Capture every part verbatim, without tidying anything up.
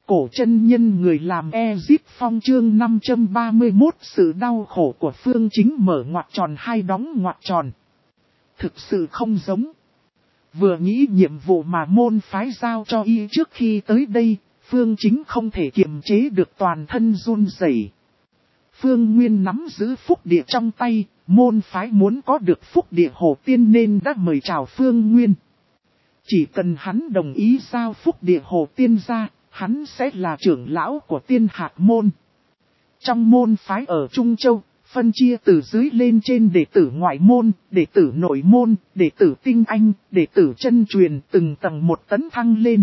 cổ chân nhân người làm Ezip Phong chương năm trăm ba mươi mốt sự đau khổ của Phương Chính mở ngoặc tròn hai đóng ngoặc tròn. Thực sự không giống. Vừa nghĩ nhiệm vụ mà môn phái giao cho y trước khi tới đây, Phương Chính không thể kiềm chế được toàn thân run rẩy. Phương Nguyên nắm giữ phúc địa trong tay, môn phái muốn có được phúc địa Hồ Tiên nên đã mời chào Phương Nguyên. Chỉ cần hắn đồng ý giao phúc địa Hồ Tiên ra, hắn sẽ là trưởng lão của Tiên Hạc môn. Trong môn phái ở Trung Châu, phân chia từ dưới lên trên đệ tử ngoại môn, đệ tử nội môn, đệ tử tinh anh, đệ tử chân truyền từng tầng một tấn thăng lên.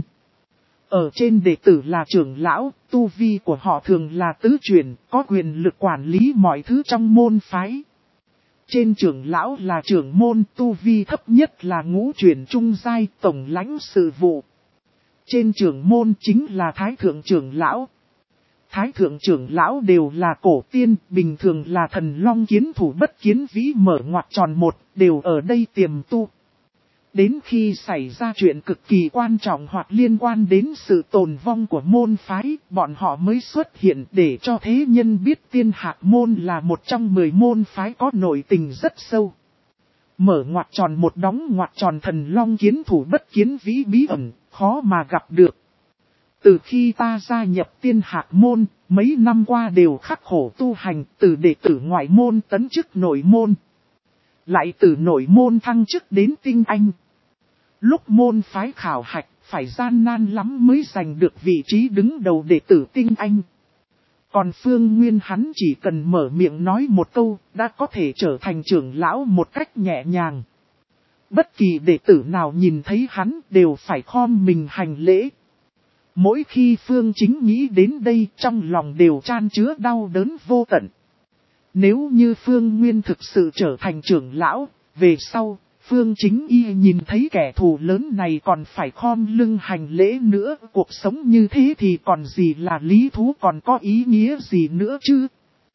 Ở trên đệ tử là trưởng lão, tu vi của họ thường là tứ truyền, có quyền lực quản lý mọi thứ trong môn phái. Trên trưởng lão là trưởng môn, tu vi thấp nhất là ngũ truyền trung giai, tổng lãnh sự vụ. Trên trưởng môn chính là thái thượng trưởng lão. Thái thượng trưởng lão đều là cổ tiên, bình thường là thần long kiến thủ bất kiến vĩ mở ngoặc tròn một, đều ở đây tiềm tu. Đến khi xảy ra chuyện cực kỳ quan trọng hoặc liên quan đến sự tồn vong của môn phái, bọn họ mới xuất hiện để cho thế nhân biết Tiên Hạc môn là một trong mười môn phái có nội tình rất sâu. Mở ngoặc tròn một đóng ngoặc tròn thần long kiến thủ bất kiến vĩ bí ẩn, khó mà gặp được. Từ khi ta gia nhập Tiên Hạc môn, mấy năm qua đều khắc khổ tu hành, từ đệ tử ngoại môn tấn chức nội môn. Lại từ nội môn thăng chức đến tinh anh. Lúc môn phái khảo hạch, phải gian nan lắm mới giành được vị trí đứng đầu đệ tử tinh anh. Còn Phương Nguyên hắn chỉ cần mở miệng nói một câu, đã có thể trở thành trưởng lão một cách nhẹ nhàng. Bất kỳ đệ tử nào nhìn thấy hắn đều phải khom mình hành lễ. Mỗi khi Phương Chính nghĩ đến đây trong lòng đều chan chứa đau đớn vô tận. Nếu như Phương Nguyên thực sự trở thành trưởng lão, về sau, Phương Chính y nhìn thấy kẻ thù lớn này còn phải khom lưng hành lễ nữa. Cuộc sống như thế thì còn gì là lý thú, còn có ý nghĩa gì nữa chứ?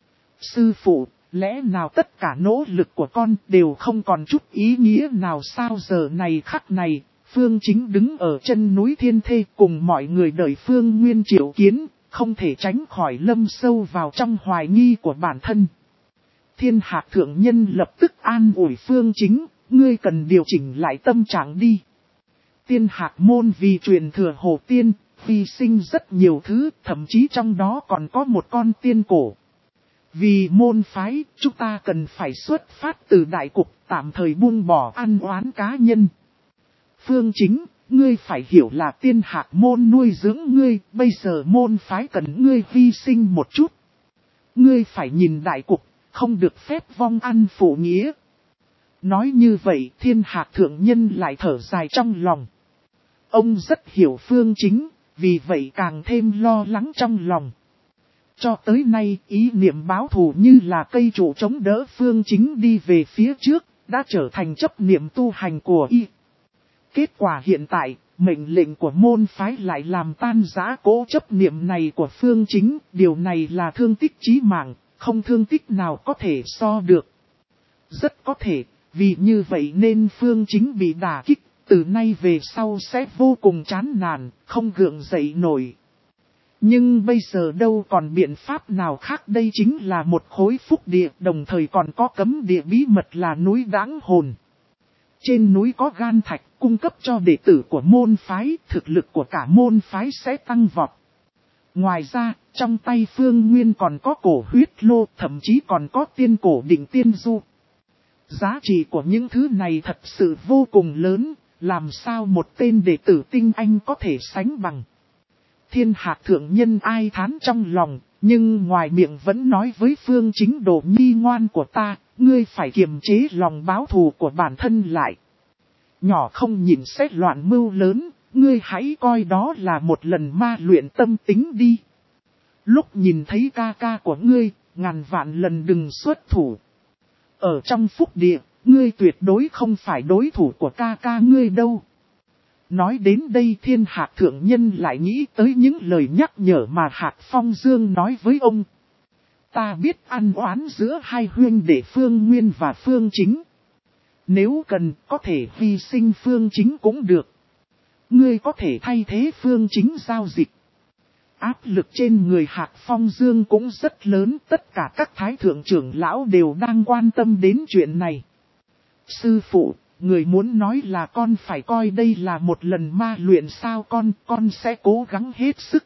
Sư phụ, lẽ nào tất cả nỗ lực của con đều không còn chút ý nghĩa nào sao? Giờ này khắc này, Phương Chính đứng ở chân núi Thiên Thê cùng mọi người đợi Phương Nguyên triệu kiến, không thể tránh khỏi lâm sâu vào trong hoài nghi của bản thân. Thiên Hạc thượng nhân lập tức an ủi Phương Chính, ngươi cần điều chỉnh lại tâm trạng đi. Tiên Hạc môn vì truyền thừa Hồ Tiên, hy sinh rất nhiều thứ, thậm chí trong đó còn có một con tiên cổ. Vì môn phái, chúng ta cần phải xuất phát từ đại cục, tạm thời buông bỏ ăn oán cá nhân. Phương Chính, ngươi phải hiểu là Tiên Hạc môn nuôi dưỡng ngươi, bây giờ môn phái cần ngươi hy sinh một chút. Ngươi phải nhìn đại cục, không được phép vong ăn phụ nghĩa. Nói như vậy, Thiên Hạc thượng nhân lại thở dài trong lòng. Ông rất hiểu Phương Chính, vì vậy càng thêm lo lắng trong lòng. Cho tới nay, ý niệm báo thù như là cây trụ chống đỡ Phương Chính đi về phía trước, đã trở thành chấp niệm tu hành của y. Kết quả hiện tại, mệnh lệnh của môn phái lại làm tan rã cố chấp niệm này của Phương Chính, điều này là thương tích chí mạng, không thương tích nào có thể so được. Rất có thể, vì như vậy nên Phương Chính bị đả kích, từ nay về sau sẽ vô cùng chán nản, không gượng dậy nổi. Nhưng bây giờ đâu còn biện pháp nào khác, đây chính là một khối phúc địa, đồng thời còn có cấm địa bí mật là núi Đãng Hồn. Trên núi có gan thạch cung cấp cho đệ tử của môn phái, thực lực của cả môn phái sẽ tăng vọt. Ngoài ra, trong tay Phương Nguyên còn có cổ huyết lô, thậm chí còn có tiên cổ định tiên du. Giá trị của những thứ này thật sự vô cùng lớn, làm sao một tên đệ tử tinh anh có thể sánh bằng. Thiên Hạc thượng nhân ai thán trong lòng, nhưng ngoài miệng vẫn nói với Phương Chính, đồ nhi ngoan của ta, ngươi phải kiềm chế lòng báo thù của bản thân lại. Nhỏ không nhìn xét loạn mưu lớn, ngươi hãy coi đó là một lần ma luyện tâm tính đi. Lúc nhìn thấy ca ca của ngươi, ngàn vạn lần đừng xuất thủ. Ở trong phúc địa, ngươi tuyệt đối không phải đối thủ của ca ca ngươi đâu. Nói đến đây Thiên Hạc thượng nhân lại nghĩ tới những lời nhắc nhở mà Hạc Phong Dương nói với ông. Ta biết ăn oán giữa hai huynh đệ Phương Nguyên và Phương Chính. Nếu cần có thể hy sinh Phương Chính cũng được. Ngươi có thể thay thế Phương Chính giao dịch. Áp lực trên người Hạc Phong Dương cũng rất lớn, tất cả các thái thượng trưởng lão đều đang quan tâm đến chuyện này. Sư phụ, người muốn nói là con phải coi đây là một lần ma luyện sao? Con, con sẽ cố gắng hết sức.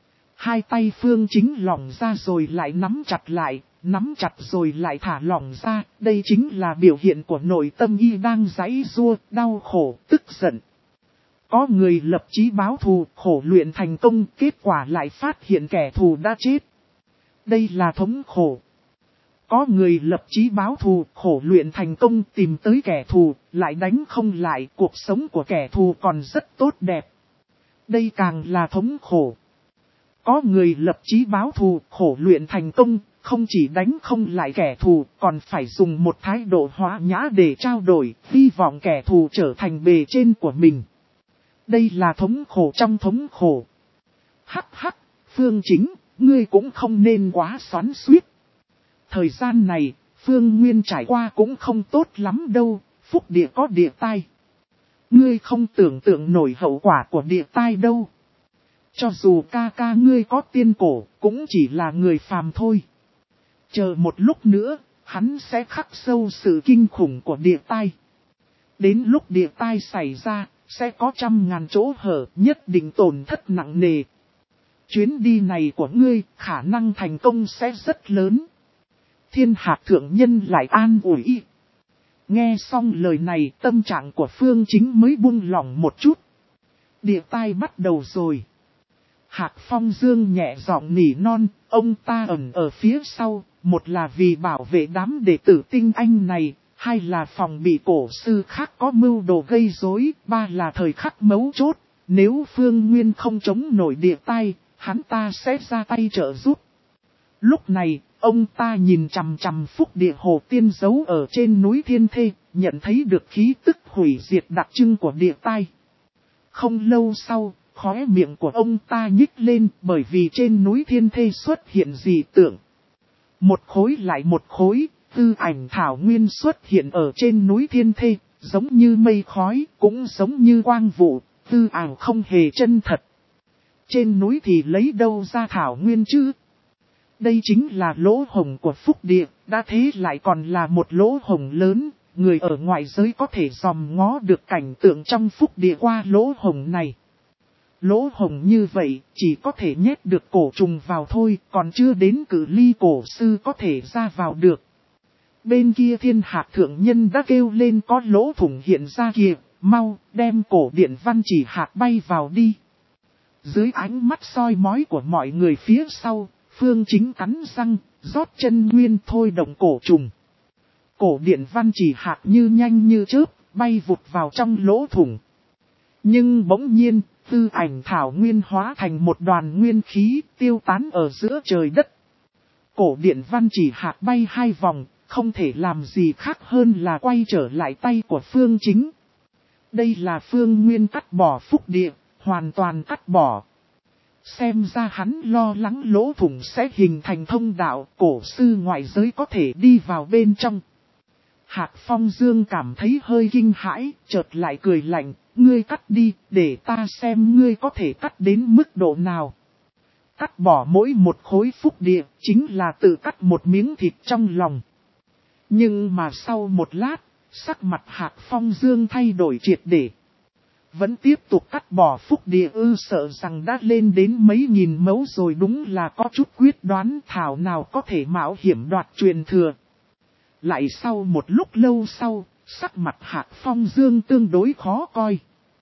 Hai tay Phương Chính lỏng ra rồi lại nắm chặt lại, nắm chặt rồi lại thả lỏng ra, đây chính là biểu hiện của nội tâm y đang giãy giụa, đau khổ, tức giận. Có người lập chí báo thù, khổ luyện thành công, kết quả lại phát hiện kẻ thù đã chết. Đây là thống khổ. Có người lập chí báo thù, khổ luyện thành công, tìm tới kẻ thù, lại đánh không lại, cuộc sống của kẻ thù còn rất tốt đẹp. Đây càng là thống khổ. Có người lập chí báo thù, khổ luyện thành công, không chỉ đánh không lại kẻ thù, còn phải dùng một thái độ hóa nhã để trao đổi, hy vọng kẻ thù trở thành bề trên của mình. Đây là thống khổ trong thống khổ. Hắc hắc, Phương Chính, ngươi cũng không nên quá xoắn xuýt. Thời gian này, Phương Nguyên trải qua cũng không tốt lắm đâu, phúc địa có địa tai. Ngươi không tưởng tượng nổi hậu quả của địa tai đâu. Cho dù ca ca ngươi có tiên cổ, cũng chỉ là người phàm thôi. Chờ một lúc nữa, hắn sẽ khắc sâu sự kinh khủng của địa tai. Đến lúc địa tai xảy ra, sẽ có trăm ngàn chỗ hở, nhất định tổn thất nặng nề. Chuyến đi này của ngươi, khả năng thành công sẽ rất lớn. Thiên Hạc thượng nhân lại an ủi. Nghe xong lời này, tâm trạng của Phương Chính mới buông lỏng một chút. Địa tai bắt đầu rồi. Hạc Phong Dương nhẹ giọng nỉ non, ông ta ẩn ở phía sau, một là vì bảo vệ đám đệ tử tinh anh này, hai là phòng bị cổ sư khác có mưu đồ gây rối, ba là thời khắc mấu chốt, nếu Phương Nguyên không chống nổi địa tai, hắn ta sẽ ra tay trợ giúp. Lúc này, ông ta nhìn chằm chằm phúc địa hồ tiên giấu ở trên núi Thiên Thê, nhận thấy được khí tức hủy diệt đặc trưng của địa tai. Không lâu sau, khóe miệng của ông ta nhích lên bởi vì trên núi Thiên Thê xuất hiện dị tượng. Một khối lại một khối, tư ảnh thảo nguyên xuất hiện ở trên núi Thiên Thê, giống như mây khói, cũng giống như quang vụ, tư ảnh không hề chân thật. Trên núi thì lấy đâu ra thảo nguyên chứ? Đây chính là lỗ hổng của phúc địa, đã thế lại còn là một lỗ hổng lớn, người ở ngoài giới có thể dòm ngó được cảnh tượng trong phúc địa qua lỗ hổng này. Lỗ hổng như vậy, chỉ có thể nhét được cổ trùng vào thôi, còn chưa đến cự ly cổ sư có thể ra vào được. Bên kia Thiên Hạc thượng nhân đã kêu lên có lỗ thủng hiện ra kìa, mau, đem cổ điện văn chỉ hạc bay vào đi. Dưới ánh mắt soi mói của mọi người phía sau, Phương Chính cắn răng, rót chân nguyên thôi động cổ trùng. Cổ điện văn chỉ hạc như nhanh như chớp, bay vụt vào trong lỗ thủng. Nhưng bỗng nhiên, tư ảnh thảo nguyên hóa thành một đoàn nguyên khí tiêu tán ở giữa trời đất. Cổ điện văn chỉ hạc bay hai vòng, không thể làm gì khác hơn là quay trở lại tay của Phương Chính. Đây là Phương Nguyên cắt bỏ phúc địa, hoàn toàn cắt bỏ. Xem ra hắn lo lắng lỗ thủng sẽ hình thành thông đạo, cổ sư ngoại giới có thể đi vào bên trong. Hạc Phong Dương cảm thấy hơi kinh hãi, chợt lại cười lạnh, ngươi cắt đi, để ta xem ngươi có thể cắt đến mức độ nào. Cắt bỏ mỗi một khối phúc địa, chính là tự cắt một miếng thịt trong lòng. Nhưng mà sau một lát, sắc mặt Hạc Phong Dương thay đổi triệt để. Vẫn tiếp tục cắt bỏ phúc địa ư, sợ rằng đã lên đến mấy nghìn mẫu rồi, đúng là có chút quyết đoán, thảo nào có thể mạo hiểm đoạt truyền thừa. Lại sau một lúc lâu sau, sắc mặt Hạc Phong Dương tương đối khó coi.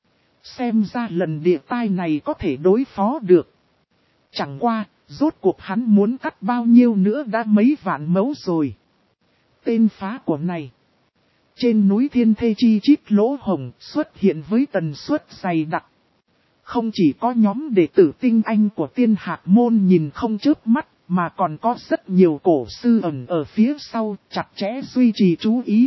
Xem ra lần địa tai này có thể đối phó được. Chẳng qua, rốt cuộc hắn muốn cắt bao nhiêu nữa đã mấy vạn mẫu rồi. Tên phá của này. Trên núi Thiên Thê chi chít lỗ hổng xuất hiện với tần suất dày đặc. Không chỉ có nhóm đệ tử tinh anh của Tiên Hạc môn nhìn không chớp mắt, mà còn có rất nhiều cổ sư ẩn ở phía sau, chặt chẽ duy trì chú ý.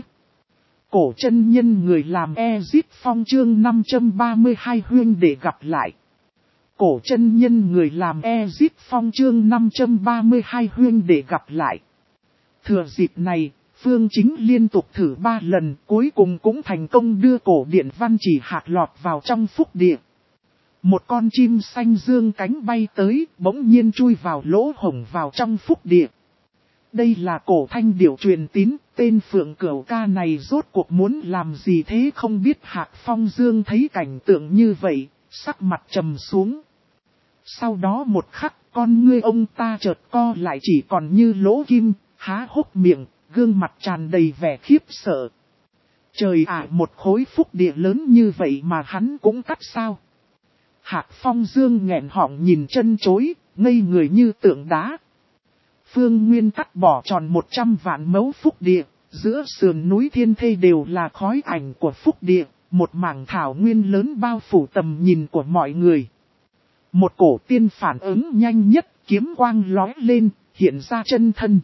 Cổ chân nhân người làm Ezip Phong chương năm trăm ba mươi hai huyên để gặp lại. Cổ chân nhân người làm Ezip Phong chương năm trăm ba mươi hai huyên để gặp lại. Thừa dịp này, Phương Chính liên tục thử ba lần, cuối cùng cũng thành công đưa cổ điện văn chỉ hạt lọt vào trong phúc địa. Một con chim xanh dương cánh bay tới, bỗng nhiên chui vào lỗ hổng vào trong phúc địa. Đây là cổ thanh điểu truyền tín, tên Phượng Cửu ca này rốt cuộc muốn làm gì thế không biết. Hạc Phong Dương thấy cảnh tượng như vậy, sắc mặt trầm xuống. Sau đó một khắc, con ngươi ông ta chợt co lại chỉ còn như lỗ kim, há hốc miệng, gương mặt tràn đầy vẻ khiếp sợ. Trời ạ, một khối phúc địa lớn như vậy mà hắn cũng cắt sao? Hạc Phong Dương nghẹn họng nhìn chân chối, ngây người như tượng đá. Phương Nguyên cắt bỏ tròn một trăm vạn mẫu phúc địa, giữa sườn núi Thiên Thê đều là khói ảnh của phúc địa, một mảng thảo nguyên lớn bao phủ tầm nhìn của mọi người. Một cổ tiên phản ứng nhanh nhất, kiếm quang lói lên, hiện ra chân thân.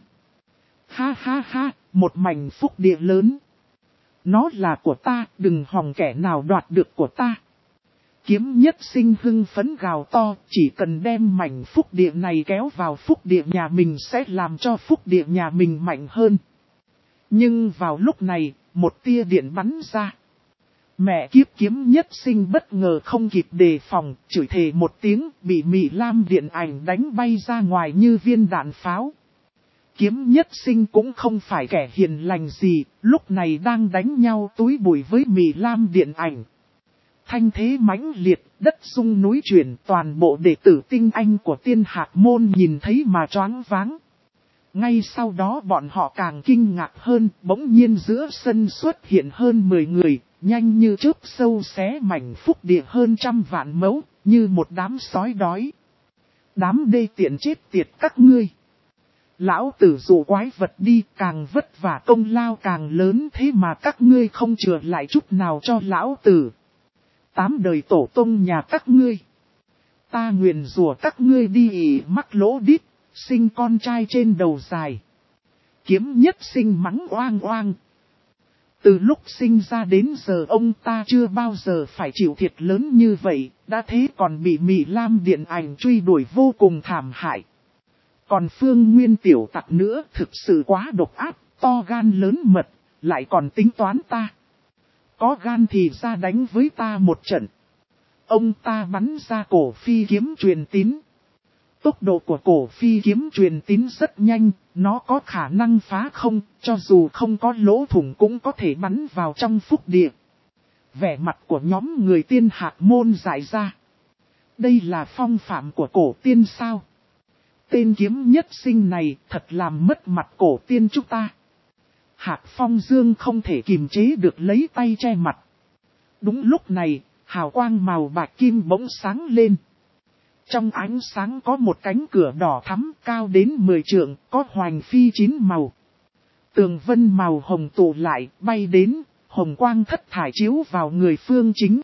Ha ha ha, một mảnh phúc địa lớn. Nó là của ta, đừng hòng kẻ nào đoạt được của ta. Kiếm Nhất Sinh hưng phấn gào to, chỉ cần đem mảnh phúc địa này kéo vào phúc địa nhà mình sẽ làm cho phúc địa nhà mình mạnh hơn. Nhưng vào lúc này, một tia điện bắn ra. Mẹ kiếp, Kiếm Nhất Sinh bất ngờ không kịp đề phòng, chửi thề một tiếng, bị Mị Lam điện ảnh đánh bay ra ngoài như viên đạn pháo. Kiếm Nhất Sinh cũng không phải kẻ hiền lành gì, lúc này đang đánh nhau túi bụi với Mị Lam điện ảnh. Thanh thế mãnh liệt, đất rung núi chuyển, toàn bộ đệ tử tinh anh của Tiên Hạc môn nhìn thấy mà choáng váng. Ngay sau đó bọn họ càng kinh ngạc hơn, bỗng nhiên giữa sân xuất hiện hơn mười người, nhanh như chớp sâu xé mảnh phúc địa hơn trăm vạn mẫu, như một đám sói đói. Đám đê tiện chết tiệt các ngươi. Lão tử dụ quái vật đi, càng vất vả công lao càng lớn, thế mà các ngươi không chừa lại chút nào cho lão tử. Tám đời tổ tông nhà các ngươi. Ta nguyền rủa các ngươi đi ỉ mắc lỗ đít, sinh con trai trên đầu dài. Kiếm Nhất Sinh mắng oang oang. Từ lúc sinh ra đến giờ ông ta chưa bao giờ phải chịu thiệt lớn như vậy, đã thế còn bị Mị Lam điện ảnh truy đuổi vô cùng thảm hại. Còn Phương Nguyên tiểu tặc nữa thực sự quá độc ác, to gan lớn mật, lại còn tính toán ta. Có gan thì ra đánh với ta một trận. Ông ta bắn ra cổ phi kiếm truyền tín. Tốc độ của cổ phi kiếm truyền tín rất nhanh, nó có khả năng phá không, cho dù không có lỗ thủng cũng có thể bắn vào trong phúc địa. Vẻ mặt của nhóm người Tiên Hạc môn dại ra. Đây là phong phạm của cổ tiên sao? Tên Kiếm Nhất Sinh này thật làm mất mặt cổ tiên chúng ta. Hạc Phong Dương không thể kìm chế được lấy tay che mặt. Đúng lúc này, hào quang màu bạc kim bỗng sáng lên. Trong ánh sáng có một cánh cửa đỏ thắm cao đến mười trượng, có hoành phi chín màu. Tường vân màu hồng tụ lại, bay đến, hồng quang thất thải chiếu vào người Phương Chính.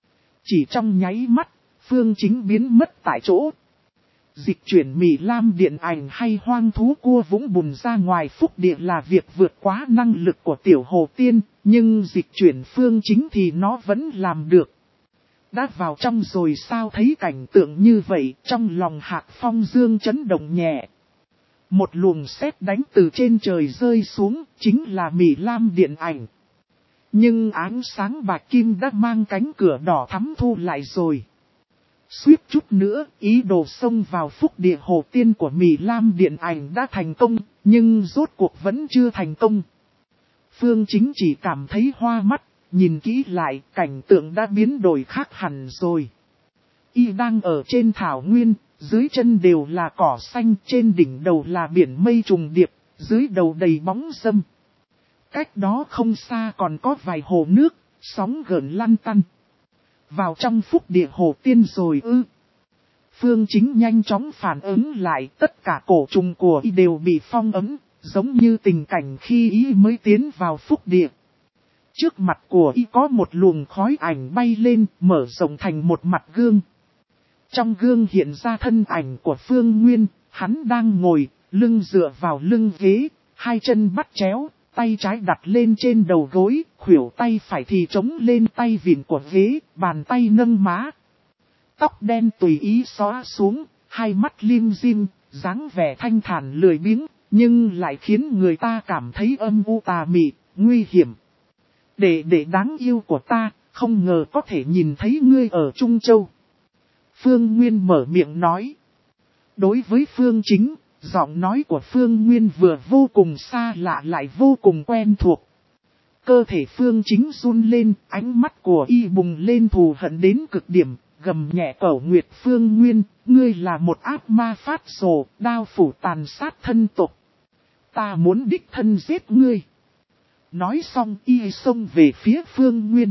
Chỉ trong nháy mắt, Phương Chính biến mất tại chỗ. Dịch chuyển Mị Lam điện ảnh hay hoang thú cua vũng bùn ra ngoài phúc địa là việc vượt quá năng lực của tiểu hồ tiên, nhưng dịch chuyển Phương Chính thì nó vẫn làm được. Đã vào trong rồi sao thấy cảnh tượng như vậy, trong lòng Hạc Phong Dương chấn động nhẹ. Một luồng sét đánh từ trên trời rơi xuống, chính là Mị Lam điện ảnh. Nhưng ánh sáng bạc kim đã mang cánh cửa đỏ thắm thu lại rồi. Suýt chút nữa, ý đồ xông vào phúc địa hồ tiên của Mị Lam điện ảnh đã thành công, nhưng rốt cuộc vẫn chưa thành công. Phương Chính chỉ cảm thấy hoa mắt, nhìn kỹ lại, cảnh tượng đã biến đổi khác hẳn rồi. Y đang ở trên thảo nguyên, dưới chân đều là cỏ xanh, trên đỉnh đầu là biển mây trùng điệp, dưới đầu đầy bóng râm. Cách đó không xa còn có vài hồ nước, sóng gợn lăn tăn. Vào trong phúc địa hồ tiên rồi ư. Phương Chính nhanh chóng phản ứng lại, tất cả cổ trùng của y đều bị phong ấn, giống như tình cảnh khi y mới tiến vào phúc địa. Trước mặt của y có một luồng khói ảnh bay lên, mở rộng thành một mặt gương. Trong gương hiện ra thân ảnh của Phương Nguyên, hắn đang ngồi, lưng dựa vào lưng ghế, hai chân bắt chéo, tay trái đặt lên trên đầu gối, khuỷu tay phải thì chống lên tay vịn của ghế, bàn tay nâng má. Tóc đen tùy ý xóa xuống, hai mắt lim dim, dáng vẻ thanh thản lười biếng, nhưng lại khiến người ta cảm thấy âm u tà mị, nguy hiểm. Đệ đệ đáng yêu của ta, không ngờ có thể nhìn thấy ngươi ở Trung Châu. Phương Nguyên mở miệng nói. Đối với Phương Chính, giọng nói của Phương Nguyên vừa vô cùng xa lạ lại vô cùng quen thuộc. Cơ thể Phương Chính run lên, ánh mắt của y bùng lên thù hận đến cực điểm, gầm nhẹ cẩu nguyệt Phương Nguyên, ngươi là một ác ma phát rồ, đao phủ tàn sát thân tộc. Ta muốn đích thân giết ngươi. Nói xong y xông về phía Phương Nguyên.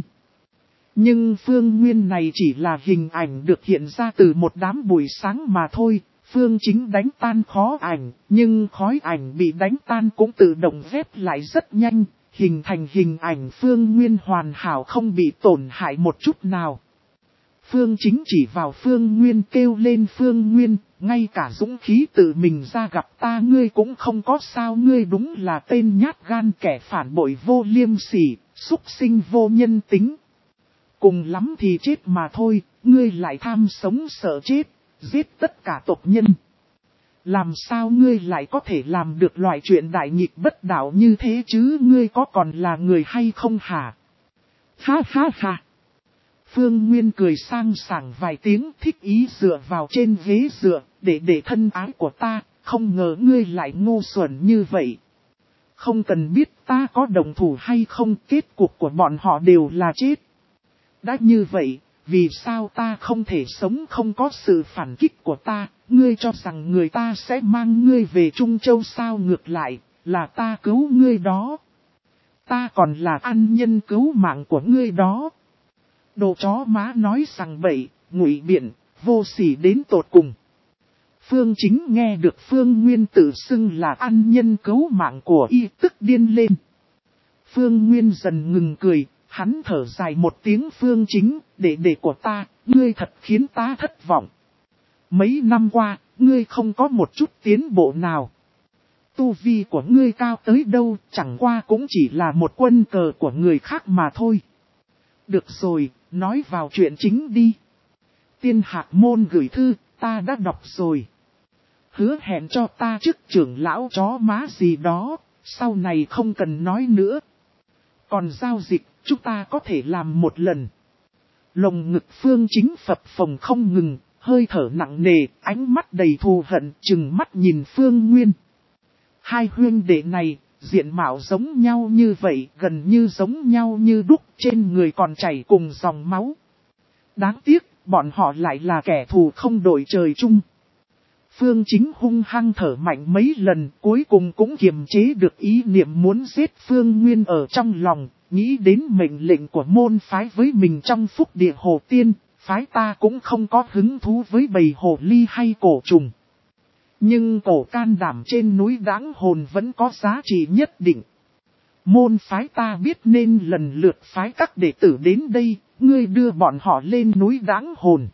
Nhưng Phương Nguyên này chỉ là hình ảnh được hiện ra từ một đám buổi sáng mà thôi. Phương Chính đánh tan khó ảnh, nhưng khói ảnh bị đánh tan cũng tự động vét lại rất nhanh, hình thành hình ảnh Phương Nguyên hoàn hảo không bị tổn hại một chút nào. Phương Chính chỉ vào Phương Nguyên kêu lên Phương Nguyên, ngay cả dũng khí tự mình ra gặp ta ngươi cũng không có sao, ngươi đúng là tên nhát gan kẻ phản bội vô liêm sỉ, xúc sinh vô nhân tính. Cùng lắm thì chết mà thôi, ngươi lại tham sống sợ chết, giết tất cả tộc nhân. Làm sao ngươi lại có thể làm được loại chuyện đại nghịch bất đạo như thế chứ, ngươi có còn là người hay không hả? Ha ha ha! Phương Nguyên cười sang sảng vài tiếng, thích ý dựa vào trên ghế dựa, để để thân ái của ta, không ngờ ngươi lại ngu xuẩn như vậy. Không cần biết ta có đồng thủ hay không, kết cục của bọn họ đều là chết. Đã như vậy, vì sao ta không thể sống không có sự phản kích của ta, ngươi cho rằng người ta sẽ mang ngươi về Trung Châu sao, ngược lại, là ta cứu ngươi đó. Ta còn là ân nhân cứu mạng của ngươi đó. Đồ chó má nói rằng bậy, ngụy biện, vô sỉ đến tột cùng. Phương Chính nghe được Phương Nguyên tự xưng là ân nhân cứu mạng của y tức điên lên. Phương Nguyên dần ngừng cười, hắn thở dài một tiếng. Phương Chính, đệ đệ của ta, ngươi thật khiến ta thất vọng. Mấy năm qua, ngươi không có một chút tiến bộ nào. Tu vi của ngươi cao tới đâu, chẳng qua cũng chỉ là một quân cờ của người khác mà thôi. Được rồi, nói vào chuyện chính đi. Tiên Hạc Môn gửi thư, ta đã đọc rồi. Hứa hẹn cho ta chức trưởng lão chó má gì đó, sau này không cần nói nữa. Còn giao dịch, chúng ta có thể làm một lần. Lồng ngực Phương Chính phập phồng không ngừng, hơi thở nặng nề, ánh mắt đầy thù hận, chừng mắt nhìn Phương Nguyên. Hai huynh đệ này, diện mạo giống nhau như vậy, gần như giống nhau như đúc, trên người còn chảy cùng dòng máu. Đáng tiếc, bọn họ lại là kẻ thù không đội trời chung. Phương Chính hung hăng thở mạnh mấy lần, cuối cùng cũng kiềm chế được ý niệm muốn giết Phương Nguyên ở trong lòng, nghĩ đến mệnh lệnh của môn phái với mình trong phúc địa hồ tiên, phái ta cũng không có hứng thú với bầy hồ ly hay cổ trùng. Nhưng cổ can đảm trên núi Đáng Hồn vẫn có giá trị nhất định. Môn phái ta biết nên lần lượt phái các đệ tử đến đây, ngươi đưa bọn họ lên núi Đáng Hồn.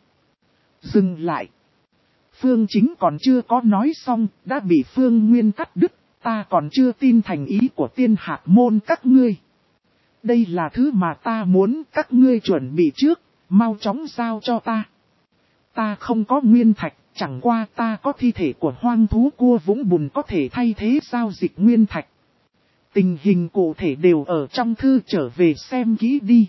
Dừng lại. Phương Chính còn chưa có nói xong, đã bị Phương Nguyên cắt đứt, ta còn chưa tin thành ý của Tiên Hạc Môn các ngươi. Đây là thứ mà ta muốn các ngươi chuẩn bị trước, mau chóng giao cho ta. Ta không có nguyên thạch, chẳng qua ta có thi thể của hoang thú cua vũng bùn có thể thay thế giao dịch nguyên thạch. Tình hình cụ thể đều ở trong thư, trở về xem kỹ đi.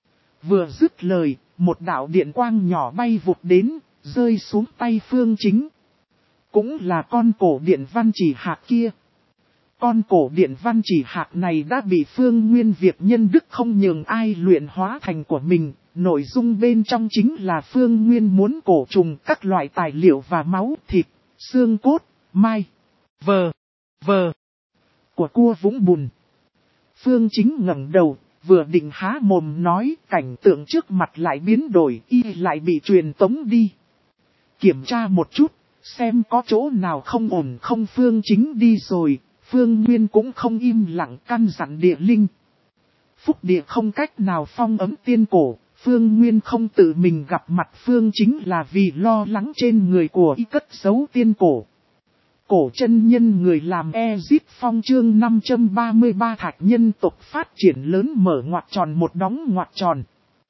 Vừa dứt lời, một đạo điện quang nhỏ bay vụt đến, rơi xuống tay Phương Chính. Cũng là con cổ điện văn chỉ hạc kia. Con cổ điện văn chỉ hạc này đã bị Phương Nguyên việc nhân đức không nhường ai luyện hóa thành của mình. Nội dung bên trong chính là Phương Nguyên muốn cổ trùng các loại tài liệu và máu, thịt, xương cốt, mai, vờ, vờ của cua vũng bùn. Phương Chính ngẩng đầu, vừa định há mồm nói, cảnh tượng trước mặt lại biến đổi, y lại bị truyền tống đi. Kiểm tra một chút, xem có chỗ nào không ổn không. Phương Chính đi rồi, Phương Nguyên cũng không im lặng căn dặn địa linh. Phúc địa không cách nào phong ấm tiên cổ, Phương Nguyên không tự mình gặp mặt Phương Chính là vì lo lắng trên người của y cất giấu tiên cổ. Cổ chân nhân người làm Ezip Phong chương năm trăm ba mươi ba thạch nhân tộc phát triển lớn mở ngoặc tròn một đóng ngoặc tròn.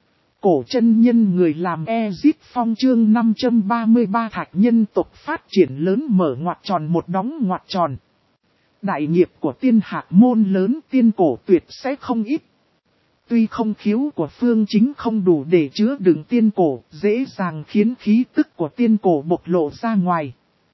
Cổ chân nhân người làm Ezip Phong chương năm trăm ba mươi ba thạch nhân tộc phát triển lớn mở ngoặc tròn một đóng ngoặc tròn. Đại nghiệp của Tiên Hạc Môn lớn, tiên cổ tuyệt sẽ không ít. Tuy không khiếu của Phương Chính không đủ để chứa đựng tiên cổ, dễ dàng khiến khí tức của tiên cổ bộc lộ ra ngoài.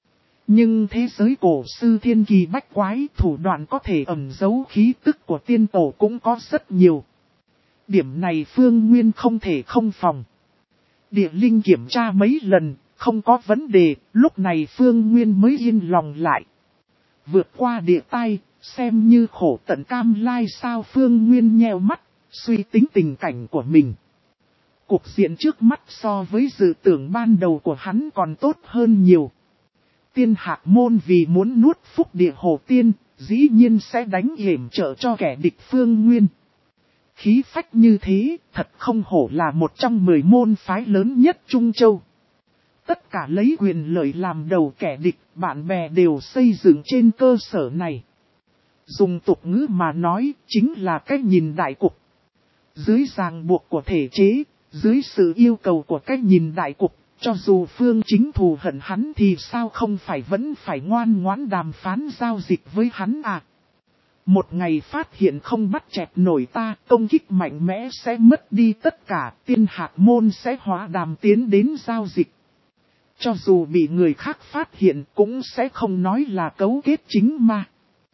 Nhưng thế giới cổ sư thiên kỳ bách quái, thủ đoạn có thể ẩn giấu khí tức của tiên tổ cũng có rất nhiều. Điểm này Phương Nguyên không thể không phòng. Địa linh kiểm tra mấy lần, không có vấn đề, lúc này Phương Nguyên mới yên lòng lại. Vượt qua địa tai, xem như khổ tận cam lai sao. Phương Nguyên nheo mắt, suy tính tình cảnh của mình. Cuộc diện trước mắt so với dự tưởng ban đầu của hắn còn tốt hơn nhiều. Tiên Hạc Môn vì muốn nuốt phúc địa hồ tiên, dĩ nhiên sẽ đánh hiểm trợ cho kẻ địch Phương Nguyên. Khí phách như thế, thật không hổ là một trong mười môn phái lớn nhất Trung Châu. Tất cả lấy quyền lợi làm đầu kẻ địch, bạn bè đều xây dựng trên cơ sở này. Dùng tục ngữ mà nói, chính là cách nhìn đại cục. Dưới ràng buộc của thể chế, dưới sự yêu cầu của cách nhìn đại cục, cho dù Phương Chính thù hận hắn thì sao không phải vẫn phải ngoan ngoãn đàm phán giao dịch với hắn à? Một ngày phát hiện không bắt chẹt nổi ta, công kích mạnh mẽ sẽ mất đi tất cả, Tiên Hạc Môn sẽ hóa đàm tiến đến giao dịch. Cho dù bị người khác phát hiện cũng sẽ không nói là cấu kết chính ma.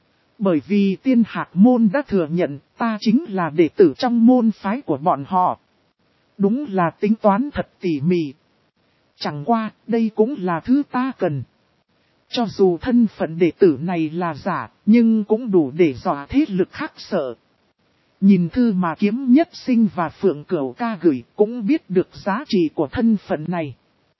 Bởi vì Tiên Hạc Môn đã thừa nhận ta chính là đệ tử trong môn phái của bọn họ. Đúng là tính toán thật tỉ mỉ. Chẳng qua, đây cũng là thứ ta cần. Cho dù thân phận đệ tử này là giả, nhưng cũng đủ để dọa thế lực khác sợ. Nhìn thư mà Kiếm Nhất Sinh và Phượng Cửu Ca gửi cũng biết được giá trị của thân phận này.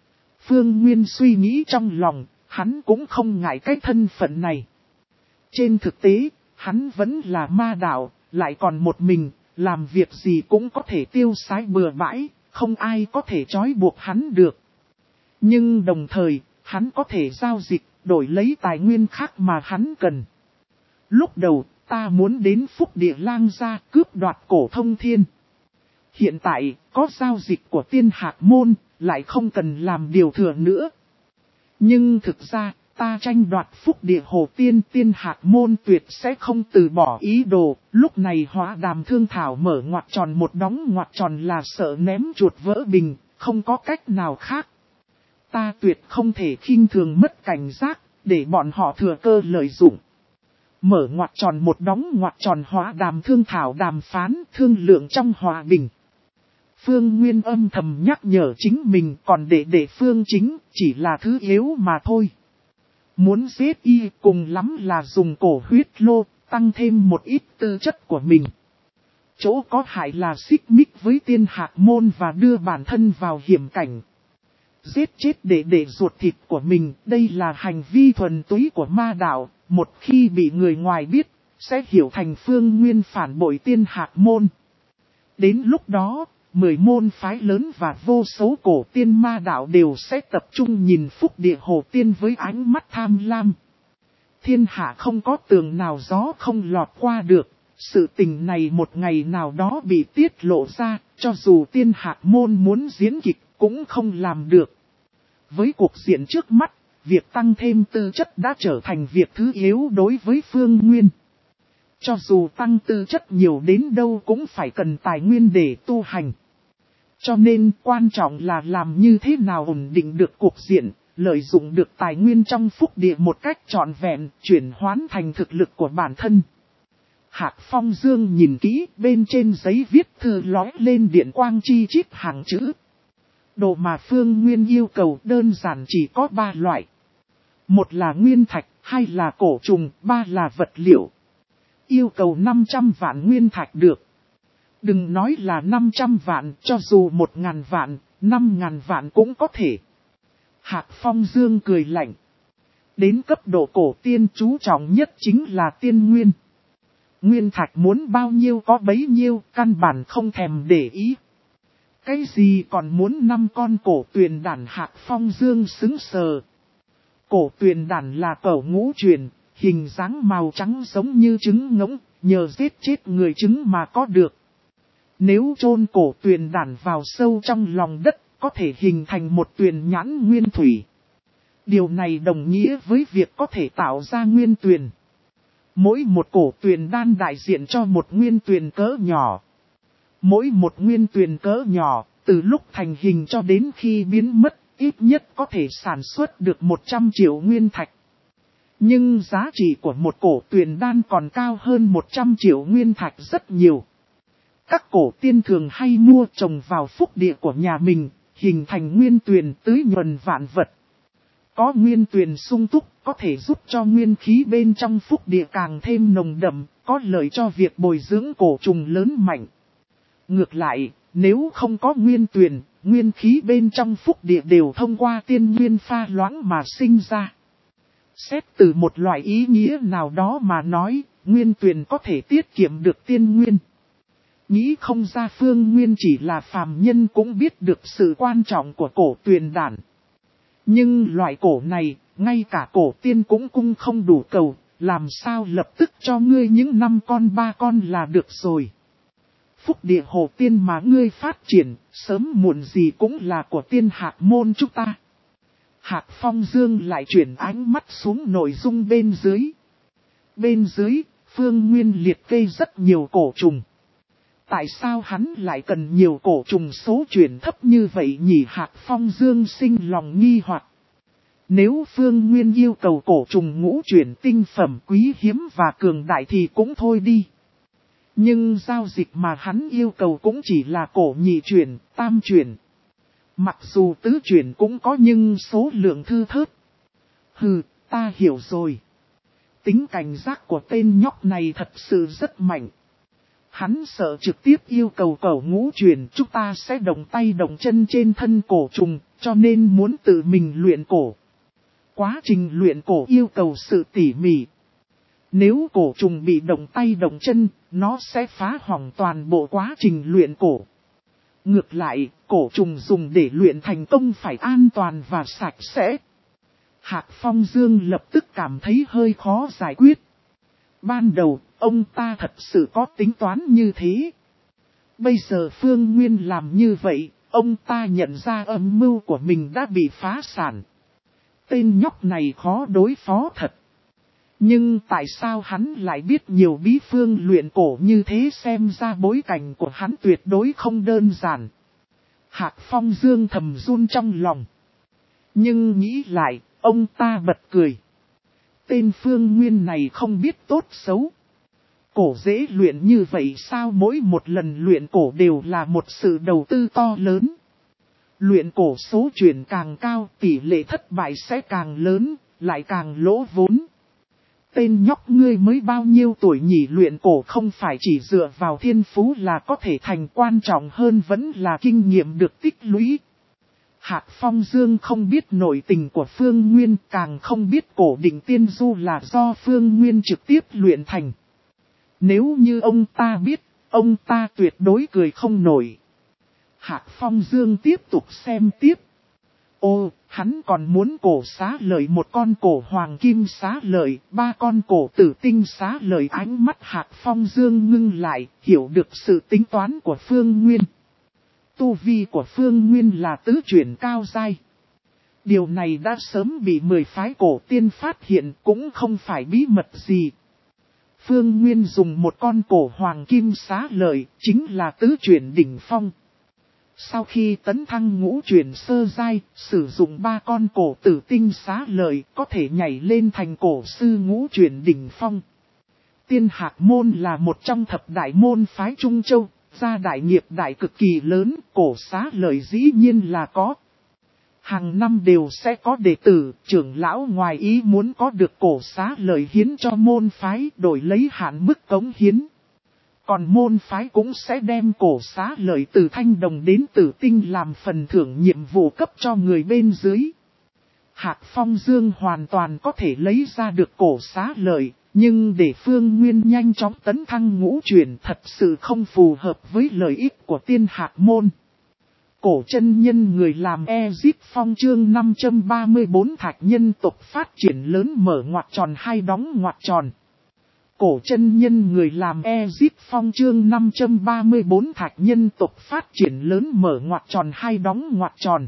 Phương Nguyên suy nghĩ trong lòng, hắn cũng không ngại cái thân phận này. Trên thực tế, hắn vẫn là ma đạo, lại còn một mình, làm việc gì cũng có thể tiêu sái bừa bãi, không ai có thể trói buộc hắn được. Nhưng đồng thời, hắn có thể giao dịch, đổi lấy tài nguyên khác mà hắn cần. Lúc đầu, ta muốn đến Phúc Địa Lang gia cướp đoạt cổ thông thiên. Hiện tại, có giao dịch của Tiên Hạc Môn, lại không cần làm điều thừa nữa. Nhưng thực ra, ta tranh đoạt Phúc Địa Hồ Tiên, Tiên Hạc Môn tuyệt sẽ không từ bỏ ý đồ. Lúc này hóa đàm thương thảo mở ngoặc tròn một đóng ngoặc tròn là sợ ném chuột vỡ bình, không có cách nào khác. Ta tuyệt không thể khinh thường mất cảnh giác, để bọn họ thừa cơ lợi dụng. Mở ngoặc tròn một đóng ngoặc tròn hóa đàm thương thảo đàm phán, thương lượng trong hòa bình. Phương Nguyên âm thầm nhắc nhở chính mình, còn để để Phương Chính chỉ là thứ yếu mà thôi. Muốn giết y cùng lắm là dùng cổ huyết lô, tăng thêm một ít tư chất của mình. Chỗ có hại là xích mích với Tiên Hạc Môn và đưa bản thân vào hiểm cảnh. Giết chết để để ruột thịt của mình, đây là hành vi thuần túy của ma đạo, một khi bị người ngoài biết, sẽ hiểu thành Phương Nguyên phản bội Tiên Hạc Môn. Đến lúc đó, mười môn phái lớn và vô số cổ tiên ma đạo đều sẽ tập trung nhìn Phúc Địa Hồ Tiên với ánh mắt tham lam. Thiên hạ không có tường nào gió không lọt qua được, sự tình này một ngày nào đó bị tiết lộ ra, cho dù Tiên Hạc Môn muốn diễn kịch cũng không làm được. Với cuộc diện trước mắt, việc tăng thêm tư chất đã trở thành việc thứ yếu đối với Phương Nguyên. Cho dù tăng tư chất nhiều đến đâu cũng phải cần tài nguyên để tu hành. Cho nên quan trọng là làm như thế nào ổn định được cuộc diện, lợi dụng được tài nguyên trong Phúc Địa một cách trọn vẹn, chuyển hóa thành thực lực của bản thân. Hạc Phong Dương nhìn kỹ, bên trên giấy viết thư lóe lên điện quang chi chít hàng chữ. Đồ mà Phương Nguyên yêu cầu đơn giản chỉ có ba loại. Một là nguyên thạch, hai là cổ trùng, ba là vật liệu. Yêu cầu năm trăm vạn nguyên thạch được. Đừng nói là năm trăm vạn, cho dù một ngàn vạn, năm ngàn vạn cũng có thể. Hạc Phong Dương cười lạnh. Đến cấp độ cổ tiên chú trọng nhất chính là tiên nguyên. Nguyên thạch muốn bao nhiêu có bấy nhiêu, căn bản không thèm để ý. Cái gì còn muốn năm con cổ tuyền đản? Hạc Phong Dương xứng sờ. Cổ tuyền đản là cẩu ngũ truyền, hình dáng màu trắng giống như trứng ngỗng, nhờ giết chết người trứng mà có được. Nếu chôn cổ tuyền đản vào sâu trong lòng đất, có thể hình thành một tuyền nhãn nguyên thủy. Điều này đồng nghĩa với việc có thể tạo ra nguyên tuyền. Mỗi một cổ tuyền đan đại diện cho một nguyên tuyền cỡ nhỏ. Mỗi một nguyên tuyền cỡ nhỏ, từ lúc thành hình cho đến khi biến mất, ít nhất có thể sản xuất được một trăm triệu nguyên thạch. Nhưng giá trị của một cổ tuyền đan còn cao hơn một trăm triệu nguyên thạch rất nhiều. Các cổ tiên thường hay mua trồng vào phúc địa của nhà mình, hình thành nguyên tuyền tưới nhuần vạn vật. Có nguyên tuyền sung túc, có thể giúp cho nguyên khí bên trong phúc địa càng thêm nồng đậm, có lợi cho việc bồi dưỡng cổ trùng lớn mạnh. Ngược lại, nếu không có nguyên tuyền, nguyên khí bên trong phúc địa đều thông qua tiên nguyên pha loãng mà sinh ra. Xét từ một loại ý nghĩa nào đó mà nói, nguyên tuyền có thể tiết kiệm được tiên nguyên. Nghĩ không ra Phương Nguyên chỉ là phàm nhân cũng biết được sự quan trọng của cổ tuyền đản. Nhưng loại cổ này, ngay cả cổ tiên cũng cung không đủ cầu, làm sao lập tức cho ngươi những năm con ba con là được rồi. Phúc địa hồ tiên mà ngươi phát triển, sớm muộn gì cũng là của tiên Hạc môn chúng ta. Hạc Phong Dương lại chuyển ánh mắt xuống nội dung bên dưới. Bên dưới, Phương Nguyên liệt kê rất nhiều cổ trùng. Tại sao hắn lại cần nhiều cổ trùng số chuyển thấp như vậy nhỉ? Hạc Phong Dương sinh lòng nghi hoặc. Nếu Phương Nguyên yêu cầu cổ trùng ngũ chuyển tinh phẩm quý hiếm và cường đại thì cũng thôi đi. Nhưng giao dịch mà hắn yêu cầu cũng chỉ là cổ nhị chuyển, tam chuyển. Mặc dù tứ chuyển cũng có nhưng số lượng thư thớt. Hừ, ta hiểu rồi. Tính cảnh giác của tên nhóc này thật sự rất mạnh. Hắn sợ trực tiếp yêu cầu cổ ngũ chuyển chúng ta sẽ động tay động chân trên thân cổ trùng, cho nên muốn tự mình luyện cổ. Quá trình luyện cổ yêu cầu sự tỉ mỉ. Nếu cổ trùng bị động tay động chân, nó sẽ phá hỏng toàn bộ quá trình luyện cổ. Ngược lại, cổ trùng dùng để luyện thành công phải an toàn và sạch sẽ. Hạc Phong Dương lập tức cảm thấy hơi khó giải quyết. Ban đầu, ông ta thật sự có tính toán như thế. Bây giờ Phương Nguyên làm như vậy, ông ta nhận ra âm mưu của mình đã bị phá sản. Tên nhóc này khó đối phó thật. Nhưng tại sao hắn lại biết nhiều bí phương luyện cổ như thế? Xem ra bối cảnh của hắn tuyệt đối không đơn giản. Hạc Phong Dương thầm run trong lòng. Nhưng nghĩ lại, ông ta bật cười. Tên Phương Nguyên này không biết tốt xấu. Cổ dễ luyện như vậy sao? Mỗi một lần luyện cổ đều là một sự đầu tư to lớn. Luyện cổ số chuyển càng cao, tỷ lệ thất bại sẽ càng lớn, lại càng lỗ vốn. Tên nhóc ngươi mới bao nhiêu tuổi nhỉ? Luyện cổ không phải chỉ dựa vào thiên phú là có thể thành, quan trọng hơn vẫn là kinh nghiệm được tích lũy. Hạc Phong Dương không biết nội tình của Phương Nguyên, càng không biết cổ đỉnh tiên du là do Phương Nguyên trực tiếp luyện thành. Nếu như ông ta biết, ông ta tuyệt đối cười không nổi. Hạc Phong Dương tiếp tục xem tiếp. Ô, hắn còn muốn cổ xá lợi, một con cổ hoàng kim xá lợi, ba con cổ tử tinh xá lợi. Ánh mắt Hạc Phong Dương ngưng lại, hiểu được sự tính toán của Phương Nguyên. Tu vi của Phương Nguyên là tứ chuyển cao giai. Điều này đã sớm bị mười phái cổ tiên phát hiện, cũng không phải bí mật gì. Phương Nguyên dùng một con cổ hoàng kim xá lợi, chính là tứ chuyển đỉnh phong. Sau khi tấn thăng ngũ chuyển sơ giai, sử dụng ba con cổ tử tinh xá lợi, có thể nhảy lên thành cổ sư ngũ chuyển đỉnh phong. Tiên Hạc môn là một trong thập đại môn phái Trung Châu, gia đại nghiệp đại cực kỳ lớn, cổ xá lợi dĩ nhiên là có. Hàng năm đều sẽ có đệ tử, trưởng lão ngoài ý muốn có được cổ xá lợi hiến cho môn phái, đổi lấy hạn mức cống hiến. Còn môn phái cũng sẽ đem cổ xá lợi từ thanh đồng đến tử tinh làm phần thưởng nhiệm vụ cấp cho người bên dưới. Hạc Phong Dương hoàn toàn có thể lấy ra được cổ xá lợi, nhưng để Phương Nguyên nhanh chóng tấn thăng ngũ chuyển thật sự không phù hợp với lợi ích của Tiên Hạc môn. Cổ chân nhân người làm Ezip Phong chương năm trăm ba mươi bốn thạch nhân tộc phát triển lớn mở ngoặc tròn hai đóng ngoặc tròn. Cổ chân nhân người làm Ezip Phong chương năm trăm ba mươi bốn thạch nhân tộc phát triển lớn mở ngoặc tròn hai đóng ngoặc tròn.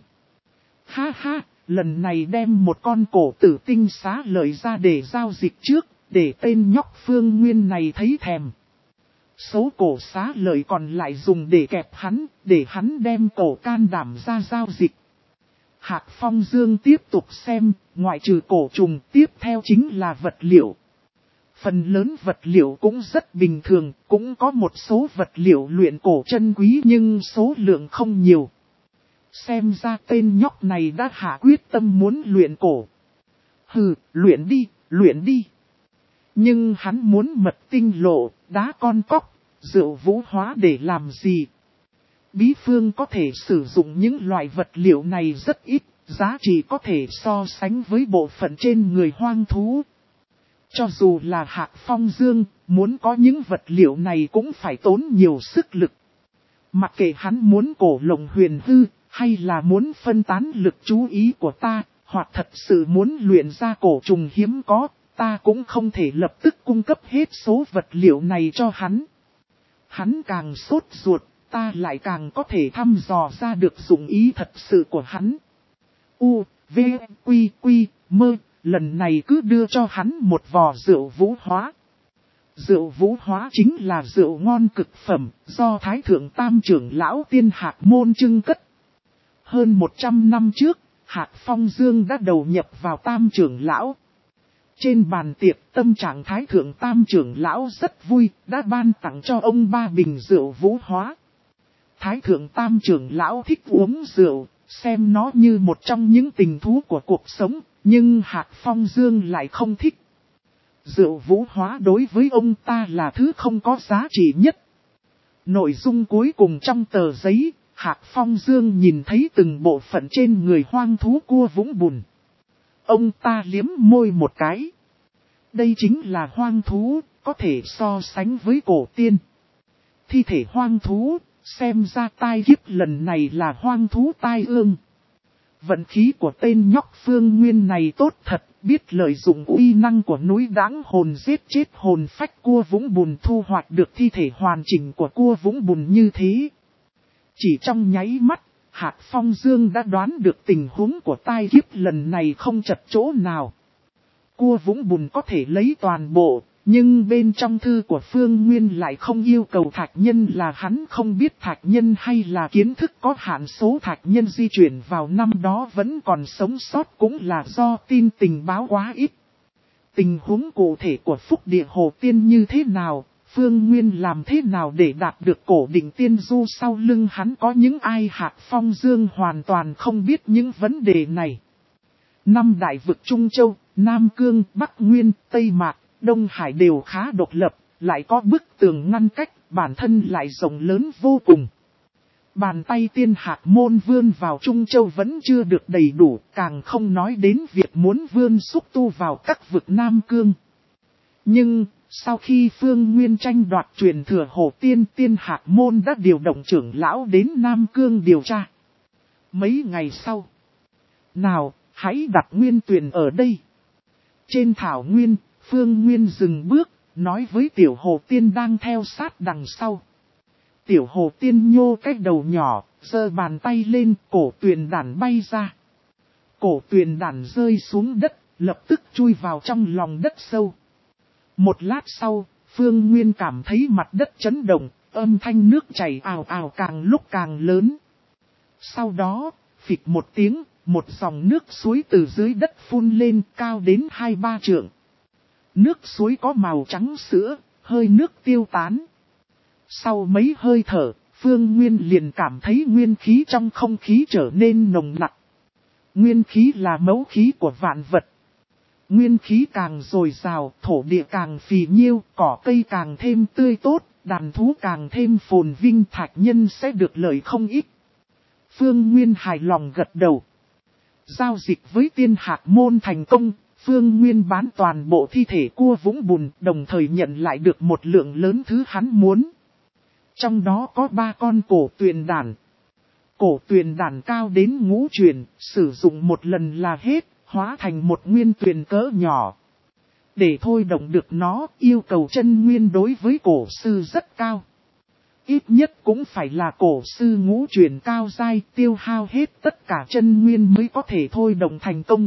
Ha ha, lần này đem một con cổ tử tinh xá lợi ra để giao dịch trước, để tên nhóc Phương Nguyên này thấy thèm. Số cổ xá lợi còn lại dùng để kẹp hắn, để hắn đem cổ can đảm ra giao dịch. Hạc Phong Dương tiếp tục xem, ngoại trừ cổ trùng tiếp theo chính là vật liệu. Phần lớn vật liệu cũng rất bình thường, cũng có một số vật liệu luyện cổ chân quý nhưng số lượng không nhiều. Xem ra tên nhóc này đã hạ quyết tâm muốn luyện cổ. Hừ, luyện đi, luyện đi. Nhưng hắn muốn mật tinh lộ, đá con cóc, rượu vũ hóa để làm gì? Bí phương có thể sử dụng những loại vật liệu này rất ít, giá trị có thể so sánh với bộ phận trên người hoang thú. Cho dù là Hạc Phong Dương, muốn có những vật liệu này cũng phải tốn nhiều sức lực. Mặc kệ hắn muốn cổ lồng huyền hư, hay là muốn phân tán lực chú ý của ta, hoặc thật sự muốn luyện ra cổ trùng hiếm có, ta cũng không thể lập tức cung cấp hết số vật liệu này cho hắn. Hắn càng sốt ruột, ta lại càng có thể thăm dò ra được dụng ý thật sự của hắn. U, V, Quy, Quy, Mơ, lần này cứ đưa cho hắn một vò rượu vũ hóa. Rượu vũ hóa chính là rượu ngon cực phẩm, do Thái Thượng Tam Trưởng Lão Tiên Hạc Môn trưng cất. Hơn một trăm năm trước, Hạc Phong Dương đã đầu nhập vào Tam Trưởng Lão. Trên bàn tiệc, tâm trạng Thái Thượng Tam Trưởng Lão rất vui, đã ban tặng cho ông ba bình rượu vũ hóa. Thái Thượng Tam Trưởng Lão thích uống rượu, xem nó như một trong những tình thú của cuộc sống, nhưng Hạc Phong Dương lại không thích. Rượu vũ hóa đối với ông ta là thứ không có giá trị nhất. Nội dung cuối cùng trong tờ giấy, Hạc Phong Dương nhìn thấy từng bộ phận trên người hoang thú cua Vũng Bùn. Ông ta liếm môi một cái. Đây chính là hoang thú, có thể so sánh với cổ tiên. Thi thể hoang thú, xem ra tai kiếp lần này là hoang thú tai ương. Vận khí của tên nhóc Phương Nguyên này tốt thật, biết lợi dụng uy năng của núi Đãng Hồn giết chết hồn phách cua Vũng Bùn, thu hoạch được thi thể hoàn chỉnh của cua Vũng Bùn như thế. Chỉ trong nháy mắt, Hạc Phong Dương đã đoán được tình huống của tai kiếp lần này không chật chỗ nào. Cua Vũng Bùn có thể lấy toàn bộ, nhưng bên trong thư của Phương Nguyên lại không yêu cầu thạch nhân là hắn không biết thạch nhân hay là kiến thức có hạn số thạch nhân di chuyển vào năm đó vẫn còn sống sót cũng là do tin tình báo quá ít. Tình huống cụ thể của Phúc Địa Hồ Tiên như thế nào, Phương Nguyên làm thế nào để đạt được cổ đỉnh tiên du sau lưng hắn có những ai, Hạc Phong Dương hoàn toàn không biết những vấn đề này. Năm đại vực Trung Châu, Nam Cương, Bắc Nguyên, Tây Mạc, Đông Hải đều khá độc lập, lại có bức tường ngăn cách, bản thân lại rộng lớn vô cùng. Bàn tay Tiên Hạc Môn vươn vào Trung Châu vẫn chưa được đầy đủ, càng không nói đến việc muốn vươn xúc tu vào các vực Nam Cương. Nhưng, sau khi Phương Nguyên tranh đoạt truyền thừa Hồ Tiên, Tiên Hạc Môn đã điều động trưởng lão đến Nam Cương điều tra. Mấy ngày sau, nào, hãy đặt Nguyên Tuyền ở đây. Trên thảo nguyên, Phương Nguyên dừng bước, nói với Tiểu Hồ Tiên đang theo sát đằng sau. Tiểu Hồ Tiên nhô cái đầu nhỏ, giơ bàn tay lên, cổ tuyền đản bay ra. Cổ tuyền đản rơi xuống đất, lập tức chui vào trong lòng đất sâu. Một lát sau, Phương Nguyên cảm thấy mặt đất chấn động, âm thanh nước chảy ào ào càng lúc càng lớn. Sau đó, phịch một tiếng, một dòng nước suối từ dưới đất phun lên cao đến hai ba trượng. Nước suối có màu trắng sữa, hơi nước tiêu tán. Sau mấy hơi thở, Phương Nguyên liền cảm thấy nguyên khí trong không khí trở nên nồng nặc. Nguyên khí là mẫu khí của vạn vật. Nguyên khí càng dồi dào, thổ địa càng phì nhiêu, cỏ cây càng thêm tươi tốt, đàn thú càng thêm phồn vinh, thạch nhân sẽ được lợi không ít. Phương Nguyên hài lòng gật đầu. Giao dịch với Tiên Hạc Môn thành công, Phương Nguyên bán toàn bộ thi thể cua Vũng Bùn, đồng thời nhận lại được một lượng lớn thứ hắn muốn. Trong đó có ba con cổ tuyền đản. Cổ tuyền đản cao đến ngũ truyền, sử dụng một lần là hết, hóa thành một nguyên tuyền cỡ nhỏ. Để thôi động được nó, yêu cầu chân nguyên đối với cổ sư rất cao. Ít nhất cũng phải là cổ sư ngũ truyền cao giai, tiêu hao hết tất cả chân nguyên mới có thể thôi động thành công.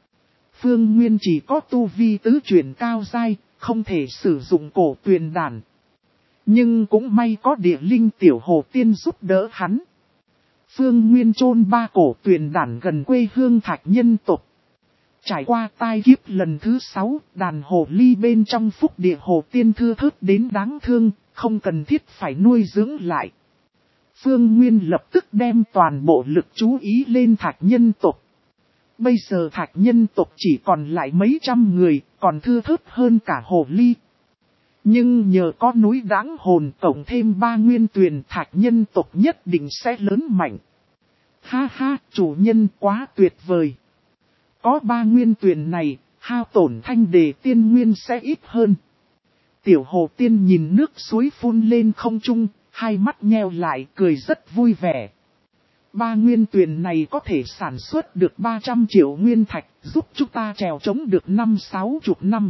Phương Nguyên chỉ có tu vi tứ truyền cao giai, không thể sử dụng cổ tuyền đản. Nhưng cũng may có địa linh tiểu hồ tiên giúp đỡ hắn. Phương Nguyên chôn ba cổ tuyền đản gần quê hương Thạch nhân tộc. Trải qua tai kiếp lần thứ sáu, đàn hồ ly bên trong phúc địa hồ tiên thưa thớt đến đáng thương, không cần thiết phải nuôi dưỡng lại. Phương Nguyên lập tức đem toàn bộ lực chú ý lên Thạch nhân tộc. Bây giờ Thạch nhân tộc chỉ còn lại mấy trăm người, còn thưa thớt hơn cả hồ ly. Nhưng nhờ có núi Đáng Hồn cộng thêm ba nguyên tuyền, Thạch nhân tộc nhất định sẽ lớn mạnh. Ha ha, chủ nhân quá tuyệt vời. Có ba nguyên tuyền này, hao tổn thanh đề tiên nguyên sẽ ít hơn. Tiểu hồ tiên nhìn nước suối phun lên không trung, hai mắt nheo lại cười rất vui vẻ. Ba nguyên tuyền này có thể sản xuất được ba trăm triệu nguyên thạch, giúp chúng ta trèo chống được năm sáu chục năm.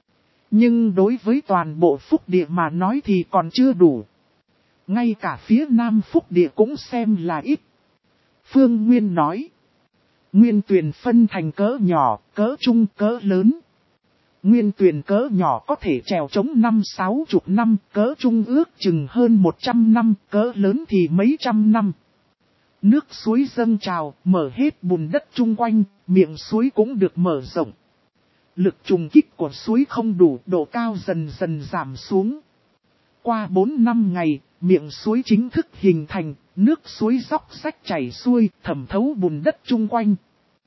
Nhưng đối với toàn bộ phúc địa mà nói thì còn chưa đủ. Ngay cả phía nam phúc địa cũng xem là ít. Phương Nguyên nói. Nguyên tuyền phân thành cỡ nhỏ, cỡ trung, cỡ lớn. Nguyên tuyền cỡ nhỏ có thể trèo chống năm sáu chục năm, cỡ trung ước chừng hơn một trăm năm, cỡ lớn thì mấy trăm năm. Nước suối dâng trào, mở hết bùn đất chung quanh, miệng suối cũng được mở rộng. Lực trùng kích của suối không đủ, độ cao dần dần giảm xuống. Qua bốn năm ngày, miệng suối chính thức hình thành, nước suối róc rách chảy xuôi, thẩm thấu bùn đất chung quanh.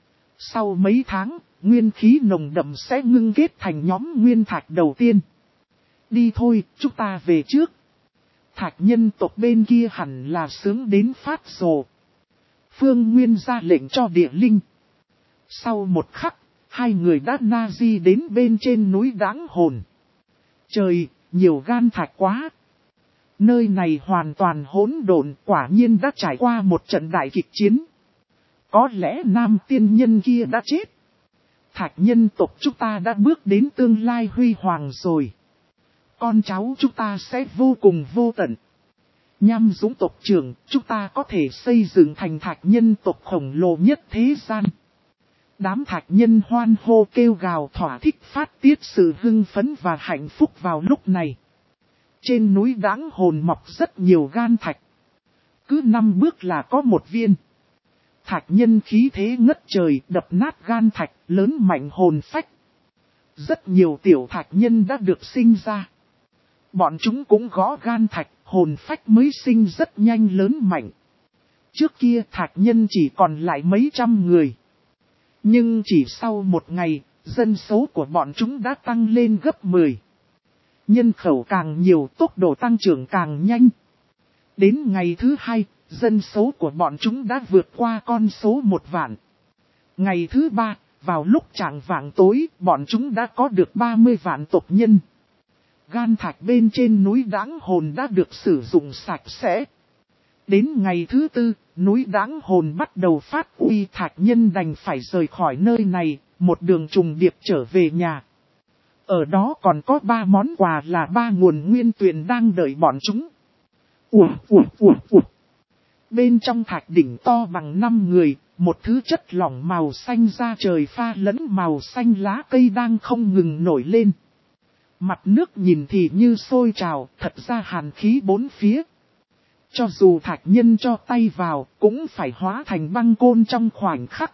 Sau mấy tháng, nguyên khí nồng đậm sẽ ngưng kết thành nhóm nguyên thạch đầu tiên. Đi thôi, chúng ta về trước. Thạch nhân tộc bên kia hẳn là sướng đến phát rồ. Phương Nguyên ra lệnh cho địa linh. Sau một khắc, hai người đã na di đến bên trên núi Đáng Hồn. Trời, nhiều gan thạch quá. Nơi này hoàn toàn hỗn độn, quả nhiên đã trải qua một trận đại kịch chiến. Có lẽ nam tiên nhân kia đã chết. Thạch nhân tộc chúng ta đã bước đến tương lai huy hoàng rồi. Con cháu chúng ta sẽ vô cùng vô tận. Nham Dũng tộc trưởng, chúng ta có thể xây dựng thành thạch nhân tộc khổng lồ nhất thế gian. Đám thạch nhân hoan hô kêu gào thỏa thích phát tiết sự hưng phấn và hạnh phúc vào lúc này. Trên núi Đáng Hồn mọc rất nhiều gan thạch. Cứ năm bước là có một viên. Thạch nhân khí thế ngất trời, đập nát gan thạch, lớn mạnh hồn phách. Rất nhiều tiểu thạch nhân đã được sinh ra. Bọn chúng cũng gõ gan thạch, hồn phách mới sinh rất nhanh lớn mạnh. Trước kia thạch nhân chỉ còn lại mấy trăm người. Nhưng chỉ sau một ngày, dân số của bọn chúng đã tăng lên gấp mười. Nhân khẩu càng nhiều, tốc độ tăng trưởng càng nhanh. Đến ngày thứ hai, dân số của bọn chúng đã vượt qua con số một vạn. Ngày thứ ba, vào lúc chạng vạng tối, bọn chúng đã có được ba mươi vạn tộc nhân. Gan thạch bên trên núi Đáng Hồn đã được sử dụng sạch sẽ. Đến ngày thứ tư, núi Đáng Hồn bắt đầu phát uy, thạch nhân đành phải rời khỏi nơi này, một đường trùng điệp trở về nhà. Ở đó còn có ba món quà là ba nguồn nguyên tuyền đang đợi bọn chúng. Ủa, ủa, ủa, ủa. Bên trong thạch đỉnh to bằng năm người, một thứ chất lỏng màu xanh da trời pha lẫn màu xanh lá cây đang không ngừng nổi lên. Mặt nước nhìn thì như sôi trào, thật ra hàn khí bốn phía. Cho dù thạch nhân cho tay vào, cũng phải hóa thành băng côn trong khoảnh khắc.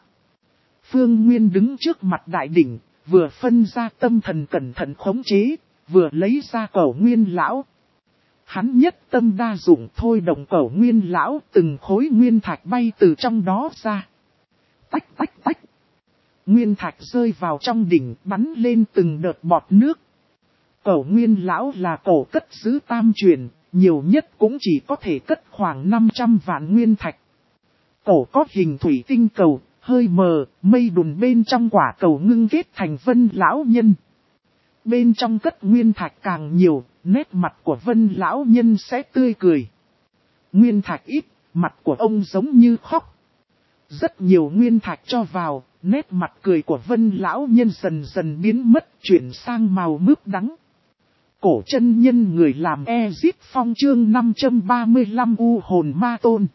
Phương Nguyên đứng trước mặt đại đỉnh, vừa phân ra tâm thần cẩn thận khống chế, vừa lấy ra Cẩu Nguyên Lão. Hắn nhất tâm đa dụng thôi động Cẩu Nguyên Lão, từng khối nguyên thạch bay từ trong đó ra. Tách tách tách. Nguyên thạch rơi vào trong đỉnh, bắn lên từng đợt bọt nước. Cẩu Nguyên Lão là cổ cất giữ tam truyền, nhiều nhất cũng chỉ có thể cất khoảng năm trăm vạn nguyên thạch. Cổ có hình thủy tinh cầu, hơi mờ, mây đùn bên trong quả cầu ngưng kết thành Vân Lão Nhân. Bên trong cất nguyên thạch càng nhiều, nét mặt của Vân Lão Nhân sẽ tươi cười. Nguyên thạch ít, mặt của ông giống như khóc. Rất nhiều nguyên thạch cho vào, nét mặt cười của Vân Lão Nhân dần dần biến mất, chuyển sang màu mướp đắng. Cổ chân nhân người làm Ezip Phong chương năm trăm ba mươi lăm U hồn ma tôn.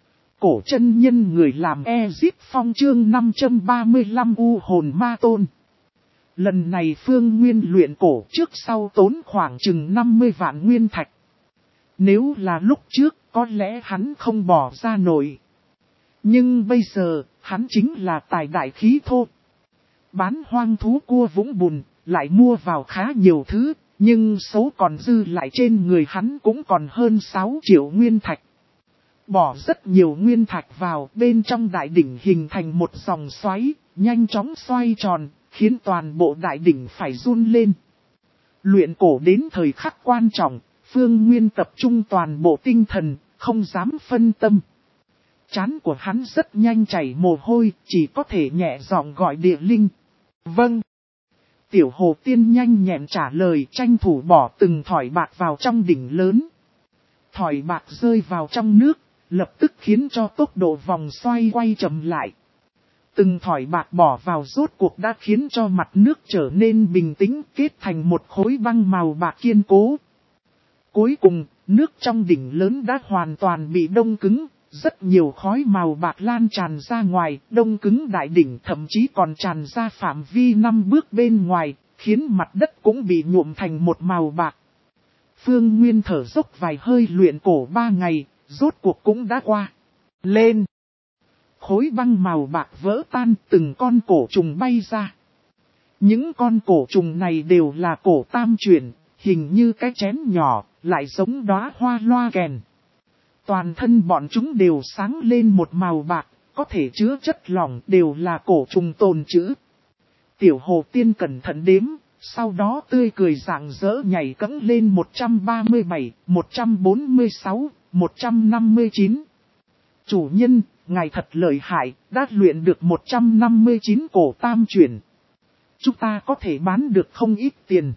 Cổ chân nhân người làm Ezip Phong chương năm trăm ba mươi lăm U hồn ma tôn. Lần này Phương Nguyên luyện cổ trước sau tốn khoảng chừng năm mươi vạn nguyên thạch. Nếu là lúc trước, có lẽ hắn không bỏ ra nổi. Nhưng bây giờ, hắn chính là tài đại khí thô. Bán hoang thú cua vũng bùn, lại mua vào khá nhiều thứ, nhưng số còn dư lại trên người hắn cũng còn hơn sáu triệu nguyên thạch. Bỏ rất nhiều nguyên thạch vào, bên trong đại đỉnh hình thành một dòng xoáy, nhanh chóng xoay tròn, khiến toàn bộ đại đỉnh phải run lên. Luyện cổ đến thời khắc quan trọng, Phương Nguyên tập trung toàn bộ tinh thần, không dám phân tâm. Trán của hắn rất nhanh chảy mồ hôi, chỉ có thể nhẹ giọng gọi Địa Linh. Vâng. Tiểu Hồ Tiên nhanh nhẹn trả lời, tranh thủ bỏ từng thỏi bạc vào trong đỉnh lớn. Thỏi bạc rơi vào trong nước, lập tức khiến cho tốc độ vòng xoay quay chậm lại. Từng thỏi bạc bỏ vào rốt cuộc đã khiến cho mặt nước trở nên bình tĩnh, kết thành một khối băng màu bạc kiên cố. Cuối cùng, nước trong đỉnh lớn đã hoàn toàn bị đông cứng, rất nhiều khói màu bạc lan tràn ra ngoài, đông cứng đại đỉnh thậm chí còn tràn ra phạm vi năm bước bên ngoài, khiến mặt đất cũng bị nhuộm thành một màu bạc. Phương Nguyên thở dốc vài hơi luyện cổ ba ngày, rốt cuộc cũng đã qua. Lên! Khối băng màu bạc vỡ tan, từng con cổ trùng bay ra. Những con cổ trùng này đều là cổ tam chuyển, hình như cái chén nhỏ, lại giống đóa hoa loa kèn. Toàn thân bọn chúng đều sáng lên một màu bạc, có thể chứa chất lỏng, đều là cổ trùng tồn trữ. Tiểu Hồ Tiên cẩn thận đếm, sau đó tươi cười rạng rỡ nhảy cẫng lên một trăm ba mươi bảy, một trăm bốn mươi sáu, một trăm năm mươi chín. Chủ nhân, ngài thật lợi hại, đã luyện được một trăm năm mươi chín cổ tam chuyển. Chúng ta có thể bán được không ít tiền.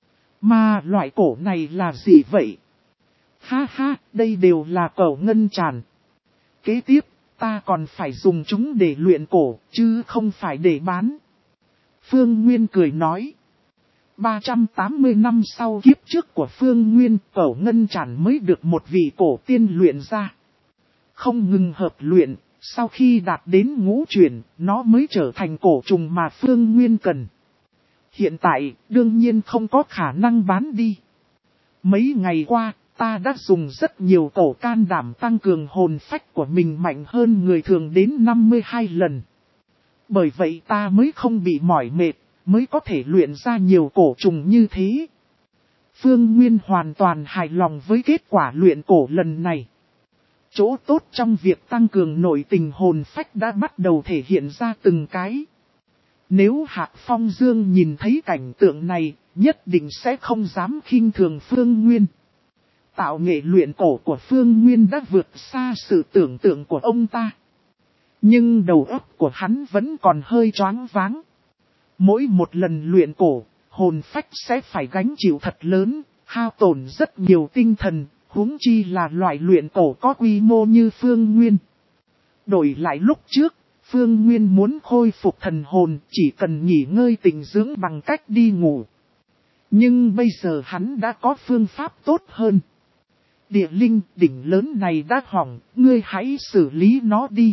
Mà loại cổ này là gì vậy? Ha ha, đây đều là cẩu ngân tràn. Kế tiếp, ta còn phải dùng chúng để luyện cổ, chứ không phải để bán. Phương Nguyên cười nói. ba trăm tám mươi năm sau kiếp trước của Phương Nguyên, cẩu ngân tràn mới được một vị cổ tiên luyện ra. Không ngừng hợp luyện, sau khi đạt đến ngũ chuyển, nó mới trở thành cổ trùng mà Phương Nguyên cần. Hiện tại, đương nhiên không có khả năng bán đi. Mấy ngày qua, ta đã dùng rất nhiều cổ can đảm tăng cường hồn phách của mình mạnh hơn người thường đến năm mươi hai lần. Bởi vậy ta mới không bị mỏi mệt, mới có thể luyện ra nhiều cổ trùng như thế. Phương Nguyên hoàn toàn hài lòng với kết quả luyện cổ lần này. Chỗ tốt trong việc tăng cường nội tình hồn phách đã bắt đầu thể hiện ra từng cái. Nếu Hạc Phong Dương nhìn thấy cảnh tượng này, nhất định sẽ không dám khinh thường Phương Nguyên. Tạo nghệ luyện cổ của Phương Nguyên đã vượt xa sự tưởng tượng của ông ta. Nhưng đầu óc của hắn vẫn còn hơi choáng váng. Mỗi một lần luyện cổ, hồn phách sẽ phải gánh chịu thật lớn, hao tổn rất nhiều tinh thần, huống chi là loại luyện cổ có quy mô như Phương Nguyên. Đổi lại lúc trước, Phương Nguyên muốn khôi phục thần hồn chỉ cần nghỉ ngơi tĩnh dưỡng bằng cách đi ngủ. Nhưng bây giờ hắn đã có phương pháp tốt hơn. Địa Linh, đỉnh lớn này đã hỏng, ngươi hãy xử lý nó đi.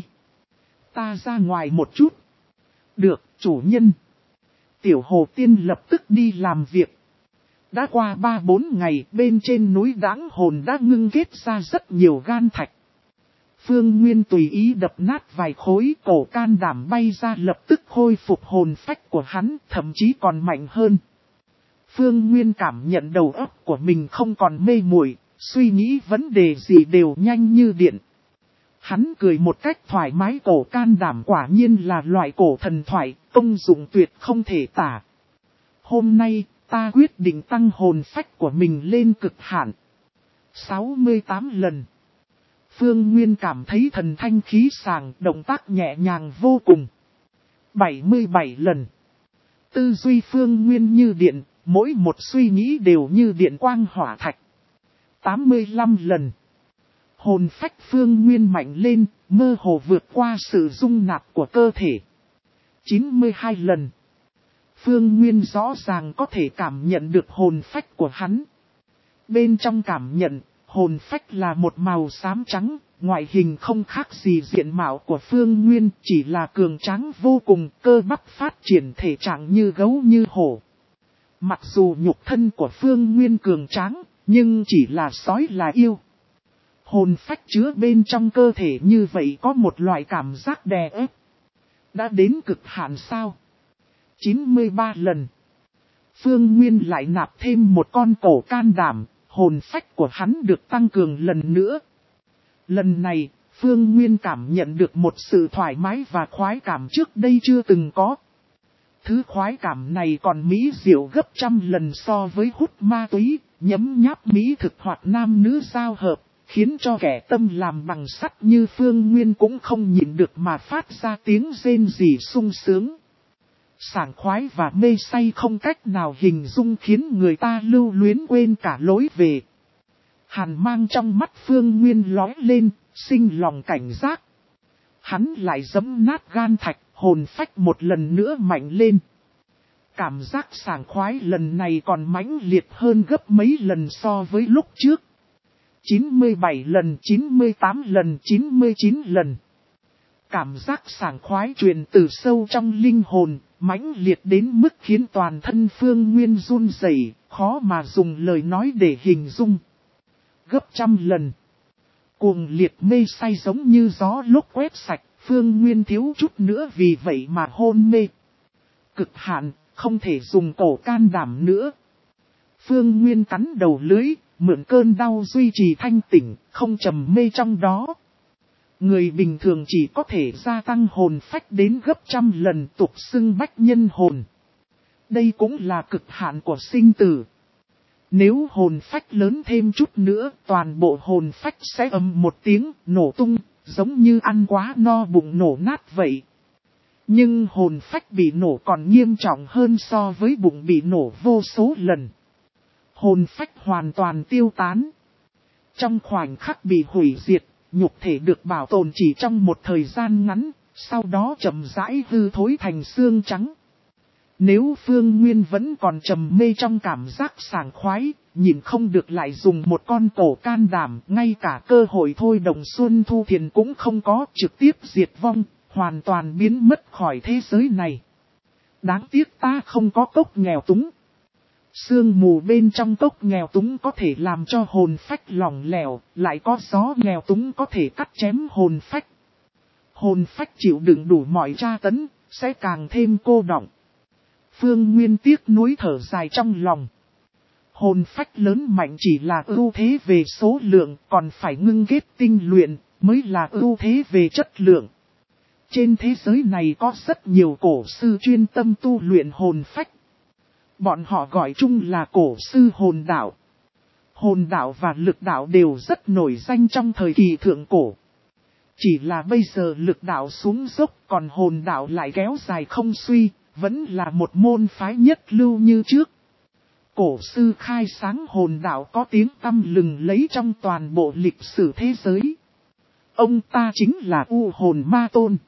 Ta ra ngoài một chút. Được, chủ nhân. Tiểu Hồ Tiên lập tức đi làm việc. Đã qua ba bốn ngày, bên trên núi Đãng Hồn đã ngưng kết ra rất nhiều gan thạch. Phương Nguyên tùy ý đập nát vài khối, cổ can đảm bay ra lập tức khôi phục hồn phách của hắn, thậm chí còn mạnh hơn. Phương Nguyên cảm nhận đầu óc của mình không còn mê muội, suy nghĩ vấn đề gì đều nhanh như điện. Hắn cười một cách thoải mái, cổ can đảm quả nhiên là loại cổ thần thoại, công dụng tuyệt không thể tả. Hôm nay, ta quyết định tăng hồn phách của mình lên cực hạn. sáu mươi tám lần. Phương Nguyên cảm thấy thần thanh khí sảng, động tác nhẹ nhàng vô cùng. bảy mươi bảy lần. Tư duy Phương Nguyên như điện, mỗi một suy nghĩ đều như điện quang hỏa thạch. tám mươi lăm lần. Hồn phách Phương Nguyên mạnh lên, mơ hồ vượt qua sự dung nạp của cơ thể. chín mươi hai lần. Phương Nguyên rõ ràng có thể cảm nhận được hồn phách của hắn. Bên trong cảm nhận, hồn phách là một màu xám trắng, ngoại hình không khác gì diện mạo của Phương Nguyên, chỉ là cường tráng vô cùng, cơ bắp phát triển thể trạng như gấu như hổ. Mặc dù nhục thân của Phương Nguyên cường tráng, Nhưng chỉ là sói là yêu. Hồn phách chứa bên trong cơ thể như vậy có một loại cảm giác đè ép. Đã đến cực hạn sao? chín mươi ba lần. Phương Nguyên lại nạp thêm một con cổ can đảm, hồn phách của hắn được tăng cường lần nữa. Lần này, Phương Nguyên cảm nhận được một sự thoải mái và khoái cảm trước đây chưa từng có. Thứ khoái cảm này còn mỹ diệu gấp trăm lần so với hút ma túy, nhấm nháp mỹ thực hoặc nam nữ giao hợp, khiến cho kẻ tâm làm bằng sắt như Phương Nguyên cũng không nhịn được mà phát ra tiếng rên rỉ sung sướng. Sảng khoái và mê say không cách nào hình dung khiến người ta lưu luyến quên cả lối về. Hàn mang trong mắt Phương Nguyên lóe lên, sinh lòng cảnh giác. Hắn lại giẫm nát gan thạch, hồn phách một lần nữa mạnh lên. Cảm giác sảng khoái lần này còn mãnh liệt hơn gấp mấy lần so với lúc trước. chín mươi bảy lần, chín mươi tám lần, chín mươi chín lần. Cảm giác sảng khoái truyền từ sâu trong linh hồn, mãnh liệt đến mức khiến toàn thân Phương Nguyên run rẩy, khó mà dùng lời nói để hình dung. Gấp trăm lần. Cuồng liệt mê say giống như gió lúc quét sạch, Phương Nguyên thiếu chút nữa vì vậy mà hôn mê. Cực hạn, không thể dùng cổ can đảm nữa. Phương Nguyên cắn đầu lưới, mượn cơn đau duy trì thanh tỉnh, không trầm mê trong đó. Người bình thường chỉ có thể gia tăng hồn phách đến gấp trăm lần, tục xưng bách nhân hồn. Đây cũng là cực hạn của sinh tử. Nếu hồn phách lớn thêm chút nữa, toàn bộ hồn phách sẽ ầm một tiếng, nổ tung, giống như ăn quá no bụng nổ nát vậy. Nhưng hồn phách bị nổ còn nghiêm trọng hơn so với bụng bị nổ vô số lần. Hồn phách hoàn toàn tiêu tán. Trong khoảnh khắc bị hủy diệt, nhục thể được bảo tồn chỉ trong một thời gian ngắn, sau đó chậm rãi hư thối thành xương trắng. Nếu Phương Nguyên vẫn còn trầm mê trong cảm giác sảng khoái, nhìn không được lại dùng một con cổ can đảm, ngay cả cơ hội thôi đồng xuân thu thiền cũng không có, trực tiếp diệt vong, hoàn toàn biến mất khỏi thế giới này. Đáng tiếc ta không có cốc nghèo túng. Sương mù bên trong cốc nghèo túng có thể làm cho hồn phách lỏng lẻo, lại có gió nghèo túng có thể cắt chém hồn phách. Hồn phách chịu đựng đủ mọi tra tấn, sẽ càng thêm cô đọng. Phương Nguyên tiếc nuối thở dài trong lòng. Hồn phách lớn mạnh chỉ là ưu thế về số lượng, còn phải ngưng kết tinh luyện, mới là ưu thế về chất lượng. Trên thế giới này có rất nhiều cổ sư chuyên tâm tu luyện hồn phách. Bọn họ gọi chung là cổ sư hồn đạo. Hồn đạo và lực đạo đều rất nổi danh trong thời kỳ thượng cổ. Chỉ là bây giờ lực đạo xuống dốc, còn hồn đạo lại kéo dài không suy, vẫn là một môn phái nhất lưu như trước. Cổ sư khai sáng hồn đạo có tiếng tăm lừng lấy trong toàn bộ lịch sử thế giới. Ông ta chính là U Hồn Ma Tôn.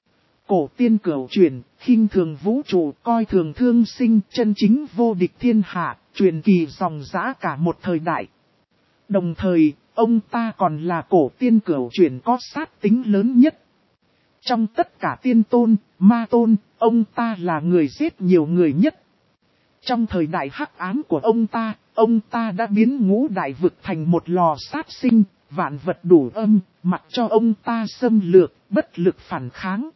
Cổ tiên cửu truyền, khinh thường vũ trụ, coi thường thương sinh, chân chính vô địch thiên hạ, truyền kỳ dòng dã cả một thời đại. Đồng thời, ông ta còn là cổ tiên cửu truyền có sát tính lớn nhất. Trong tất cả tiên tôn, ma tôn, ông ta là người giết nhiều người nhất. Trong thời đại hắc ám của ông ta, ông ta đã biến ngũ đại vực thành một lò sát sinh, vạn vật đủ âm, mặc cho ông ta xâm lược, bất lực phản kháng.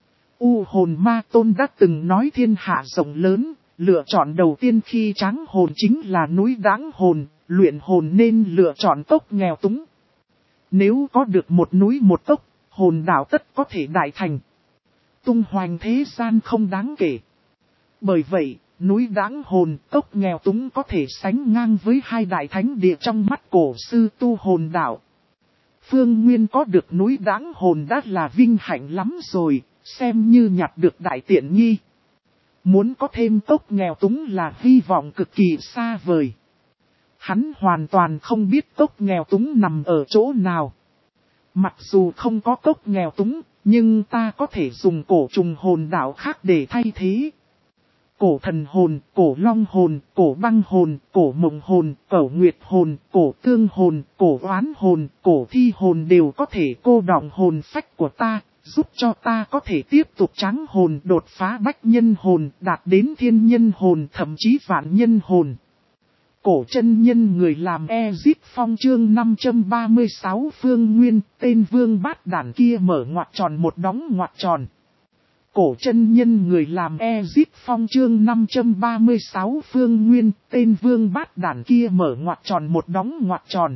U Hồn Ma Tôn đã từng nói thiên hạ rộng lớn, lựa chọn đầu tiên khi tráng hồn chính là núi Đáng Hồn, luyện hồn nên lựa chọn cốc nghèo túng. Nếu có được một núi một cốc, hồn đạo tất có thể đại thành. Tung hoành thế gian không đáng kể. Bởi vậy, núi Đáng Hồn, cốc nghèo túng có thể sánh ngang với hai đại thánh địa trong mắt cổ sư tu hồn đạo. Phương Nguyên có được núi Đáng Hồn đã là vinh hạnh lắm rồi, xem như nhặt được đại tiện nghi. Muốn có thêm cốc nghèo túng là hy vọng cực kỳ xa vời. Hắn hoàn toàn không biết cốc nghèo túng nằm ở chỗ nào. Mặc dù không có cốc nghèo túng, nhưng ta có thể dùng cổ trùng hồn đạo khác để thay thế. Cổ thần hồn, cổ long hồn, cổ băng hồn, cổ mộng hồn, cổ nguyệt hồn, cổ tương hồn, cổ oán hồn, cổ thi hồn đều có thể cô đọng hồn phách của ta, giúp cho ta có thể tiếp tục tráng hồn đột phá bách nhân hồn, đạt đến thiên nhân hồn thậm chí vạn nhân hồn. Cổ chân nhân người làm Ezip Phong chương năm trăm ba mươi sáu Phương Nguyên, tên vương bát đản kia mở ngoặc tròn một đóng ngoặc tròn. Cổ chân nhân người làm Ezip Phong chương năm trăm ba mươi sáu Phương Nguyên, tên vương bát đản kia mở ngoặc tròn một đóng ngoặc tròn.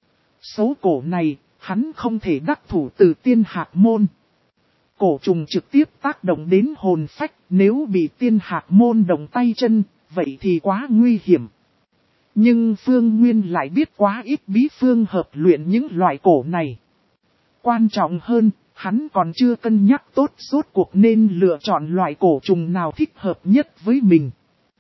Số cổ này, hắn không thể đắc thủ từ tiên hạc môn. Cổ trùng trực tiếp tác động đến hồn phách, nếu bị tiên hạc môn động tay chân, vậy thì quá nguy hiểm. Nhưng Phương Nguyên lại biết quá ít bí phương hợp luyện những loại cổ này. Quan trọng hơn, hắn còn chưa cân nhắc tốt rốt cuộc nên lựa chọn loại cổ trùng nào thích hợp nhất với mình.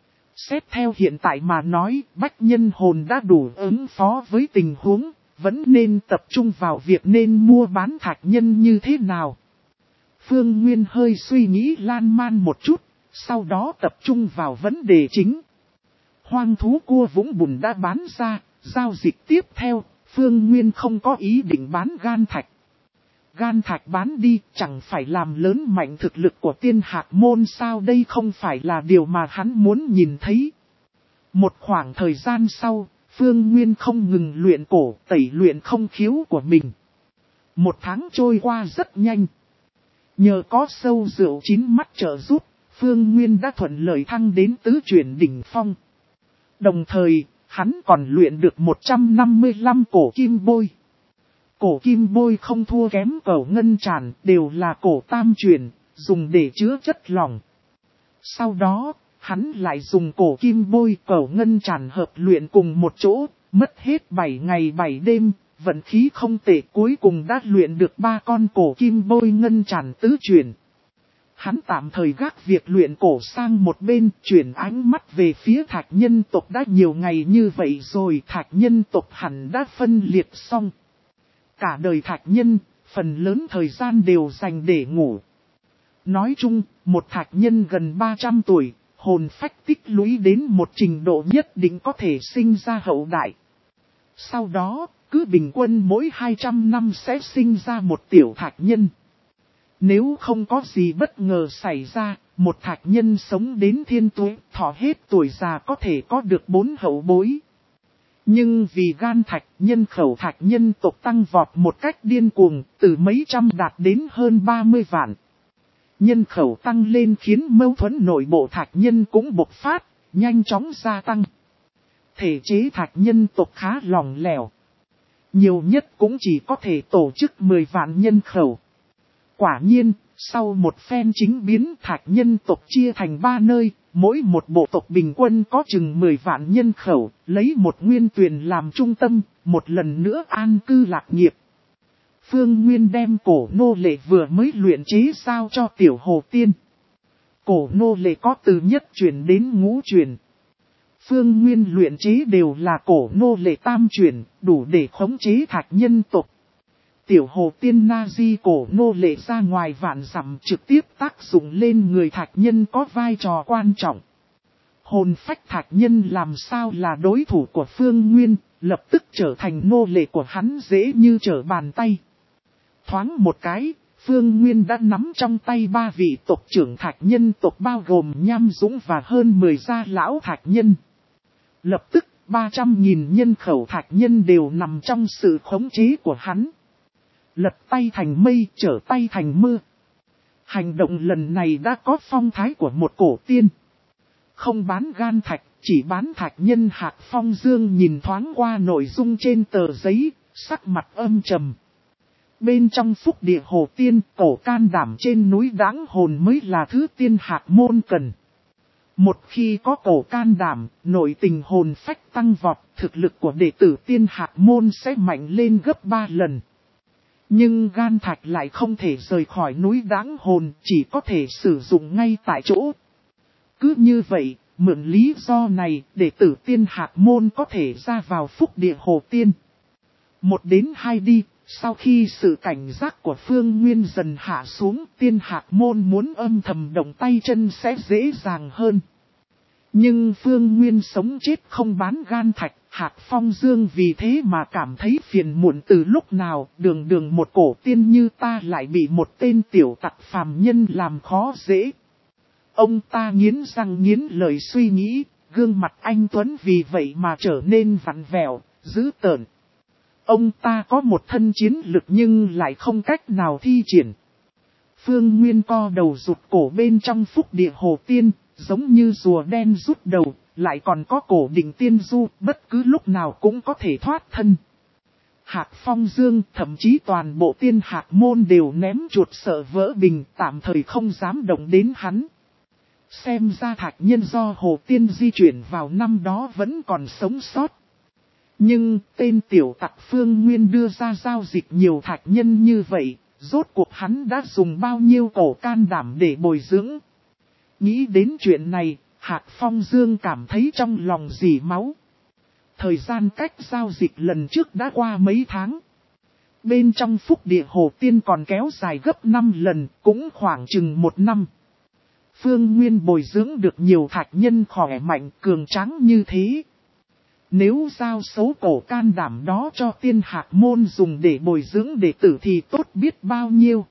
Xét theo hiện tại mà nói, bách nhân hồn đã đủ ứng phó với tình huống, vẫn nên tập trung vào việc nên mua bán thạch nhân như thế nào. Phương Nguyên hơi suy nghĩ lan man một chút, sau đó tập trung vào vấn đề chính. Hoang thú cua Vũng Bùn đã bán ra, giao dịch tiếp theo, Phương Nguyên không có ý định bán gan thạch. Gan thạch bán đi chẳng phải làm lớn mạnh thực lực của tiên hạc môn sao, đây không phải là điều mà hắn muốn nhìn thấy. Một khoảng thời gian sau, Phương Nguyên không ngừng luyện cổ tẩy luyện không khiếu của mình. Một tháng trôi qua rất nhanh. Nhờ có sâu rượu chín mắt trợ giúp, Phương Nguyên đã thuận lợi thăng đến tứ chuyển đỉnh phong. Đồng thời, hắn còn luyện được một trăm năm mươi lăm cổ kim bôi. Cổ kim bôi không thua kém cẩu ngân tràn, đều là cổ tam chuyển, dùng để chứa chất lỏng. Sau đó, hắn lại dùng cổ kim bôi cẩu ngân tràn hợp luyện cùng một chỗ, mất hết bảy ngày bảy đêm, vận khí không tệ, cuối cùng đã luyện được ba con cổ kim bôi ngân tràn tứ chuyển. Hắn tạm thời gác việc luyện cổ sang một bên, chuyển ánh mắt về phía thạch nhân tộc. Đã nhiều ngày như vậy rồi, thạch nhân tộc hẳn đã phân liệt xong. Cả đời thạch nhân, phần lớn thời gian đều dành để ngủ. Nói chung, một thạch nhân gần ba trăm tuổi, hồn phách tích lũy đến một trình độ nhất định có thể sinh ra hậu đại. Sau đó, cứ bình quân mỗi hai trăm năm sẽ sinh ra một tiểu thạch nhân. Nếu không có gì bất ngờ xảy ra, một thạch nhân sống đến thiên tuế, thọ hết tuổi già có thể có được bốn hậu bối. Nhưng vì gan thạch, nhân khẩu thạch nhân tộc tăng vọt một cách điên cuồng, từ mấy trăm đạt đến hơn ba mươi vạn. Nhân khẩu tăng lên khiến mâu thuẫn nội bộ thạch nhân cũng bộc phát, nhanh chóng gia tăng. Thể chế thạch nhân tộc khá lỏng lẻo. Nhiều nhất cũng chỉ có thể tổ chức mười vạn nhân khẩu. Quả nhiên, sau một phen chính biến, thạch nhân tộc chia thành ba nơi, mỗi một bộ tộc bình quân có chừng mười vạn nhân khẩu, lấy một nguyên tuyền làm trung tâm, một lần nữa an cư lạc nghiệp. Phương Nguyên đem cổ nô lệ vừa mới luyện chế giao cho tiểu hồ tiên. Cổ nô lệ có từ nhất chuyển đến ngũ chuyển. Phương Nguyên luyện chế đều là cổ nô lệ tam chuyển, đủ để khống chế thạch nhân tộc. Tiểu hồ tiên na di cổ nô lệ ra ngoài vạn dặm, trực tiếp tác dụng lên người thạch nhân có vai trò quan trọng. Hồn phách thạch nhân làm sao là đối thủ của Phương Nguyên, lập tức trở thành nô lệ của hắn dễ như trở bàn tay. Thoáng một cái, Phương Nguyên đã nắm trong tay ba vị tộc trưởng thạch nhân tộc bao gồm Nham Dũng và hơn mười gia lão thạch nhân. Lập tức, ba trăm nghìn nhân khẩu thạch nhân đều nằm trong sự khống chế của hắn. Lật tay thành mây, trở tay thành mưa. Hành động lần này đã có phong thái của một cổ tiên. Không bán gan thạch, chỉ bán thạch nhân Hạc Phong Dương nhìn thoáng qua nội dung trên tờ giấy, sắc mặt âm trầm. Bên trong phúc địa hồ tiên, cổ can đảm trên núi Đãng Hồn mới là thứ tiên hạc môn cần. Một khi có cổ can đảm, nội tình hồn phách tăng vọt, thực lực của đệ tử tiên hạc môn sẽ mạnh lên gấp ba lần. Nhưng gan thạch lại không thể rời khỏi núi Đãng Hồn, chỉ có thể sử dụng ngay tại chỗ. Cứ như vậy, mượn lý do này, đệ tử tiên hạc môn có thể ra vào phúc địa hồ tiên. Một đến hai đi, sau khi sự cảnh giác của Phương Nguyên dần hạ xuống, tiên hạc môn muốn âm thầm động tay chân sẽ dễ dàng hơn. Nhưng Phương Nguyên sống chết không bán gan thạch, Hạc Phong Dương vì thế mà cảm thấy phiền muộn từ lúc nào, đường đường một cổ tiên như ta lại bị một tên tiểu tặc phàm nhân làm khó dễ. Ông ta nghiến răng nghiến lời suy nghĩ, gương mặt anh Tuấn vì vậy mà trở nên vặn vẹo, dữ tợn. Ông ta có một thân chiến lực nhưng lại không cách nào thi triển. Phương Nguyên co đầu rụt cổ bên trong phúc địa hồ tiên, giống như rùa đen rút đầu, lại còn có cổ đỉnh tiên du, bất cứ lúc nào cũng có thể thoát thân. Hạc Phong Dương, thậm chí toàn bộ tiên hạc môn đều ném chuột sợ vỡ bình, tạm thời không dám động đến hắn. Xem ra thạch nhân do hồ tiên di chuyển vào năm đó vẫn còn sống sót. Nhưng tên tiểu tặc Phương Nguyên đưa ra giao dịch nhiều thạch nhân như vậy, rốt cuộc hắn đã dùng bao nhiêu cổ can đảm để bồi dưỡng. Nghĩ đến chuyện này, Hạc Phong Dương cảm thấy trong lòng dỉ máu. Thời gian cách giao dịch lần trước đã qua mấy tháng. Bên trong phúc địa hồ tiên còn kéo dài gấp năm lần, cũng khoảng chừng một năm. Phương Nguyên bồi dưỡng được nhiều thạch nhân khỏe mạnh cường tráng như thế. Nếu giao số cổ can đảm đó cho tiên hạc môn dùng để bồi dưỡng đệ tử thì tốt biết bao nhiêu.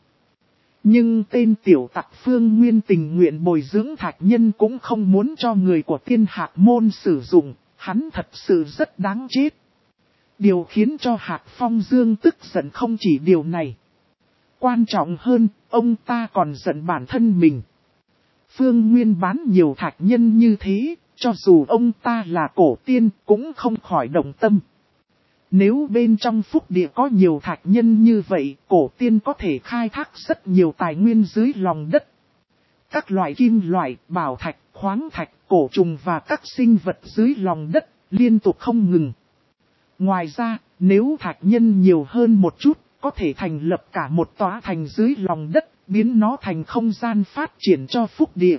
Nhưng tên tiểu tặc Phương Nguyên tình nguyện bồi dưỡng thạch nhân cũng không muốn cho người của tiên hạc môn sử dụng, hắn thật sự rất đáng chết. Điều khiến cho Hạc Phong Dương tức giận không chỉ điều này. Quan trọng hơn, ông ta còn giận bản thân mình. Phương Nguyên bán nhiều thạch nhân như thế, cho dù ông ta là cổ tiên cũng không khỏi động tâm. Nếu bên trong phúc địa có nhiều thạch nhân như vậy, cổ tiên có thể khai thác rất nhiều tài nguyên dưới lòng đất. Các loại kim loại, bảo thạch, khoáng thạch, cổ trùng và các sinh vật dưới lòng đất, liên tục không ngừng. Ngoài ra, nếu thạch nhân nhiều hơn một chút, có thể thành lập cả một tòa thành dưới lòng đất, biến nó thành không gian phát triển cho phúc địa.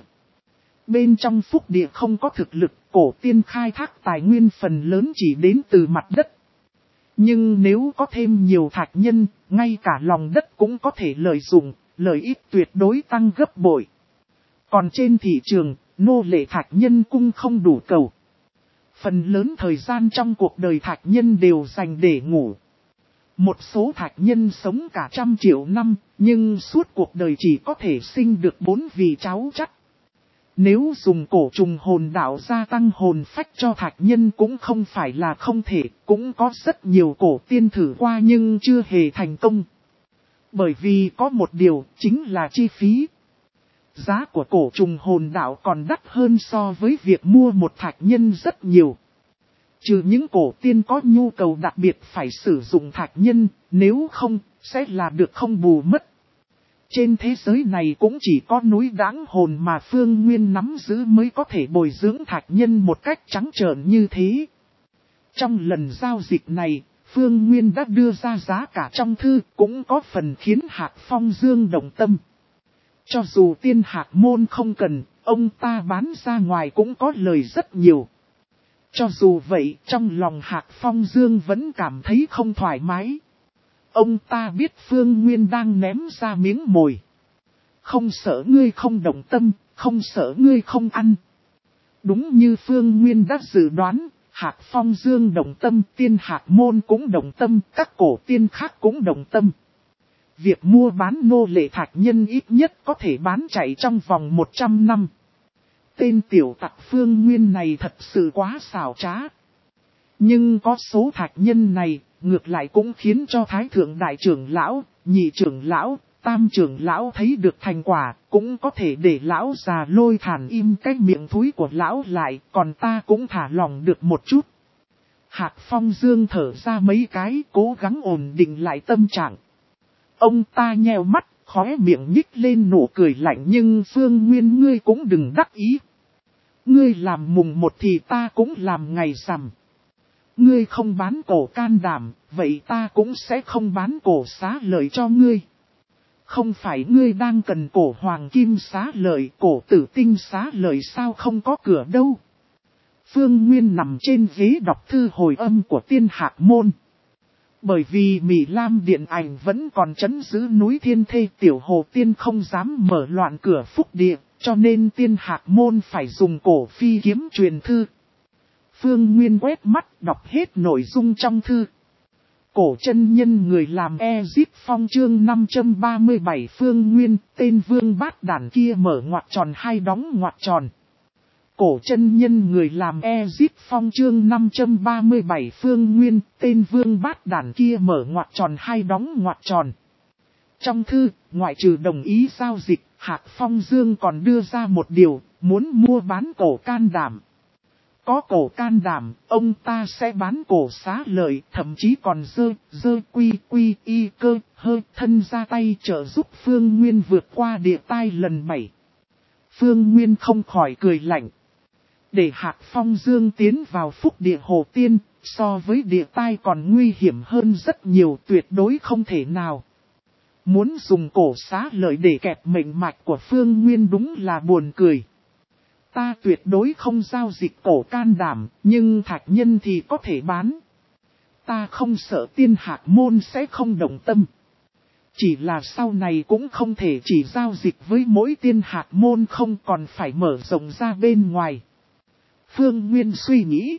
Bên trong phúc địa không có thực lực, cổ tiên khai thác tài nguyên phần lớn chỉ đến từ mặt đất. Nhưng nếu có thêm nhiều thạch nhân, ngay cả lòng đất cũng có thể lợi dụng, lợi ích tuyệt đối tăng gấp bội. Còn trên thị trường, nô lệ thạch nhân cung không đủ cầu. Phần lớn thời gian trong cuộc đời thạch nhân đều dành để ngủ. Một số thạch nhân sống cả trăm triệu năm, nhưng suốt cuộc đời chỉ có thể sinh được bốn vị cháu chắc. Nếu dùng cổ trùng hồn đạo gia tăng hồn phách cho thạch nhân cũng không phải là không thể, cũng có rất nhiều cổ tiên thử qua nhưng chưa hề thành công. Bởi vì có một điều chính là chi phí. Giá của cổ trùng hồn đạo còn đắt hơn so với việc mua một thạch nhân rất nhiều. Trừ những cổ tiên có nhu cầu đặc biệt phải sử dụng thạch nhân, nếu không, sẽ là được không bù mất. Trên thế giới này cũng chỉ có núi Đãng Hồn mà Phương Nguyên nắm giữ mới có thể bồi dưỡng thạch nhân một cách trắng trợn như thế. Trong lần giao dịch này, Phương Nguyên đã đưa ra giá cả trong thư cũng có phần khiến Hạc Phong Dương động tâm. Cho dù tiên hạc môn không cần, ông ta bán ra ngoài cũng có lời rất nhiều. Cho dù vậy, trong lòng Hạc Phong Dương vẫn cảm thấy không thoải mái. Ông ta biết Phương Nguyên đang ném ra miếng mồi. Không sợ ngươi không động tâm, không sợ ngươi không ăn. Đúng như Phương Nguyên đã dự đoán, Hạc Phong Dương động tâm, tiên hạc môn cũng động tâm, các cổ tiên khác cũng động tâm. Việc mua bán nô lệ thạch nhân ít nhất có thể bán chạy trong vòng một trăm năm. Tên tiểu tặc Phương Nguyên này thật sự quá xảo trá. Nhưng có số thạch nhân này, ngược lại cũng khiến cho Thái Thượng Đại trưởng lão, Nhị trưởng lão, Tam trưởng lão thấy được thành quả, cũng có thể để lão già Lôi Thản im cái miệng thúi của lão lại, còn ta cũng thả lòng được một chút. Hạc Phong Dương thở ra mấy cái, cố gắng ổn định lại tâm trạng. Ông ta nheo mắt, khóe miệng nhích lên nụ cười lạnh, nhưng Phương Nguyên ngươi cũng đừng đắc ý. Ngươi làm mùng một thì ta cũng làm ngày rằm. Ngươi không bán cổ can đảm, vậy ta cũng sẽ không bán cổ xá lợi cho ngươi. Không phải ngươi đang cần cổ hoàng kim xá lợi, cổ tử tinh xá lợi sao không có cửa đâu. Phương Nguyên nằm trên ghế đọc thư hồi âm của tiên hạc môn. Bởi vì Mị Lam điện ảnh vẫn còn trấn giữ núi Thiên Thê, tiểu hồ tiên không dám mở loạn cửa phúc địa, cho nên tiên hạc môn phải dùng cổ phi kiếm truyền thư. Phương Nguyên quét mắt đọc hết nội dung trong thư. Cổ chân nhân người làm Ezip Phong chương năm trăm ba mươi bảy Phương Nguyên, tên vương bát đản kia mở ngoặc tròn hai đóng ngoặc tròn. cổ chân nhân người làm Ezic Phong chương năm trăm ba mươi bảy Phương Nguyên, tên vương bát đản kia mở ngoặc tròn hai đóng ngoặc tròn. Trong thư, ngoại trừ đồng ý giao dịch, Hạc Phong Dương còn đưa ra một điều, muốn mua bán cổ can đảm. Có cổ can đảm, ông ta sẽ bán cổ xá lợi, thậm chí còn dơ, dơ quy quy y cơ, hơi thân ra tay trợ giúp Phương Nguyên vượt qua địa tai lần bảy. Phương Nguyên không khỏi cười lạnh. Để Hạc Phong Dương tiến vào phúc địa hồ tiên, so với địa tai còn nguy hiểm hơn rất nhiều, tuyệt đối không thể nào. Muốn dùng cổ xá lợi để kẹp mệnh mạch của Phương Nguyên đúng là buồn cười. Ta tuyệt đối không giao dịch cổ can đảm, nhưng thạch nhân thì có thể bán. Ta không sợ tiên hạc môn sẽ không động tâm. Chỉ là sau này cũng không thể chỉ giao dịch với mỗi tiên hạc môn không, còn phải mở rộng ra bên ngoài. Phương Nguyên suy nghĩ.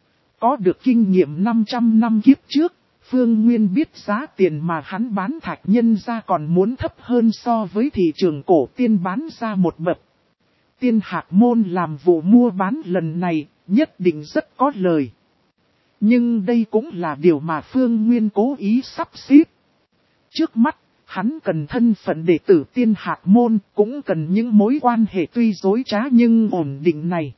Có được kinh nghiệm năm trăm năm kiếp trước, Phương Nguyên biết giá tiền mà hắn bán thạch nhân ra còn muốn thấp hơn so với thị trường cổ tiên bán ra một bậc. Tiên hạc môn làm vụ mua bán lần này, nhất định rất có lời. Nhưng đây cũng là điều mà Phương Nguyên cố ý sắp xếp. Trước mắt, hắn cần thân phận đệ tử tiên hạc môn, cũng cần những mối quan hệ tuy dối trá nhưng ổn định này.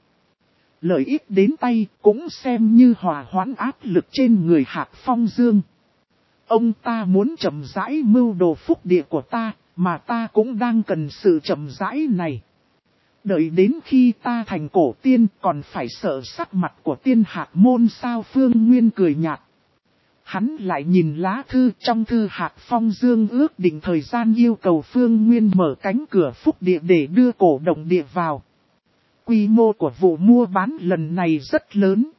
Lợi ích đến tay cũng xem như hòa hoãn áp lực trên người Hạc Phong Dương. Ông ta muốn chậm rãi mưu đồ phúc địa của ta, mà ta cũng đang cần sự chậm rãi này. Đợi đến khi ta thành cổ tiên còn phải sợ sắc mặt của tiên hạc môn sao? Phương Nguyên cười nhạt. Hắn lại nhìn lá thư, trong thư Hạc Phong Dương ước định thời gian yêu cầu Phương Nguyên mở cánh cửa phúc địa để đưa cổ động địa vào. Quy mô của vụ mua bán lần này rất lớn.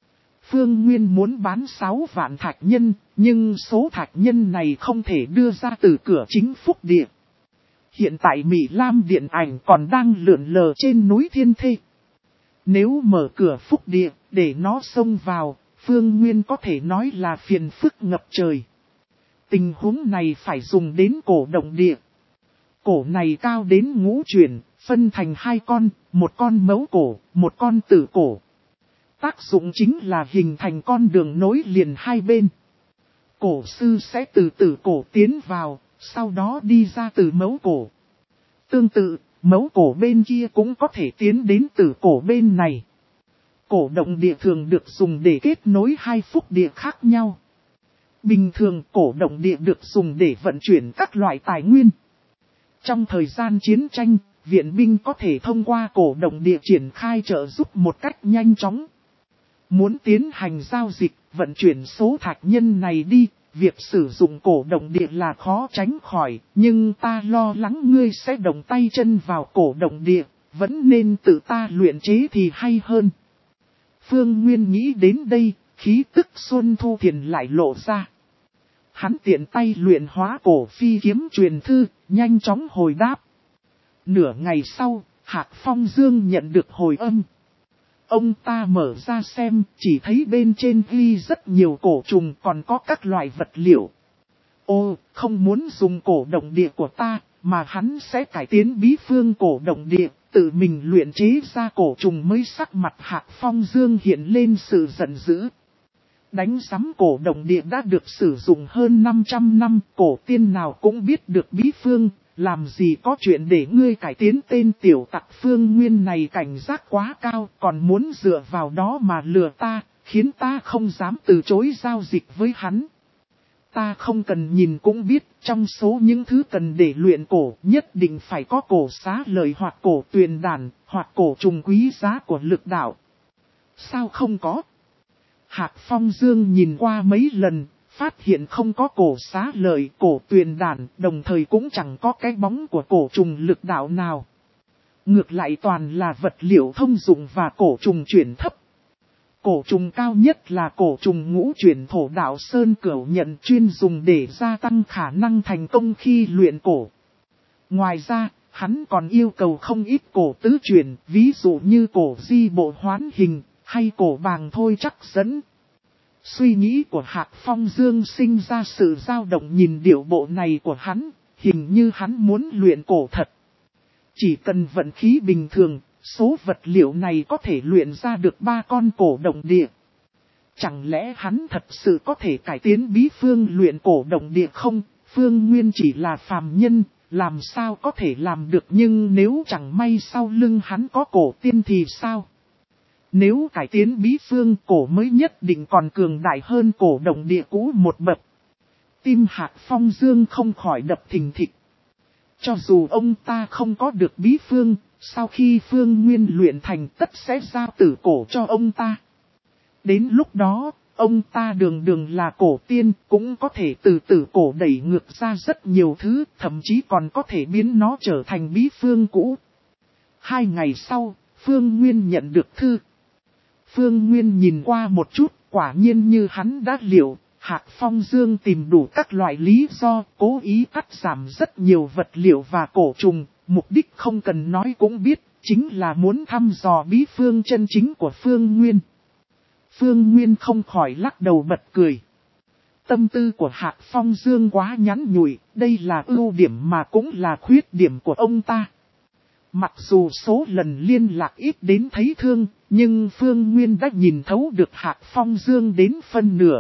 Phương Nguyên muốn bán sáu vạn thạch nhân, nhưng số thạch nhân này không thể đưa ra từ cửa chính phúc địa. Hiện tại Mỹ Lam điện ảnh còn đang lượn lờ trên núi Thiên Thê. Nếu mở cửa phúc địa, để nó xông vào, Phương Nguyên có thể nói là phiền phức ngập trời. Tình huống này phải dùng đến cổ động địa. Cổ này cao đến ngũ chuyển, phân thành hai con, một con mấu cổ, một con tử cổ. Tác dụng chính là hình thành con đường nối liền hai bên. Cổ sư sẽ từ tử cổ tiến vào, sau đó đi ra từ mấu cổ. Tương tự, mấu cổ bên kia cũng có thể tiến đến tử cổ bên này. Cổ động địa thường được dùng để kết nối hai phúc địa khác nhau. Bình thường cổ động địa được dùng để vận chuyển các loại tài nguyên. Trong thời gian chiến tranh, viện binh có thể thông qua cổ động địa triển khai trợ giúp một cách nhanh chóng. Muốn tiến hành giao dịch, vận chuyển số thạch nhân này đi, việc sử dụng cổ động địa là khó tránh khỏi, nhưng ta lo lắng ngươi sẽ động tay chân vào cổ động địa, vẫn nên tự ta luyện chế thì hay hơn. Phương Nguyên nghĩ đến đây, khí tức Xuân Thu Thiền lại lộ ra. Hắn tiện tay luyện hóa cổ phi kiếm truyền thư, nhanh chóng hồi đáp. Nửa ngày sau, Hạc Phong Dương nhận được hồi âm. Ông ta mở ra xem, chỉ thấy bên trên ghi rất nhiều cổ trùng còn có các loại vật liệu. Ô, không muốn dùng cổ động địa của ta, mà hắn sẽ cải tiến bí phương cổ động địa, tự mình luyện chế ra cổ trùng mới. Sắc mặt Hạc Phong Dương hiện lên sự giận dữ. Đánh sắm cổ động địa đã được sử dụng hơn năm trăm năm, cổ tiên nào cũng biết được bí phương, làm gì có chuyện để ngươi cải tiến. Tên tiểu tặc Phương Nguyên này cảnh giác quá cao, còn muốn dựa vào đó mà lừa ta, khiến ta không dám từ chối giao dịch với hắn. Ta không cần nhìn cũng biết, trong số những thứ cần để luyện cổ, nhất định phải có cổ xá lợi hoặc cổ tuyền đàn, hoặc cổ trùng quý giá của lực đạo. Sao không có? Hạc Phong Dương nhìn qua mấy lần, phát hiện không có cổ xá lợi, cổ tuyền đàn, đồng thời cũng chẳng có cái bóng của cổ trùng lực đạo nào. Ngược lại toàn là vật liệu thông dụng và cổ trùng chuyển thấp. Cổ trùng cao nhất là cổ trùng ngũ chuyển thổ đạo Sơn Cửu Nhận, chuyên dùng để gia tăng khả năng thành công khi luyện cổ. Ngoài ra, hắn còn yêu cầu không ít cổ tứ chuyển, ví dụ như cổ di bộ hoán hình, hay cổ bàng thôi chắc dẫn. Suy nghĩ của Hạc Phong Dương sinh ra sự dao động, nhìn điệu bộ này của hắn, hình như hắn muốn luyện cổ thật. Chỉ cần vận khí bình thường, Số vật liệu này có thể luyện ra được ba con cổ động địa. Chẳng lẽ hắn thật sự có thể cải tiến bí phương luyện cổ động địa không? Phương Nguyên chỉ là phàm nhân, làm sao có thể làm được, nhưng nếu chẳng may sau lưng hắn có cổ tiên thì sao? Nếu cải tiến bí phương cổ mới nhất định còn cường đại hơn cổ động địa cũ một bậc. Tim Hạc Phong Dương không khỏi đập thình thịch. Cho dù ông ta không có được bí phương, sau khi Phương Nguyên luyện thành tất sẽ giao tử cổ cho ông ta. Đến lúc đó, ông ta đường đường là cổ tiên, cũng có thể từ tử cổ đẩy ngược ra rất nhiều thứ, thậm chí còn có thể biến nó trở thành bí phương cũ. Hai ngày sau, Phương Nguyên nhận được thư. Phương Nguyên nhìn qua một chút, quả nhiên như hắn đã liệu, Hạc Phong Dương tìm đủ các loại lý do, cố ý cắt giảm rất nhiều vật liệu và cổ trùng, mục đích không cần nói cũng biết, chính là muốn thăm dò bí phương chân chính của Phương Nguyên. Phương Nguyên không khỏi lắc đầu bật cười. Tâm tư của Hạc Phong Dương quá nhắn nhủi, đây là ưu điểm mà cũng là khuyết điểm của ông ta. Mặc dù số lần liên lạc ít đến thấy thương, nhưng Phương Nguyên đã nhìn thấu được Hạc Phong Dương đến phân nửa.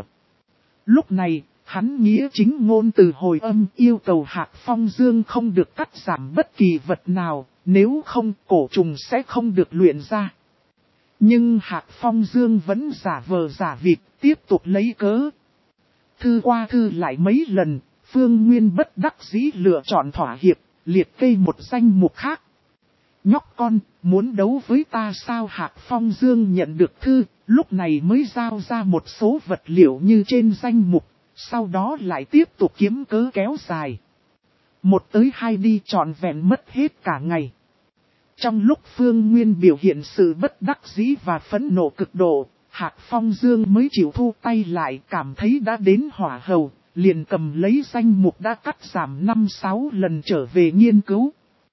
Lúc này, hắn nghĩa chính ngôn từ hồi âm yêu cầu Hạc Phong Dương không được cắt giảm bất kỳ vật nào, nếu không cổ trùng sẽ không được luyện ra. Nhưng Hạc Phong Dương vẫn giả vờ giả vịt, tiếp tục lấy cớ. Thư qua thư lại mấy lần, Phương Nguyên bất đắc dĩ lựa chọn thỏa hiệp, liệt kê một danh mục khác. Nhóc con, muốn đấu với ta sao? Hạc Phong Dương nhận được thư, lúc này mới giao ra một số vật liệu như trên danh mục, sau đó lại tiếp tục kiếm cớ kéo dài. Một tới hai đi trọn vẹn mất hết cả ngày. Trong lúc Phương Nguyên biểu hiện sự bất đắc dĩ và phẫn nộ cực độ, Hạc Phong Dương mới chịu thu tay lại, cảm thấy đã đến hỏa hầu, liền cầm lấy danh mục đã cắt giảm năm sáu lần trở về nghiên cứu.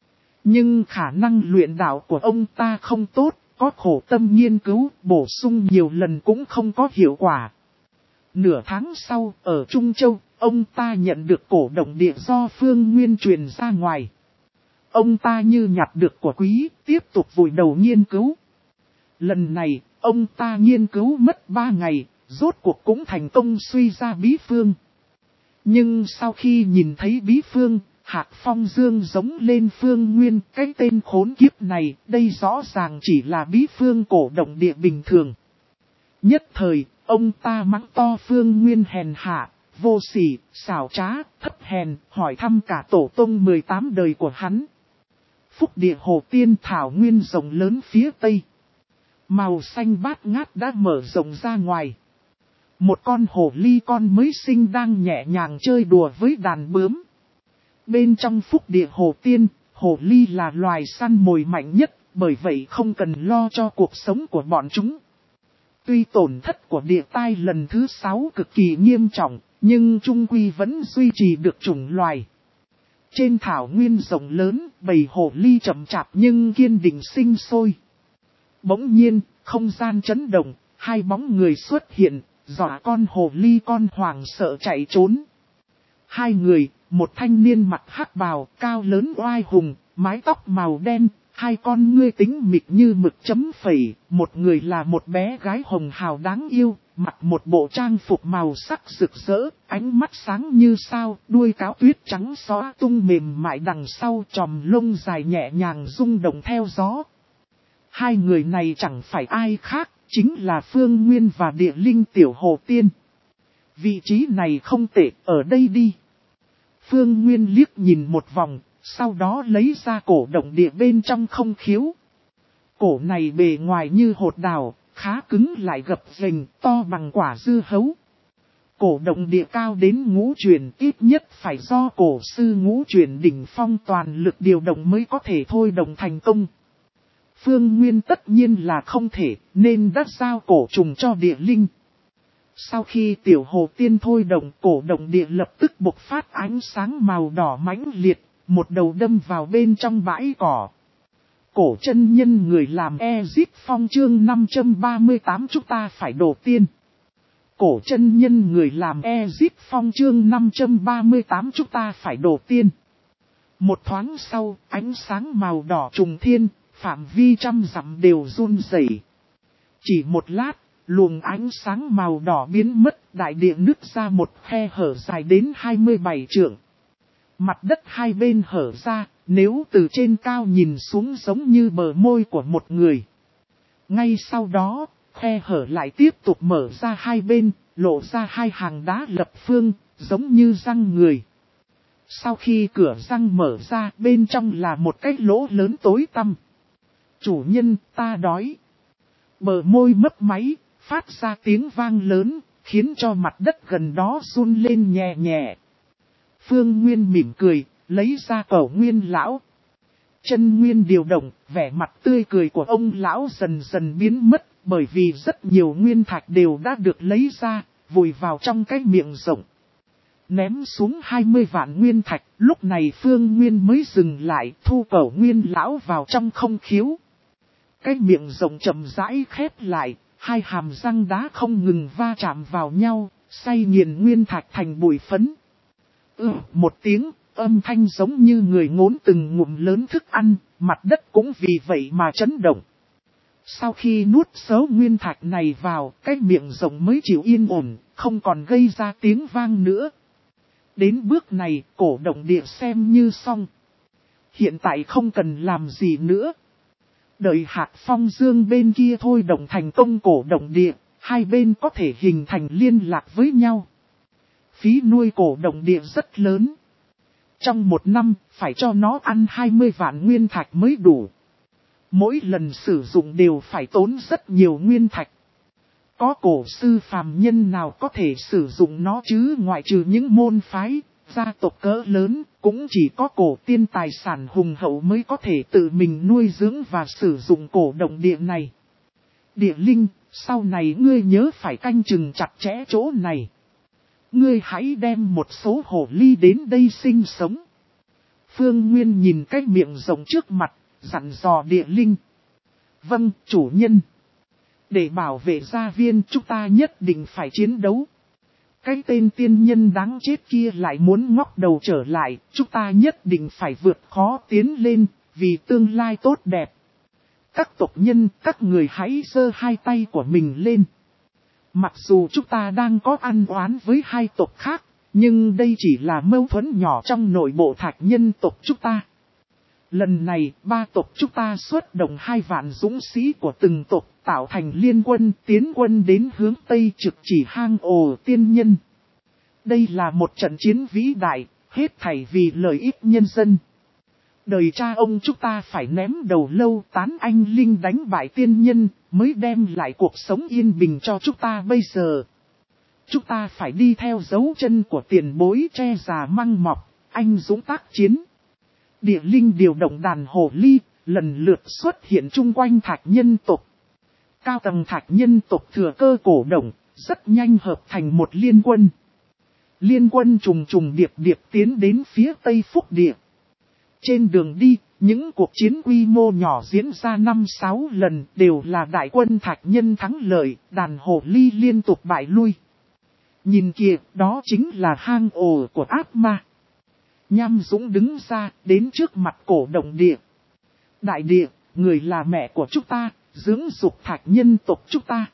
Nhưng khả năng luyện đạo của ông ta không tốt, có khổ tâm nghiên cứu, bổ sung nhiều lần cũng không có hiệu quả. Nửa tháng sau, ở Trung Châu, ông ta nhận được cổ động địa do Phương Nguyên truyền ra ngoài. Ông ta như nhặt được của quý, tiếp tục vùi đầu nghiên cứu. Lần này, ông ta nghiên cứu mất ba ngày, rốt cuộc cũng thành công suy ra bí phương. Nhưng sau khi nhìn thấy bí phương, Hạc Phong Dương giống lên Phương Nguyên, cái tên khốn kiếp này, đây rõ ràng chỉ là bí phương cổ động địa bình thường. Nhất thời, ông ta mắng to Phương Nguyên hèn hạ, vô sỉ, xảo trá, thấp hèn, hỏi thăm cả tổ tông mười tám đời của hắn. Phúc địa hồ tiên thảo nguyên rộng lớn phía tây. Màu xanh bát ngát đã mở rộng ra ngoài. Một con hồ ly con mới sinh đang nhẹ nhàng chơi đùa với đàn bướm. Bên trong phúc địa hồ tiên, hồ ly là loài săn mồi mạnh nhất, bởi vậy không cần lo cho cuộc sống của bọn chúng. Tuy tổn thất của địa tai lần thứ sáu cực kỳ nghiêm trọng, nhưng trung quy vẫn duy trì được chủng loài. Trên thảo nguyên rộng lớn, bầy hồ ly chậm chạp nhưng kiên định sinh sôi. Bỗng nhiên, không gian chấn động, hai bóng người xuất hiện, dọa con hồ ly con hoảng sợ chạy trốn. Hai người, một thanh niên mặc hắc bào, cao lớn oai hùng, mái tóc màu đen, hai con ngươi tính mịt như mực chấm phẩy, một người là một bé gái hồng hào đáng yêu, mặc một bộ trang phục màu sắc rực rỡ, ánh mắt sáng như sao, đuôi cáo tuyết trắng xóa tung mềm mại đằng sau tròm lông dài nhẹ nhàng rung động theo gió. Hai người này chẳng phải ai khác, chính là Phương Nguyên và Địa Linh Tiểu Hồ Tiên. Vị trí này không tệ, ở đây đi. Phương Nguyên liếc nhìn một vòng, sau đó lấy ra cổ động địa bên trong không khiếu. Cổ này bề ngoài như hột đào, khá cứng lại gập ghềnh, to bằng quả dưa hấu. Cổ động địa cao đến ngũ truyền, ít nhất phải do cổ sư ngũ truyền đỉnh phong toàn lực điều động mới có thể thôi động thành công. Phương Nguyên tất nhiên là không thể, nên đã giao cổ trùng cho Địa Linh. Sau khi Tiểu Hồ Tiên thôi động, cổ động địa lập tức bộc phát ánh sáng màu đỏ mãnh liệt, một đầu đâm vào bên trong bãi cỏ. Cổ chân nhân người làm Ezip Phong chương năm trăm ba mươi tám chúng ta phải đổ tiên. Cổ chân nhân người làm Ezip Phong chương năm trăm ba mươi tám chúng ta phải đổ tiên. Một thoáng sau, ánh sáng màu đỏ trùng thiên, phạm vi trăm dặm đều run rẩy. Chỉ một lát, luồng ánh sáng màu đỏ biến mất, đại địa nứt ra một khe hở dài đến hai mươi bảy trượng. Mặt đất hai bên hở ra, nếu từ trên cao nhìn xuống giống như bờ môi của một người. Ngay sau đó, khe hở lại tiếp tục mở ra hai bên, lộ ra hai hàng đá lập phương, giống như răng người. Sau khi cửa răng mở ra, bên trong là một cái lỗ lớn tối tăm. Chủ nhân, ta đói. Bờ môi mấp máy, phát ra tiếng vang lớn, khiến cho mặt đất gần đó run lên nhẹ nhẹ. Phương Nguyên mỉm cười, lấy ra cẩu Nguyên lão. Chân Nguyên điều động, vẻ mặt tươi cười của ông lão dần dần biến mất, bởi vì rất nhiều nguyên thạch đều đã được lấy ra, vùi vào trong cái miệng rộng. Ném xuống hai mươi vạn nguyên thạch, lúc này Phương Nguyên mới dừng lại, thu cẩu Nguyên lão vào trong không khiếu. Cái miệng rộng chậm rãi khép lại, hai hàm răng đá không ngừng va chạm vào nhau, xay nghiền nguyên thạch thành bụi phấn. Ừ, một tiếng, âm thanh giống như người ngốn từng ngụm lớn thức ăn, mặt đất cũng vì vậy mà chấn động. Sau khi nuốt số nguyên thạch này vào, cái miệng rộng mới chịu yên ổn, không còn gây ra tiếng vang nữa. Đến bước này, cổ động địa xem như xong. Hiện tại không cần làm gì nữa. Đợi hạt phong dương bên kia thôi động thành công cổ động địa, hai bên có thể hình thành liên lạc với nhau. Phí nuôi cổ động địa rất lớn. Trong một năm, phải cho nó ăn hai mươi vạn nguyên thạch mới đủ. Mỗi lần sử dụng đều phải tốn rất nhiều nguyên thạch. Có cổ sư phàm nhân nào có thể sử dụng nó chứ, ngoại trừ những môn phái, gia tộc cỡ lớn, cũng chỉ có cổ tiên tài sản hùng hậu mới có thể tự mình nuôi dưỡng và sử dụng cổ động địa này. Địa linh, sau này ngươi nhớ phải canh chừng chặt chẽ chỗ này. Ngươi hãy đem một số hồ ly đến đây sinh sống. Phương Nguyên nhìn cái miệng rộng trước mặt, dặn dò địa linh. Vâng, chủ nhân. Để bảo vệ gia viên chúng ta nhất định phải chiến đấu. Cái tên tiên nhân đáng chết kia lại muốn ngóc đầu trở lại, chúng ta nhất định phải vượt khó tiến lên, vì tương lai tốt đẹp. Các tộc nhân, các người hãy giơ hai tay của mình lên. Mặc dù chúng ta đang có ăn oán với hai tộc khác, nhưng đây chỉ là mâu thuẫn nhỏ trong nội bộ thạch nhân tộc chúng ta. Lần này, ba tộc chúng ta xuất động hai vạn dũng sĩ của từng tộc, tạo thành liên quân tiến quân đến hướng Tây trực chỉ hang ổ tiên nhân. Đây là một trận chiến vĩ đại, hết thảy vì lợi ích nhân dân. Đời cha ông chúng ta phải ném đầu lâu tán anh linh đánh bại tiên nhân, mới đem lại cuộc sống yên bình cho chúng ta bây giờ. Chúng ta phải đi theo dấu chân của tiền bối tre già măng mọc, anh dũng tác chiến. Địa linh điều động đàn hồ ly, lần lượt xuất hiện chung quanh thạch nhân tộc. Cao tầng thạch nhân tộc thừa cơ cổ động, rất nhanh hợp thành một liên quân. Liên quân trùng trùng điệp điệp tiến đến phía Tây Phúc Địa. Trên đường đi, những cuộc chiến quy mô nhỏ diễn ra năm sáu lần đều là đại quân thạch nhân thắng lợi, đàn hồ ly liên tục bại lui. Nhìn kìa, đó chính là hang ổ của ác ma. Nham Dũng đứng ra, đến trước mặt cổ động địa. Đại địa, người là mẹ của chúng ta, dưỡng dục thạch nhân tộc chúng ta.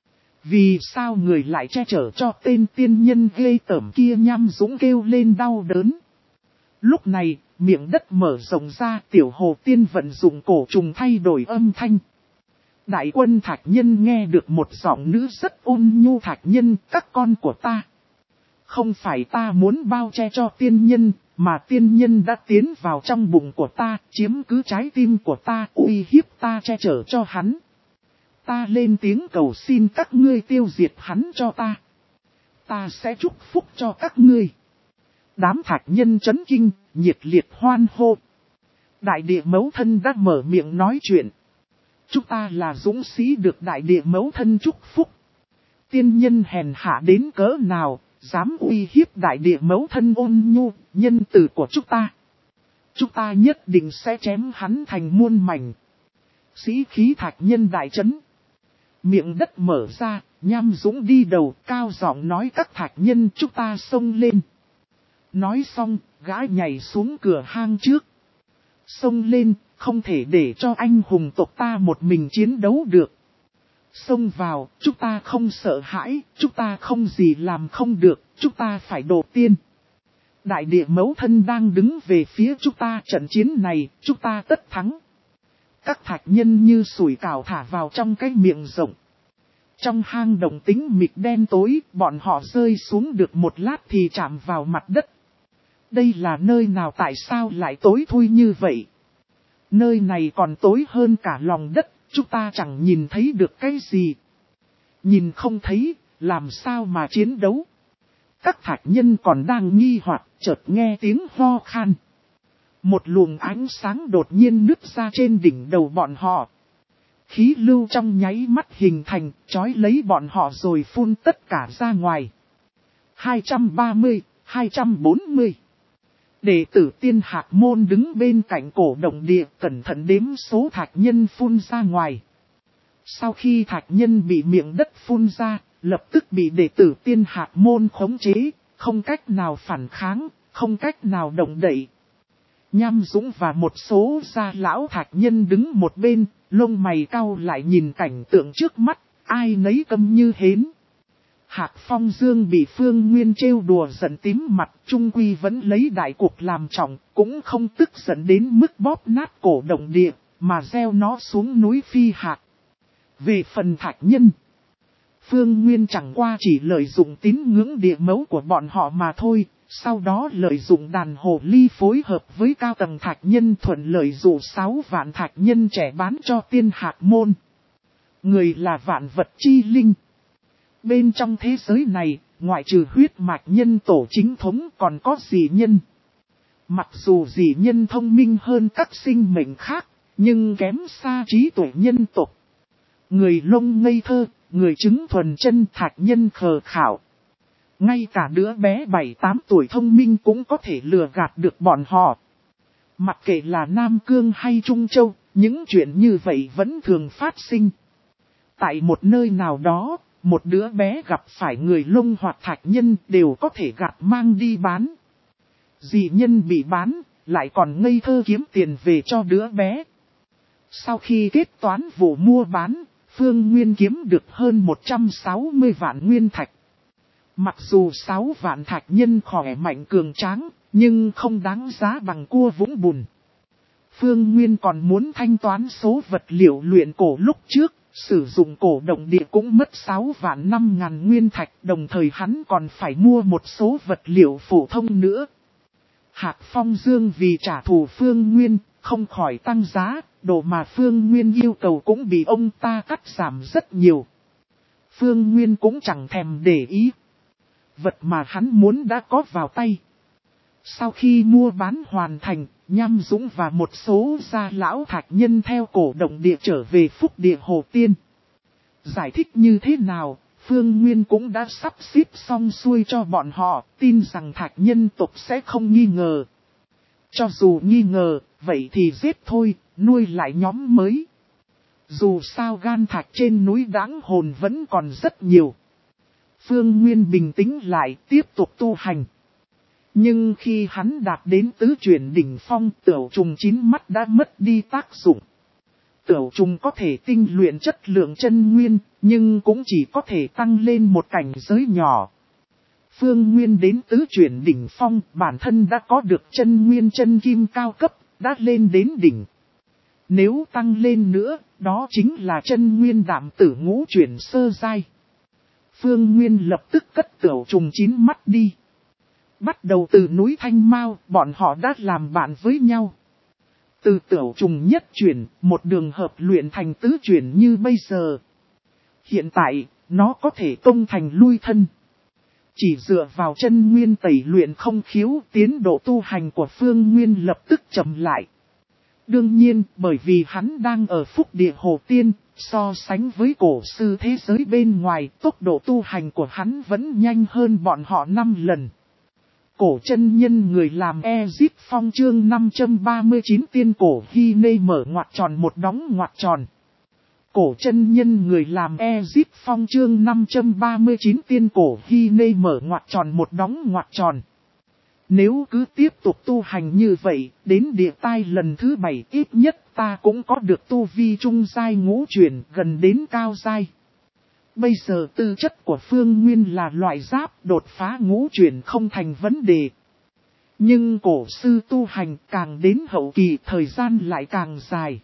Vì sao người lại che chở cho tên tiên nhân ghê tởm kia, Nham Dũng kêu lên đau đớn. Lúc này, miệng đất mở rộng ra, tiểu hồ tiên vận dụng cổ trùng thay đổi âm thanh. Đại quân thạch nhân nghe được một giọng nữ rất ôn nhu. Thạch nhân, các con của ta. Không phải ta muốn bao che cho tiên nhân, mà tiên nhân đã tiến vào trong bụng của ta, chiếm cứ trái tim của ta, uy hiếp ta che chở cho hắn. Ta lên tiếng cầu xin các ngươi tiêu diệt hắn cho ta. Ta sẽ chúc phúc cho các ngươi. Đám thạch nhân chấn kinh, nhiệt liệt hoan hô. Đại địa mẫu thân đã mở miệng nói chuyện. Chúng ta là dũng sĩ được đại địa mẫu thân chúc phúc. Tiên nhân hèn hạ đến cỡ nào, dám uy hiếp đại địa mẫu thân ôn nhu, nhân từ của chúng ta. Chúng ta nhất định sẽ chém hắn thành muôn mảnh. Sĩ khí thạch nhân đại trấn. Miệng đất mở ra, Nham Dũng đi đầu, cao giọng nói các thạch nhân chúng ta xông lên. Nói xong, gã nhảy xuống cửa hang trước. Xông lên, không thể để cho anh hùng tộc ta một mình chiến đấu được. Xông vào, chúng ta không sợ hãi, chúng ta không gì làm không được, chúng ta phải độ tiên. Đại địa mẫu thân đang đứng về phía chúng ta, trận chiến này, chúng ta tất thắng. Các thạch nhân như sủi cảo thả vào trong cái miệng rộng. Trong hang động tĩnh mịt đen tối, bọn họ rơi xuống được một lát thì chạm vào mặt đất. Đây là nơi nào, tại sao lại tối thui như vậy? Nơi này còn tối hơn cả lòng đất, chúng ta chẳng nhìn thấy được cái gì. Nhìn không thấy, làm sao mà chiến đấu? Các thạch nhân còn đang nghi hoặc, chợt nghe tiếng ho khan. Một luồng ánh sáng đột nhiên nứt ra trên đỉnh đầu bọn họ. Khí lưu trong nháy mắt hình thành, trói lấy bọn họ rồi phun tất cả ra ngoài. hai trăm ba mươi, hai trăm bốn mươi. Đệ tử Tiên Hạc Môn đứng bên cạnh cổ động địa, cẩn thận đếm số thạch nhân phun ra ngoài. Sau khi thạch nhân bị miệng đất phun ra, lập tức bị đệ tử Tiên Hạc Môn khống chế, không cách nào phản kháng, không cách nào động đậy. Nham Dũng và một số gia lão thạch nhân đứng một bên, lông mày cau lại nhìn cảnh tượng trước mắt, ai nấy câm như hến. Hạc Phong Dương bị Phương Nguyên trêu đùa giận tím mặt, trung quy vẫn lấy đại cuộc làm trọng, cũng không tức giận đến mức bóp nát cổ động địa, mà gieo nó xuống núi Phi Hạc. Về phần thạch nhân, Phương Nguyên chẳng qua chỉ lợi dụng tín ngưỡng địa mẫu của bọn họ mà thôi, sau đó lợi dụng đàn hồ ly phối hợp với cao tầng thạch nhân thuận lợi dụ sáu vạn thạch nhân trẻ bán cho Tiên Hạc Môn. Người là vạn vật chi linh. Bên trong thế giới này, ngoại trừ huyết mạch nhân tổ chính thống còn có dị nhân. Mặc dù dị nhân thông minh hơn các sinh mệnh khác, nhưng kém xa trí tuệ nhân tộc. Người lông ngây thơ, người chứng thuần chân thạch nhân khờ khảo. Ngay cả đứa bé bảy tám tuổi thông minh cũng có thể lừa gạt được bọn họ. Mặc kệ là Nam Cương hay Trung Châu, những chuyện như vậy vẫn thường phát sinh. Tại một nơi nào đó, một đứa bé gặp phải người lông hoặc thạch nhân đều có thể gạt mang đi bán. Dị nhân bị bán, lại còn ngây thơ kiếm tiền về cho đứa bé. Sau khi kết toán vụ mua bán, Phương Nguyên kiếm được hơn một trăm sáu mươi vạn nguyên thạch. Mặc dù sáu vạn thạch nhân khỏe mạnh cường tráng, nhưng không đáng giá bằng cua vũng bùn. Phương Nguyên còn muốn thanh toán số vật liệu luyện cổ lúc trước, sử dụng cổ động địa cũng mất sáu vạn năm ngàn nguyên thạch, đồng thời hắn còn phải mua một số vật liệu phổ thông nữa. Hạc Phong Dương vì trả thù Phương Nguyên, không khỏi tăng giá, đồ mà Phương Nguyên yêu cầu cũng bị ông ta cắt giảm rất nhiều. Phương Nguyên cũng chẳng thèm để ý. Vật mà hắn muốn đã có vào tay. Sau khi mua bán hoàn thành, Nham Dũng và một số gia lão thạch nhân theo cổ động địa trở về Phúc Địa Hồ Tiên. Giải thích như thế nào, Phương Nguyên cũng đã sắp xếp xong xuôi cho bọn họ, tin rằng thạch nhân tộc sẽ không nghi ngờ. Cho dù nghi ngờ, vậy thì giết thôi, nuôi lại nhóm mới. Dù sao gan thạch trên núi Đáng Hồn vẫn còn rất nhiều. Phương Nguyên bình tĩnh lại, tiếp tục tu hành. Nhưng khi hắn đạt đến tứ chuyển đỉnh phong, Tửu Trùng chín mắt đã mất đi tác dụng. Tửu Trùng có thể tinh luyện chất lượng chân nguyên, nhưng cũng chỉ có thể tăng lên một cảnh giới nhỏ. Phương Nguyên đến tứ chuyển đỉnh phong, bản thân đã có được chân nguyên chân kim cao cấp, đã lên đến đỉnh. Nếu tăng lên nữa, đó chính là chân nguyên đạm tử ngũ chuyển sơ giai. Phương Nguyên lập tức cất Tửu Trùng chín mắt đi. Bắt đầu từ núi Thanh Mao, bọn họ đã làm bạn với nhau. Từ Tửu Trùng nhất chuyển, một đường hợp luyện thành tứ chuyển như bây giờ. Hiện tại, nó có thể công thành lui thân. Chỉ dựa vào chân nguyên tẩy luyện không khiếu, tiến độ tu hành của Phương Nguyên lập tức chậm lại. Đương nhiên, bởi vì hắn đang ở Phúc Địa Hồ Tiên, so sánh với cổ sư thế giới bên ngoài, tốc độ tu hành của hắn vẫn nhanh hơn bọn họ năm lần. Cổ chân nhân người làm Ezip Phong chương năm trăm ba mươi chín tiên cổ Hy Nê mở ngoặc tròn một đóng ngoặc tròn. Cổ chân nhân người làm Ezip Phong chương năm trăm ba mươi chín tiên cổ Hy Nê mở ngoặc tròn một đóng ngoặc tròn. Nếu cứ tiếp tục tu hành như vậy, đến địa tai lần thứ bảy ít nhất ta cũng có được tu vi trung giai ngũ chuyển gần đến cao giai. Bây giờ tư chất của Phương Nguyên là loại giáp, đột phá ngũ chuyển không thành vấn đề. Nhưng cổ sư tu hành càng đến hậu kỳ thời gian lại càng dài.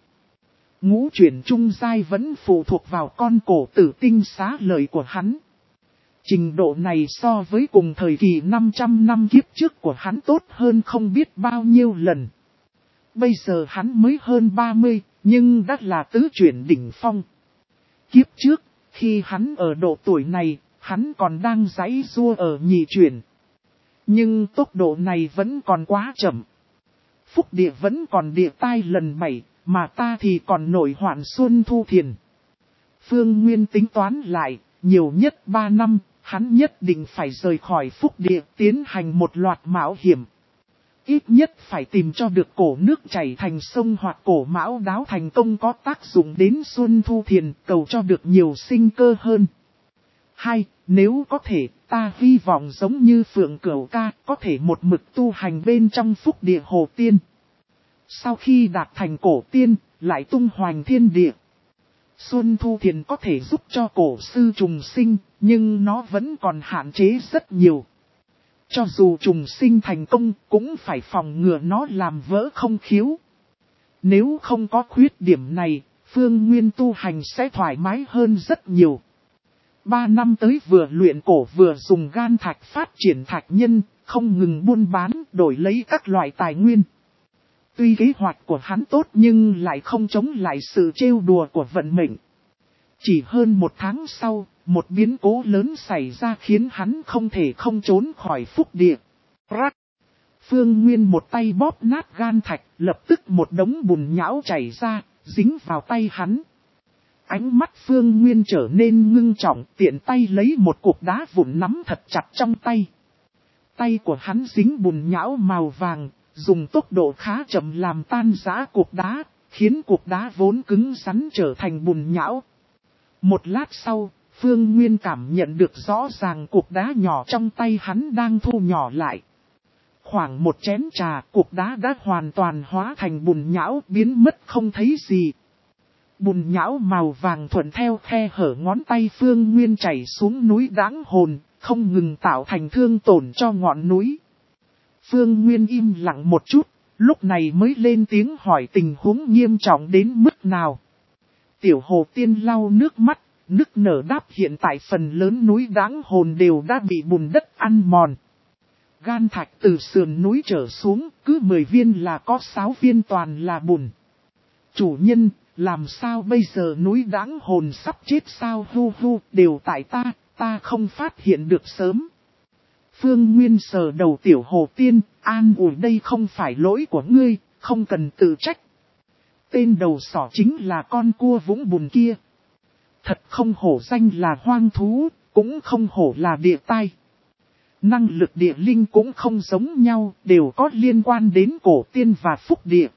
Ngũ chuyển trung giai vẫn phụ thuộc vào con cổ tử tinh xá lợi của hắn. Trình độ này so với cùng thời kỳ năm trăm năm kiếp trước của hắn tốt hơn không biết bao nhiêu lần. Bây giờ hắn mới hơn ba mươi, nhưng đã là tứ chuyển đỉnh phong. Kiếp trước, khi hắn ở độ tuổi này, hắn còn đang giãy giụa ở nhị chuyển. Nhưng tốc độ này vẫn còn quá chậm. Phúc địa vẫn còn địa tai lần bảy, mà ta thì còn nổi hoạn xuân thu thiền. Phương Nguyên tính toán lại, nhiều nhất ba năm, hắn nhất định phải rời khỏi phúc địa tiến hành một loạt mạo hiểm. Ít nhất phải tìm cho được cổ nước chảy thành sông hoặc cổ mão đáo thành công có tác dụng đến xuân thu thiền, cầu cho được nhiều sinh cơ hơn. Hai, nếu có thể, ta hy vọng giống như Phượng Cửu ca, có thể một mực tu hành bên trong phúc địa hồ tiên. Sau khi đạt thành cổ tiên, lại tung hoành thiên địa. Xuân thu thiền có thể giúp cho cổ sư trùng sinh, nhưng nó vẫn còn hạn chế rất nhiều. Cho dù trùng sinh thành công, cũng phải phòng ngừa nó làm vỡ không khiếu. Nếu không có khuyết điểm này, Phương Nguyên tu hành sẽ thoải mái hơn rất nhiều. Ba năm tới vừa luyện cổ vừa dùng gan thạch phát triển thạch nhân, không ngừng buôn bán, đổi lấy các loại tài nguyên. Tuy kế hoạch của hắn tốt nhưng lại không chống lại sự trêu đùa của vận mệnh. Chỉ hơn một tháng sau, một biến cố lớn xảy ra khiến hắn không thể không trốn khỏi phúc địa. Rắc! Phương Nguyên một tay bóp nát gan thạch, lập tức một đống bùn nhão chảy ra, dính vào tay hắn. Ánh mắt Phương Nguyên trở nên ngưng trọng, tiện tay lấy một cục đá vụn nắm thật chặt trong tay. Tay của hắn dính bùn nhão màu vàng, dùng tốc độ khá chậm làm tan rã cục đá, khiến cục đá vốn cứng rắn trở thành bùn nhão. Một lát sau, Phương Nguyên cảm nhận được rõ ràng cục đá nhỏ trong tay hắn đang thu nhỏ lại. Khoảng một chén trà, cục đá đã hoàn toàn hóa thành bùn nhão biến mất không thấy gì. Bùn nhão màu vàng thuận theo khe hở ngón tay Phương Nguyên chảy xuống núi Đáng Hồn, không ngừng tạo thành thương tổn cho ngọn núi. Phương Nguyên im lặng một chút, lúc này mới lên tiếng hỏi tình huống nghiêm trọng đến mức nào. Tiểu Hồ Tiên lau nước mắt, nức nở đáp hiện tại phần lớn núi Đáng Hồn đều đã bị bùn đất ăn mòn. Gan thạch từ sườn núi trở xuống, cứ mười viên là có sáu viên toàn là bùn. Chủ nhân, làm sao bây giờ núi Đáng Hồn sắp chết sao hu hu, đều tại ta, ta không phát hiện được sớm. Phương Nguyên sờ đầu Tiểu Hồ Tiên, an ủi đây không phải lỗi của ngươi, không cần tự trách. Tên đầu sỏ chính là con cua vũng bùn kia. Thật không hổ danh là hoang thú, cũng không hổ là địa tai. Năng lực địa linh cũng không giống nhau, đều có liên quan đến cổ tiên và phúc địa.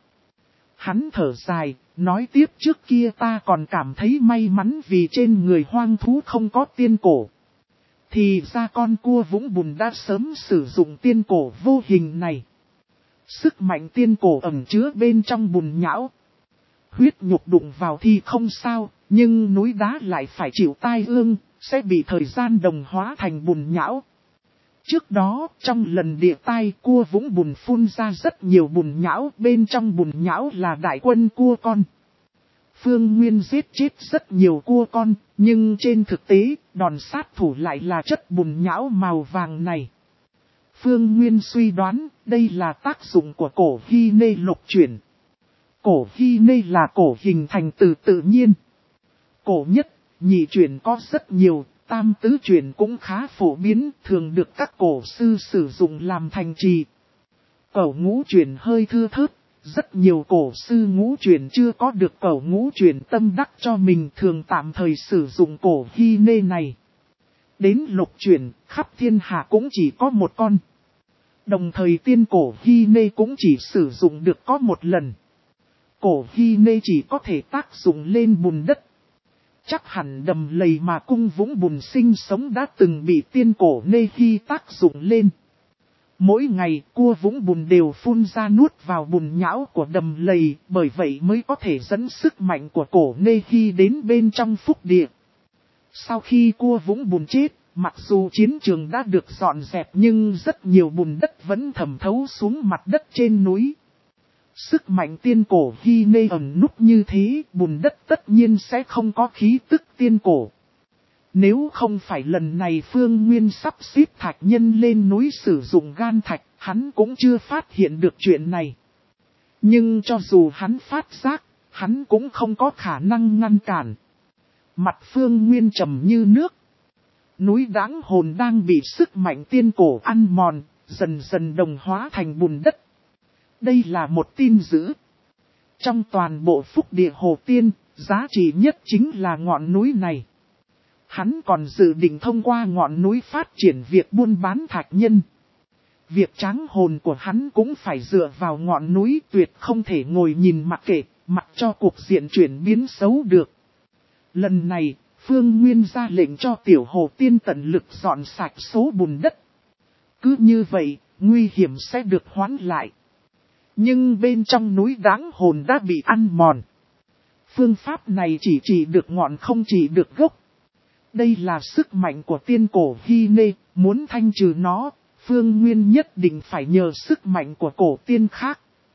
Hắn thở dài, nói tiếp trước kia ta còn cảm thấy may mắn vì trên người hoang thú không có tiên cổ. Thì ra con cua vũng bùn đã sớm sử dụng tiên cổ vô hình này. Sức mạnh tiên cổ ẩn chứa bên trong bùn nhão. Huyết nhục đụng vào thì không sao, nhưng núi đá lại phải chịu tai ương, sẽ bị thời gian đồng hóa thành bùn nhão. Trước đó, trong lần địa tai cua vũng bùn phun ra rất nhiều bùn nhão, bên trong bùn nhão là đại quân cua con. Phương Nguyên giết chết rất nhiều cua con, nhưng trên thực tế, đòn sát thủ lại là chất bùn nhão màu vàng này. Phương Nguyên suy đoán, đây là tác dụng của cổ Hy Nê lục chuyển. Cổ Hy Nê là cổ hình thành từ tự nhiên. Cổ nhất, nhị chuyển có rất nhiều, tam tứ chuyển cũng khá phổ biến, thường được các cổ sư sử dụng làm thành trì. Cổ ngũ chuyển hơi thưa thớt, rất nhiều cổ sư ngũ chuyển chưa có được cổ ngũ chuyển tâm đắc cho mình thường tạm thời sử dụng cổ Hy Nê này. Đến lục chuyển, khắp thiên hạ cũng chỉ có một con. Đồng thời tiên cổ Hy Nê cũng chỉ sử dụng được có một lần. Cổ Hy Nê chỉ có thể tác dụng lên bùn đất. Chắc hẳn đầm lầy mà cung vũng bùn sinh sống đã từng bị tiên cổ Nê Hy tác dụng lên. Mỗi ngày cua vũng bùn đều phun ra nuốt vào bùn nhão của đầm lầy, bởi vậy mới có thể dẫn sức mạnh của cổ Nê Hy đến bên trong phúc địa. Sau khi cua vũng bùn chết, mặc dù chiến trường đã được dọn dẹp nhưng rất nhiều bùn đất vẫn thẩm thấu xuống mặt đất trên núi. Sức mạnh tiên cổ Hy Nê ẩn núp như thế, bùn đất tất nhiên sẽ không có khí tức tiên cổ. Nếu không phải lần này Phương Nguyên sắp xếp thạch nhân lên núi sử dụng gan thạch, hắn cũng chưa phát hiện được chuyện này. Nhưng cho dù hắn phát giác, hắn cũng không có khả năng ngăn cản. Mặt Phương Nguyên trầm như nước. Núi Đáng Hồn đang bị sức mạnh tiên cổ ăn mòn, dần dần đồng hóa thành bùn đất. Đây là một tin dữ. Trong toàn bộ phúc địa Hồ Tiên, giá trị nhất chính là ngọn núi này. Hắn còn dự định thông qua ngọn núi phát triển việc buôn bán thạch nhân. Việc tráng hồn của hắn cũng phải dựa vào ngọn núi, tuyệt không thể ngồi nhìn mặc kệ, mặc cho cuộc diện chuyển biến xấu được. Lần này, Phương Nguyên ra lệnh cho tiểu Hồ Tiên tận lực dọn sạch số bùn đất. Cứ như vậy, nguy hiểm sẽ được hoãn lại. Nhưng bên trong núi Đáng Hồn đã bị ăn mòn. Phương pháp này chỉ chỉ được ngọn không chỉ được gốc. Đây là sức mạnh của tiên cổ Hy Nê, muốn thanh trừ nó, Phương Nguyên nhất định phải nhờ sức mạnh của cổ tiên khác.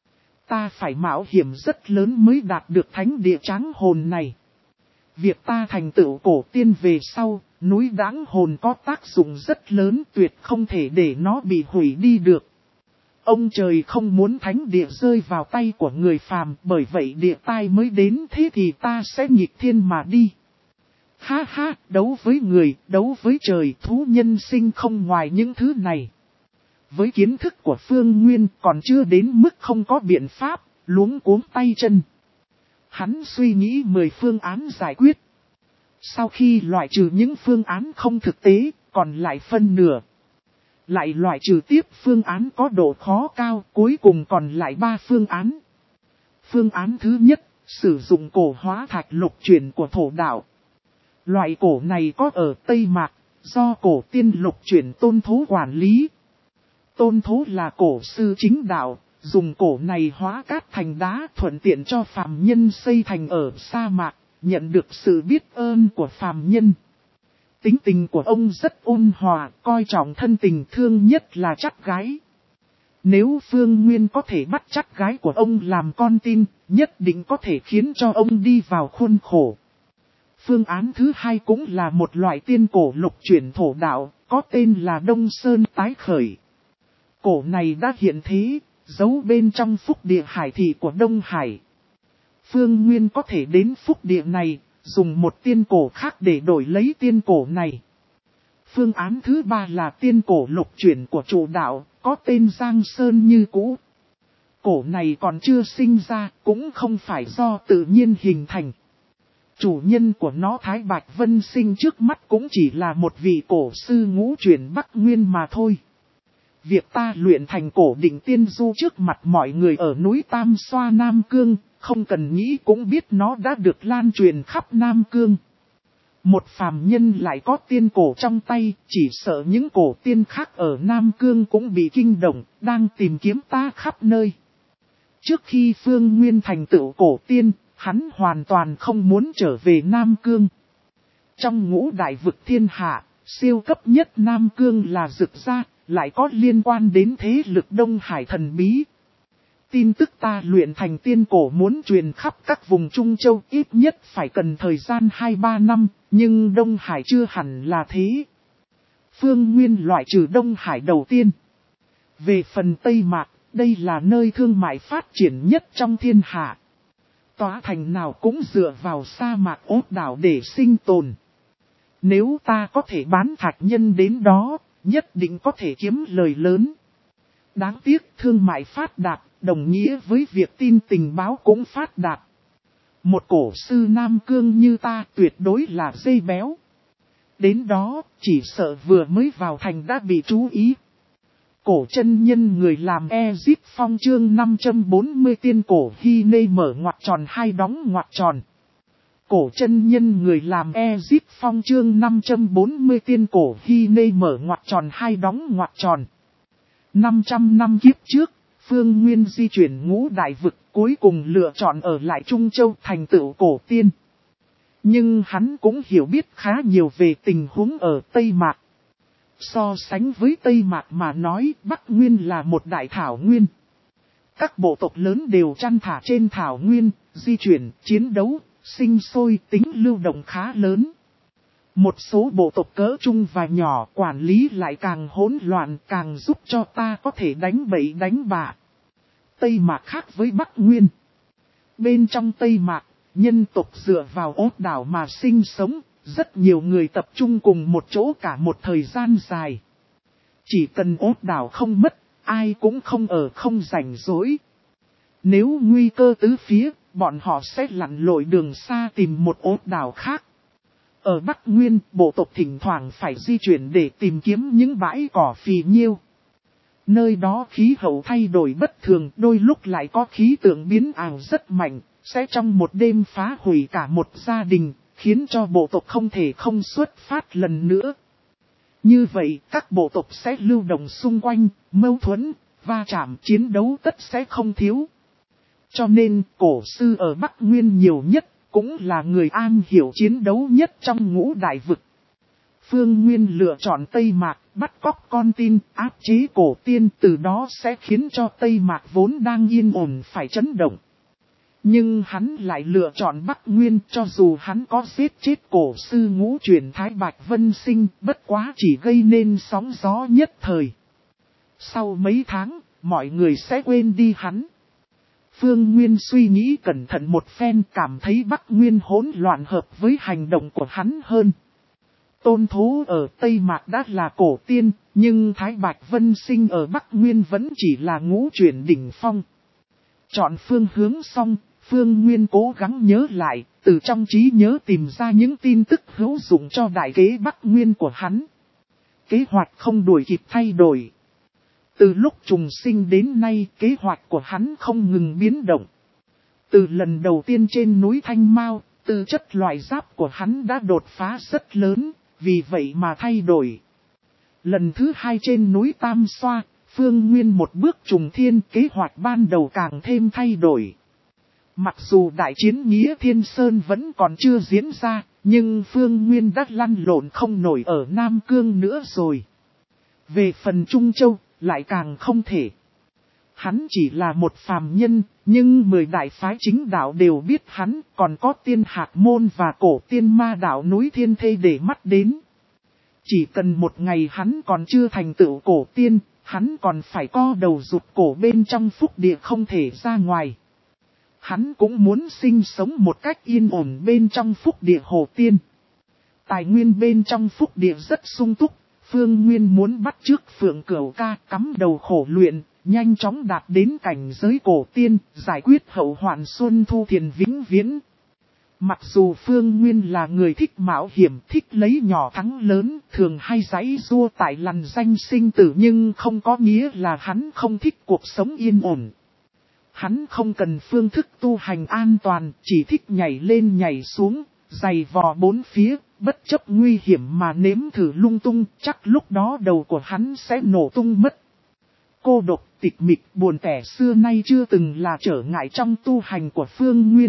Ta phải mạo hiểm rất lớn mới đạt được thánh địa tráng hồn này. Việc ta thành tựu cổ tiên về sau, núi Đáng Hồn có tác dụng rất lớn, tuyệt không thể để nó bị hủy đi được. Ông trời không muốn thánh địa rơi vào tay của người phàm, bởi vậy địa tai mới đến, thế thì ta sẽ nghịch thiên mà đi. Ha ha, đấu với người, đấu với trời, thú nhân sinh không ngoài những thứ này. Với kiến thức của Phương Nguyên còn chưa đến mức không có biện pháp, luống cuống tay chân. Hắn suy nghĩ mười phương án giải quyết. Sau khi loại trừ những phương án không thực tế, còn lại phân nửa. Lại loại trừ tiếp phương án có độ khó cao, cuối cùng còn lại ba phương án. Phương án thứ nhất, sử dụng cổ hóa thạch lục chuyển của thổ đạo. Loại cổ này có ở Tây Mạc, do cổ tiên lục chuyển Tôn Thố quản lý. Tôn Thố là cổ sư chính đạo, dùng cổ này hóa cát thành đá thuận tiện cho phàm nhân xây thành ở sa mạc, nhận được sự biết ơn của phàm nhân. Tính tình của ông rất ôn hòa, coi trọng thân tình thương nhất là chắc gái. Nếu Phương Nguyên có thể bắt chắc gái của ông làm con tin, nhất định có thể khiến cho ông đi vào khuôn khổ. Phương án thứ hai cũng là một loại tiên cổ lục chuyển thổ đạo, có tên là Đông Sơn Tái Khởi. Cổ này đã hiện thế, giấu bên trong phúc địa hải thị của Đông Hải. Phương Nguyên có thể đến phúc địa này, dùng một tiên cổ khác để đổi lấy tiên cổ này. Phương án thứ ba là tiên cổ lục chuyển của chủ đạo, có tên Giang Sơn như cũ. Cổ này còn chưa sinh ra, cũng không phải do tự nhiên hình thành. Chủ nhân của nó Thái Bạch Vân Sinh trước mắt cũng chỉ là một vị cổ sư ngũ chuyển Bắc Nguyên mà thôi. Việc ta luyện thành cổ đỉnh tiên du trước mặt mọi người ở núi Tam Xoa Nam Cương, không cần nghĩ cũng biết nó đã được lan truyền khắp Nam Cương. Một phàm nhân lại có tiên cổ trong tay, chỉ sợ những cổ tiên khác ở Nam Cương cũng bị kinh động, đang tìm kiếm ta khắp nơi. Trước khi Phương Nguyên thành tựu cổ tiên, hắn hoàn toàn không muốn trở về Nam Cương. Trong ngũ đại vực thiên hạ, siêu cấp nhất Nam Cương là Dực Gia, lại có liên quan đến thế lực Đông Hải thần bí. Tin tức ta luyện thành tiên cổ muốn truyền khắp các vùng Trung Châu ít nhất phải cần thời gian hai ba năm, nhưng Đông Hải chưa hẳn là thế. Phương Nguyên loại trừ Đông Hải đầu tiên. Về phần Tây Mạc, đây là nơi thương mại phát triển nhất trong thiên hạ. Tòa thành nào cũng dựa vào sa mạc ốt đảo để sinh tồn. Nếu ta có thể bán thạch nhân đến đó, nhất định có thể kiếm lời lớn. Đáng tiếc thương mại phát đạt, đồng nghĩa với việc tin tình báo cũng phát đạt. Một cổ sư Nam Cương như ta tuyệt đối là dây béo. Đến đó, chỉ sợ vừa mới vào thành đã bị chú ý. Cổ chân nhân người làm Ezip Phong chương năm trăm bốn mươi tiên cổ Hy Nê mở ngoặc tròn hai đóng ngoặc tròn. Cổ chân nhân người làm Ezip Phong chương năm trăm bốn mươi tiên cổ Hy Nê mở ngoặc tròn hai đóng ngoặc tròn. năm trăm năm kiếp trước, Phương Nguyên di chuyển ngũ đại vực, cuối cùng lựa chọn ở lại Trung Châu thành tựu cổ tiên. Nhưng hắn cũng hiểu biết khá nhiều về tình huống ở Tây Mạc. So sánh với Tây Mạc mà nói, Bắc Nguyên là một đại thảo nguyên. Các bộ tộc lớn đều chăn thả trên thảo nguyên, di chuyển, chiến đấu, sinh sôi, tính lưu động khá lớn. Một số bộ tộc cỡ trung và nhỏ quản lý lại càng hỗn loạn, càng giúp cho ta có thể đánh bậy đánh bạ. Tây Mạc khác với Bắc Nguyên. Bên trong Tây Mạc, nhân tộc dựa vào ốt đảo mà sinh sống, rất nhiều người tập trung cùng một chỗ cả một thời gian dài. Chỉ cần ốt đảo không mất, ai cũng không ở không rảnh rỗi. Nếu nguy cơ tứ phía, bọn họ sẽ lặn lội đường xa tìm một ốt đảo khác. Ở Bắc Nguyên, bộ tộc thỉnh thoảng phải di chuyển để tìm kiếm những bãi cỏ phì nhiêu. Nơi đó khí hậu thay đổi bất thường, đôi lúc lại có khí tượng biến ảo rất mạnh, sẽ trong một đêm phá hủy cả một gia đình, khiến cho bộ tộc không thể không xuất phát lần nữa. Như vậy, các bộ tộc sẽ lưu động xung quanh, mâu thuẫn, va chạm chiến đấu tất sẽ không thiếu. Cho nên, cổ sư ở Bắc Nguyên nhiều nhất, cũng là người am hiểu chiến đấu nhất trong ngũ đại vực. Phương Nguyên lựa chọn Tây Mạc, bắt cóc con tin, áp chế cổ tiên, từ đó sẽ khiến cho Tây Mạc vốn đang yên ổn phải chấn động. Nhưng hắn lại lựa chọn Bắc Nguyên, cho dù hắn có giết chết cổ sư ngũ truyền Thái Bạch Vân Sinh, bất quá chỉ gây nên sóng gió nhất thời. Sau mấy tháng, mọi người sẽ quên đi hắn. Phương Nguyên suy nghĩ cẩn thận một phen, cảm thấy Bắc Nguyên hỗn loạn hợp với hành động của hắn hơn. Tôn Thố ở Tây Mạc đã là cổ tiên, nhưng Thái Bạch Vân Sinh ở Bắc Nguyên vẫn chỉ là ngũ chuyển đỉnh phong. Chọn phương hướng xong, Phương Nguyên cố gắng nhớ lại, từ trong trí nhớ tìm ra những tin tức hữu dụng cho đại kế Bắc Nguyên của hắn. Kế hoạch không đuổi kịp thay đổi. Từ lúc trùng sinh đến nay, kế hoạch của hắn không ngừng biến động. Từ lần đầu tiên trên núi Thanh Mao, tư chất loại giáp của hắn đã đột phá rất lớn, vì vậy mà thay đổi. Lần thứ hai trên núi Tam Xoa, Phương Nguyên một bước trùng thiên, kế hoạch ban đầu càng thêm thay đổi. Mặc dù đại chiến Nghĩa Thiên Sơn vẫn còn chưa diễn ra, nhưng Phương Nguyên đã lăn lộn không nổi ở Nam Cương nữa rồi. Về phần Trung Châu, lại càng không thể. Hắn chỉ là một phàm nhân, nhưng mười đại phái chính đạo đều biết hắn, còn có Tiên Hạc Môn và cổ tiên ma đạo núi Thiên Thê để mắt đến. Chỉ cần một ngày hắn còn chưa thành tựu cổ tiên, hắn còn phải co đầu rụt cổ bên trong phúc địa không thể ra ngoài. Hắn cũng muốn sinh sống một cách yên ổn bên trong phúc địa hồ tiên. Tài nguyên bên trong phúc địa rất sung túc, Phương Nguyên muốn bắt chước Phượng Cửu Ca cắm đầu khổ luyện, nhanh chóng đạt đến cảnh giới cổ tiên, giải quyết hậu hoạn xuân thu thiền vĩnh viễn. Mặc dù Phương Nguyên là người thích mạo hiểm, thích lấy nhỏ thắng lớn, thường hay giãy giụa tại lằn danh sinh tử, nhưng không có nghĩa là hắn không thích cuộc sống yên ổn. Hắn không cần phương thức tu hành an toàn, chỉ thích nhảy lên nhảy xuống, giày vò bốn phía, bất chấp nguy hiểm mà nếm thử lung tung, chắc lúc đó đầu của hắn sẽ nổ tung mất. Cô độc, tịch mịch, buồn tẻ xưa nay chưa từng là trở ngại trong tu hành của Phương Nguyên.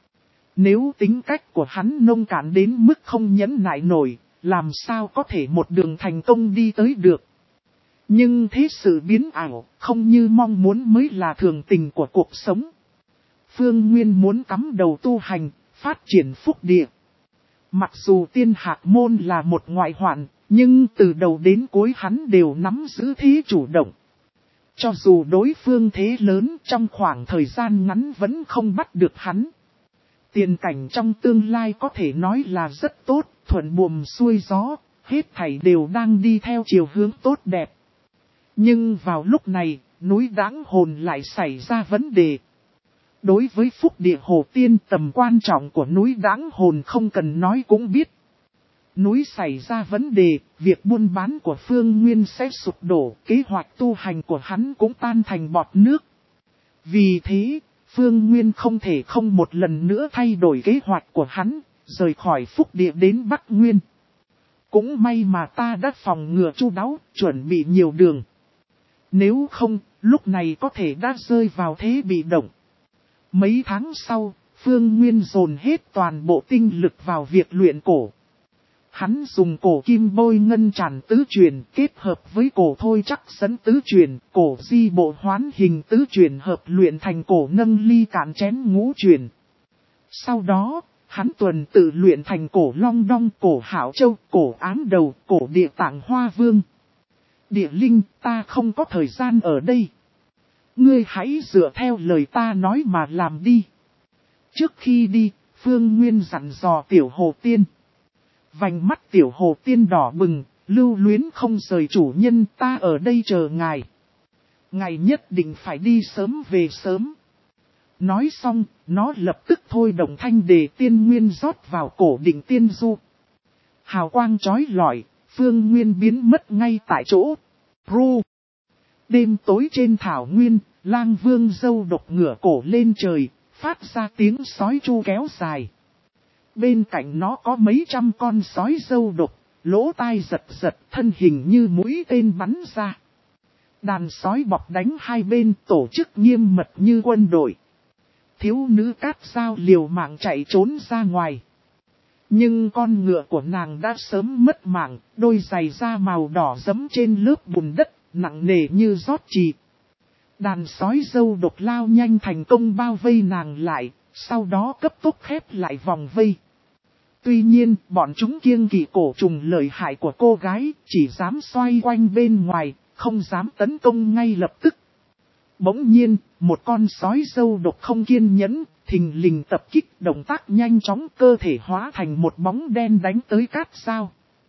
Nếu tính cách của hắn nông cạn đến mức không nhẫn nại nổi, làm sao có thể một đường thành công đi tới được. Nhưng thế sự biến ảo, không như mong muốn mới là thường tình của cuộc sống. Phương Nguyên muốn cắm đầu tu hành, phát triển phúc địa. Mặc dù Tiên Hạc Môn là một ngoại hoạn, nhưng từ đầu đến cuối hắn đều nắm giữ thế chủ động. Cho dù đối phương thế lớn, trong khoảng thời gian ngắn vẫn không bắt được hắn. Tiền cảnh trong tương lai có thể nói là rất tốt, thuận buồm xuôi gió, hết thảy đều đang đi theo chiều hướng tốt đẹp. Nhưng vào lúc này, núi Đáng Hồn lại xảy ra vấn đề. Đối với phúc địa hồ tiên, tầm quan trọng của núi Đáng Hồn không cần nói cũng biết. Núi xảy ra vấn đề, việc buôn bán của Phương Nguyên sẽ sụp đổ, kế hoạch tu hành của hắn cũng tan thành bọt nước. Vì thế, Phương Nguyên không thể không một lần nữa thay đổi kế hoạch của hắn, rời khỏi phúc địa đến Bắc Nguyên. Cũng may mà ta đã phòng ngừa chu đáo, chuẩn bị nhiều đường. Nếu không, lúc này có thể đã rơi vào thế bị động. Mấy tháng sau, Phương Nguyên dồn hết toàn bộ tinh lực vào việc luyện cổ. Hắn dùng cổ kim bôi ngân tràn tứ truyền kết hợp với cổ thôi chắc dẫn tứ truyền, cổ di bộ hoán hình tứ truyền hợp luyện thành cổ nâng ly cạn chén ngũ truyền. Sau đó, hắn tuần tự luyện thành cổ long đong, cổ hảo châu, cổ ám đầu, cổ địa tạng hoa vương. Địa linh, ta không có thời gian ở đây. Ngươi hãy dựa theo lời ta nói mà làm đi. Trước khi đi, Phương Nguyên dặn dò Tiểu Hồ Tiên. Vành mắt Tiểu Hồ Tiên đỏ bừng, lưu luyến không rời chủ nhân, ta ở đây chờ ngài. Ngài nhất định phải đi sớm về sớm. Nói xong, nó lập tức thôi động thanh đề tiên nguyên rót vào cổ đỉnh tiên du. Hào quang chói lọi, Phương Nguyên biến mất ngay tại chỗ. Ru. Đêm tối trên thảo nguyên, Lang Vương dâu độc ngửa cổ lên trời, phát ra tiếng sói chu kéo dài. Bên cạnh nó có mấy trăm con sói dâu độc, lỗ tai giật giật, thân hình như mũi tên bắn ra. Đàn sói bọc đánh hai bên, tổ chức nghiêm mật như quân đội. Thiếu nữ Cát Dao liều mạng chạy trốn ra ngoài. Nhưng con ngựa của nàng đã sớm mất mạng, đôi giày da màu đỏ dẫm trên lớp bùn đất, nặng nề như rót chì. Đàn sói dâu độc lao nhanh thành công bao vây nàng lại, sau đó cấp tốc khép lại vòng vây. Tuy nhiên, bọn chúng kiêng kỵ cổ trùng lợi hại của cô gái, chỉ dám xoay quanh bên ngoài, không dám tấn công ngay lập tức. Bỗng nhiên, một con sói dâu độc không kiên nhẫn, thình lình tập kích, động tác nhanh chóng, cơ thể hóa thành một bóng đen đánh tới Cát Dao.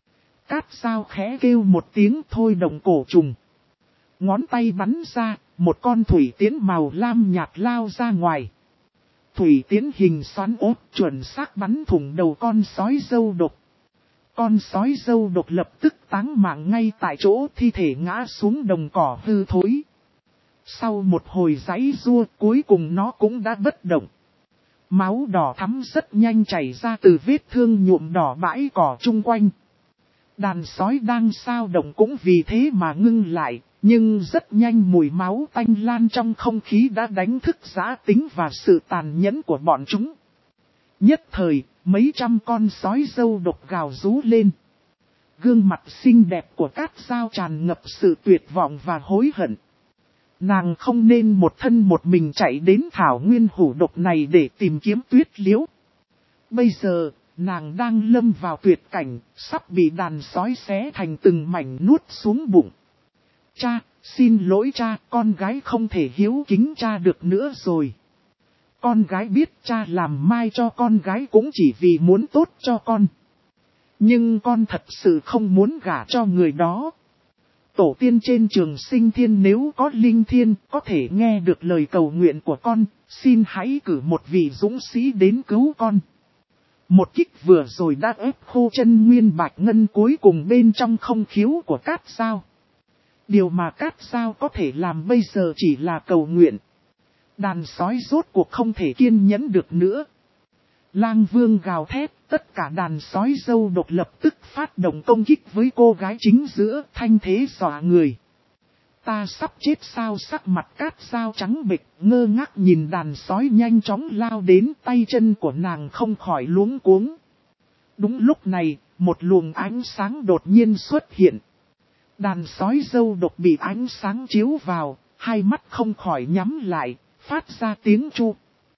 Cát Dao khẽ kêu một tiếng thôi động cổ trùng. Ngón tay bắn ra, một con thủy tiến màu lam nhạt lao ra ngoài. Thủy tiến hình xoắn ốp chuẩn xác bắn thủng đầu con sói dâu độc. Con sói dâu độc lập tức táng mạng ngay tại chỗ, thi thể ngã xuống đồng cỏ hư thối. Sau một hồi giãy giụa, cuối cùng nó cũng đã bất động. Máu đỏ thắm rất nhanh chảy ra từ vết thương nhuộm đỏ bãi cỏ chung quanh. Đàn sói đang sao động cũng vì thế mà ngưng lại, nhưng rất nhanh mùi máu tanh lan trong không khí đã đánh thức dã tính và sự tàn nhẫn của bọn chúng. Nhất thời, mấy trăm con sói dâu độc gào rú lên. Gương mặt xinh đẹp của Cát Dao tràn ngập sự tuyệt vọng và hối hận. Nàng không nên một thân một mình chạy đến thảo nguyên hủ độc này để tìm kiếm tuyết liễu. Bây giờ, nàng đang lâm vào tuyệt cảnh, sắp bị đàn sói xé thành từng mảnh nuốt xuống bụng. Cha, xin lỗi cha, con gái không thể hiếu kính cha được nữa rồi. Con gái biết cha làm mai cho con gái cũng chỉ vì muốn tốt cho con. Nhưng con thật sự không muốn gả cho người đó. Tổ tiên trên trường sinh thiên nếu có linh thiên có thể nghe được lời cầu nguyện của con, xin hãy cử một vị dũng sĩ đến cứu con. Một kích vừa rồi đã ép khô chân nguyên bạch ngân cuối cùng bên trong không khiếu của Cát Dao. Điều mà Cát Dao có thể làm bây giờ chỉ là cầu nguyện. Đàn sói rốt cuộc không thể kiên nhẫn được nữa. Lang Vương gào thét, tất cả đàn sói dâu độc lập tức phát động công kích với cô gái chính giữa, thanh thế dọa người. Ta sắp chết sao? Sắc mặt Cát Dao trắng bệch, ngơ ngác nhìn đàn sói nhanh chóng lao đến, tay chân của nàng không khỏi luống cuống. Đúng lúc này, một luồng ánh sáng đột nhiên xuất hiện. Đàn sói dâu độc bị ánh sáng chiếu vào, hai mắt không khỏi nhắm lại, phát ra tiếng chu.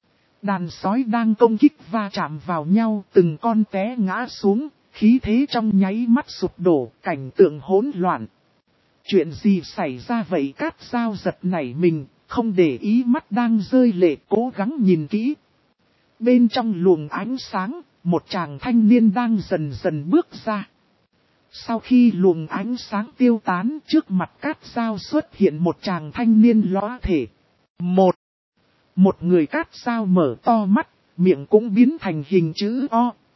Đàn sói đang công kích va chạm vào nhau, từng con té ngã xuống, khí thế trong nháy mắt sụp đổ, cảnh tượng hỗn loạn. Chuyện gì xảy ra vậy? Cát Dao giật nảy mình, không để ý mắt đang rơi lệ, cố gắng nhìn kỹ. Bên trong luồng ánh sáng, một chàng thanh niên đang dần dần bước ra. Sau khi luồng ánh sáng tiêu tán, trước mặt Cát Dao xuất hiện một chàng thanh niên lóa thể. Một Một người Cát Dao mở to mắt, miệng cũng biến thành hình chữ O.